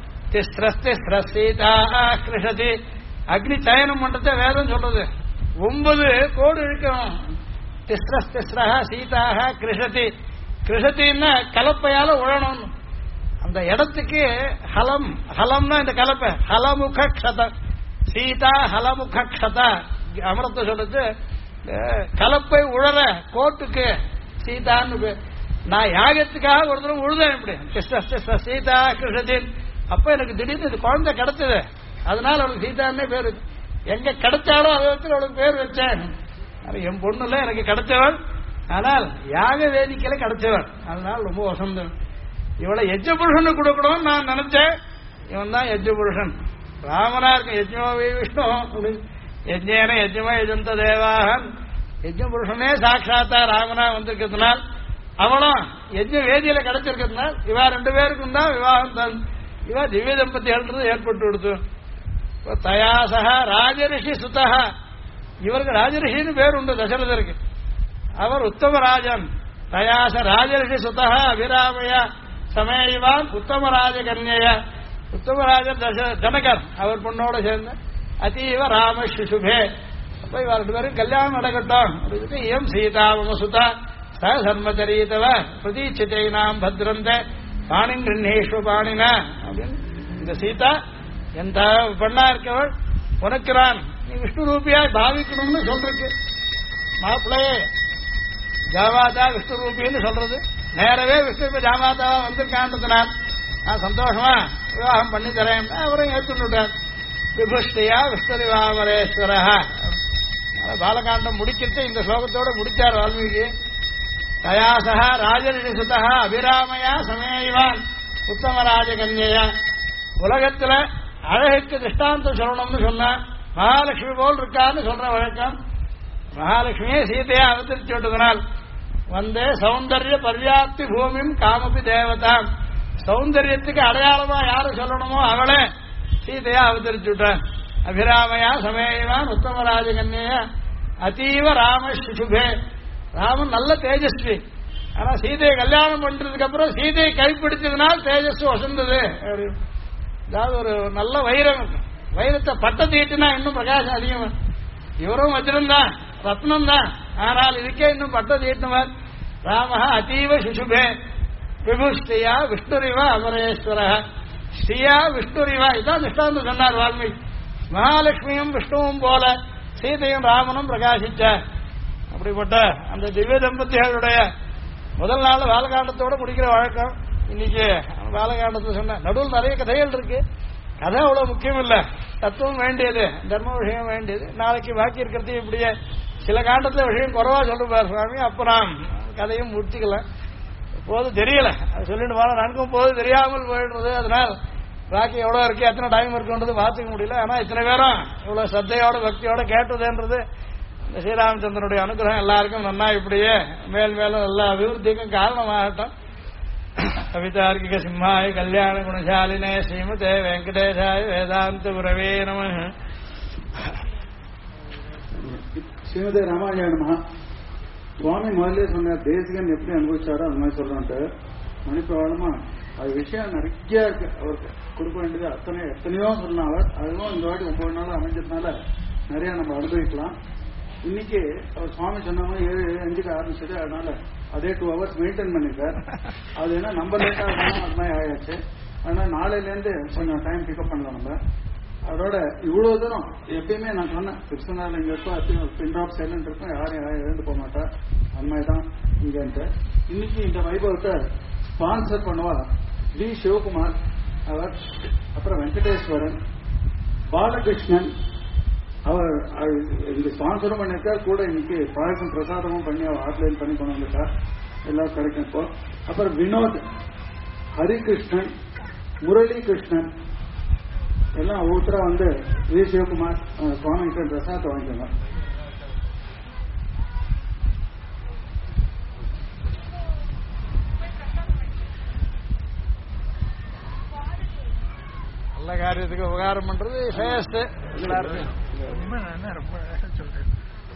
சீதா கிருஷதி, அக்னி சயனம் பண்றத வேதம் சொல்றது. 9 கோடு இருக்கணும். திஸ்ரா சீதாக கிருஷதி, கிருஷத்தின்னா கலப்பையால உழணும். அந்த இடத்துக்கு ஹலம், ஹலம்னா இந்த கலப்பை, ஹலமுக க்ஷத, சீதா ஹலமுக க்ஷத அமிர்த சொல்றது. கலப்பை உழற கோட்டுக்கு சீதான்னு பேர். நான் யாகத்துக்காக ஒரு தடவை உழுதேன் இப்படி சீதா கிருஷத்தின். அப்ப எனக்கு திடீர்னு இது குழந்தை கிடைச்சது, அதனால அவளுக்கு சீதான்னே பேரு. எங்க கிடைச்சாலும் அதை வச்சு அவளுக்கு பேர் வச்சேன். என் பொண்ணுல எனக்கு கிடைச்சவள், ஆனால் யாக வேதிக்கையில கிடைச்சவள், அதனால ரொம்ப வசந்தம். இவளை யஜ்ஜ புருஷன் கொடுக்கணும்னு நான் நினைச்சேன். இவன் தான் யஜ்ஜ புருஷன், ராமனா இருக்க. யஜ்ஞோ விஷ்ணு யஜ்ஞேன யஜ்ஞமா யஜந்த தேவாகன். யஜ்ஞ புருஷனே சாட்சாத்தா ராமனா வந்திருக்கிறதுனால், அவளும் யஜ்ஞ வேதியில கிடைச்சிருக்கிறதுனால் இவா 2 பேருக்கும் தான் விவாகம் தான். இவா திவ்ய தம்பதிகள் ஏற்பட்டு கொடுத்து. தயாசக ராஜரிஷி சுதா, இவருக்கு ராஜரிஷின்னு பேர் உண்டு தசரதருக்கு. அவர் உத்தமராஜன். தயாச ராஜரிஷி சுதா அபிராமய சமயவான் உத்தமராஜ கன்யா. உத்தமராஜன் ஜனகர் அவர் பொண்ணோட சேர்ந்த அதீவ ராம சிசுபே. அப்ப இவ 2 பேரும் கல்யாணம் நடக்கட்டும். எம் சீதா மம சுதா ச சர்மச்சரீதவ பிரதீட்சிதைனாம் பத்ரந்த பாணிங்கிருஷ்வ பாணினா அப்படின்னு. இந்த சீதா எந்த பெண்ணா இருக்கவள், உனக்கு நான் நீ விஷ்ணு ரூபியாய் பாவிக்கணும்னு சொல்றக்கு. மாப்பிள்ளையே ஜாமாதா விஷ்ணு ரூபின்னு சொல்றது, நேரவே விஷ்ணு ஜாமாதாவா வந்திருக்கான்றதுனால் நான் சந்தோஷமா விவாகம் பண்ணி தரேன். அவரையும் ஏற்றுட்டார். விபுஷ்டியா விஷ்ணுரிவாமரேஸ்வர. பாலகாண்டம் முடிக்கிறது இந்த ஸ்லோகத்தோட முடிச்சார் வால்மீகி. தயாசக ராஜரிஷி சுதா அபிராமயா சமயவான் உத்தமராஜ கன்யா. உலகத்துல அழகுக்கு திருஷ்டாந்தம் சொல்லணும்னு சொன்ன மகாலட்சுமி போல் இருக்கான்னு சொல்ற வழக்கம். மகாலட்சுமியே சீதையா அவதரிச்சு விட்டதனால் வந்தே சௌந்தர்ய பர்யாப்தி பூமியும் காமபி தேவதாம். சௌந்தரியத்துக்கு அடையாளமா யாரு சொல்லணுமோ அவளே சீதையா அவதரிச்சு விட்டான். அபிராமயா சமயவான் உத்தமராஜ கன்யா அதீவ ராம சிசுபே. ராமன் நல்ல தேஜஸ்வி, ஆனா சீதையை கல்யாணம் பண்றதுக்கு அப்புறம் சீதையை கைப்பிடிச்சதுனால் தேஜஸ் வசந்தது. அதாவது ஒரு நல்ல வைரம், வைரத்தை பட்ட தீட்டுனா இன்னும் பிரகாசம் அதிகமா. இவரும் வஜ்ரம் தான், ரத்னம் தான், ஆனால் இதுக்கே இன்னும் பட்ட தீட்டுவர். ராம அதீவ சிசுபே விபுஷ்டியா விஷ்ணுரிவ அமரேஸ்வர. ஸ்ரீயா விஷ்ணுரிவா, இதான் நிஷ்டாந்தம் சொன்னார் வால்மீகி. மகாலட்சுமியும் விஷ்ணுவும் போல சீதையும் ராமனும் பிரகாசிச்சார். அப்படிப்பட்ட அந்த திவ்ய தம்பதிகளுடைய முதல் நாள் பாலகாண்டத்தோட முடிக்கிற வழக்கம். இன்னைக்கு பாலகாண்டத்தில் சொன்ன நடுவில் நிறைய கதைகள் இருக்கு. கதை அவ்வளவு முக்கியம் இல்ல, தத்துவம் வேண்டியது, தர்ம விஷயம் வேண்டியது. நாளைக்கு பாக்கி இருக்கிறது இப்படியே சில காண்டத்துல விஷயம் குறைவா சொல்லுவார் சுவாமி. அப்புறம் கதையும் முடிச்சுக்கலாம். போது தெரியல, அது சொல்லிட்டு போன நன்கும் போது தெரியாமல் போயிடுறது. அதனால பாக்கி எவ்வளவு இருக்கு, எத்தனை டைம் இருக்குன்றது பார்த்துக்க முடியல. ஆனா இத்தனை பேரும் இவ்வளவு சத்தையோட பக்தியோட கேட்டதுன்றது இந்த ஸ்ரீராமச்சந்திரனுடைய அனுகிரகம் எல்லாருக்கும் நன்னா இப்படியே மேல் மேலும் எல்லா அபிவிருத்திக்கும் காரணமாகட்டும். கவிதார்க்கிக சிம்மாய கல்யாண குணசாலினே ஸ்ரீமதே வெங்கடேசாய வேதாந்த குரவே நமः. ஸ்ரீமதே ராமானுஜாய நமः. சுவாமி முதல்ல சொன்னார் தேசிகன் எப்படி அனுபவிச்சாரோ அந்த மாதிரி சொல்றான்ட்டு மணிப்பிரவாளமா அது விஷயம் நிறைய இருக்கு அவருக்கு கொடுக்க வேண்டியது எத்தனையோ சொன்னா அவர் அதுவும் இந்த வாட்டி 9 நாள் அமைஞ்சதுனால நிறைய நம்ம அனுபவிக்கலாம். இன்னைக்கு அவர் சுவாமி சொன்னாங்க 7:05 ஆரம்பிச்சது, அதனால அதே 2 hours மெயின்டைன் பண்ணிருக்கார். அது ஏன்னா நம்ம லேட்டா இருக்கணும் அது மாதிரி ஆயாச்சு. அதனால நாளையிலேருந்து கொஞ்சம் டைம் பிக்கப் பண்ணலாம் நம்ம. அதோட இவ்வளவு தூரம் எப்பயுமே நான் சொன்னேன் கிருஷ்ணனால இங்க இருக்கும் பின் ட்ராப் சைலண்ட் இருக்கும், யாரும் எழுந்து போக மாட்டா அந்த மாதிரிதான் இங்கன்ட்டு. இன்னைக்கு இந்த வைபவத்தை ஸ்பான்சர் பண்ணுவா டி சிவகுமார் அவர், அப்புறம் வெங்கடேஸ்வரன், பாலகிருஷ்ணன் அவர் இந்த ஸ்பான்சரும் பண்ணிருக்கார். கூட இன்னைக்கு பாயசம் பிரசாதமும் பண்ணி அவர் ஆன்லைன் பண்ணி கொண்டு வந்துட்டார், எல்லாரும் கிடைக்கும் இப்போ. அப்புறம் வினோத், ஹரிகிருஷ்ணன், முரளி கிருஷ்ணன் எல்லாம் ஒவ்வொருத்தரா வந்து வி சிவகுமார் சுவாமி கிட்ட பிரசாதத்தை வாங்கிக்கோங்க. நல்ல காரியத்துக்கு உபகாரம் பண்றது ஃபேஸ்ட் எல்லாருக்கும் ரொம்ப சொல்றேன்.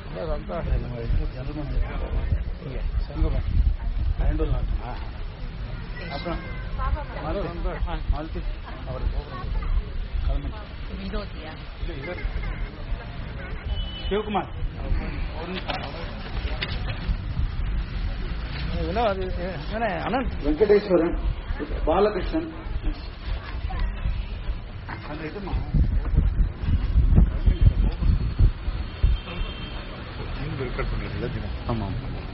சிவகுமார், அனந்த், வெங்கடேஸ்வரன், பாலகிருஷ்ணன் ஆமா.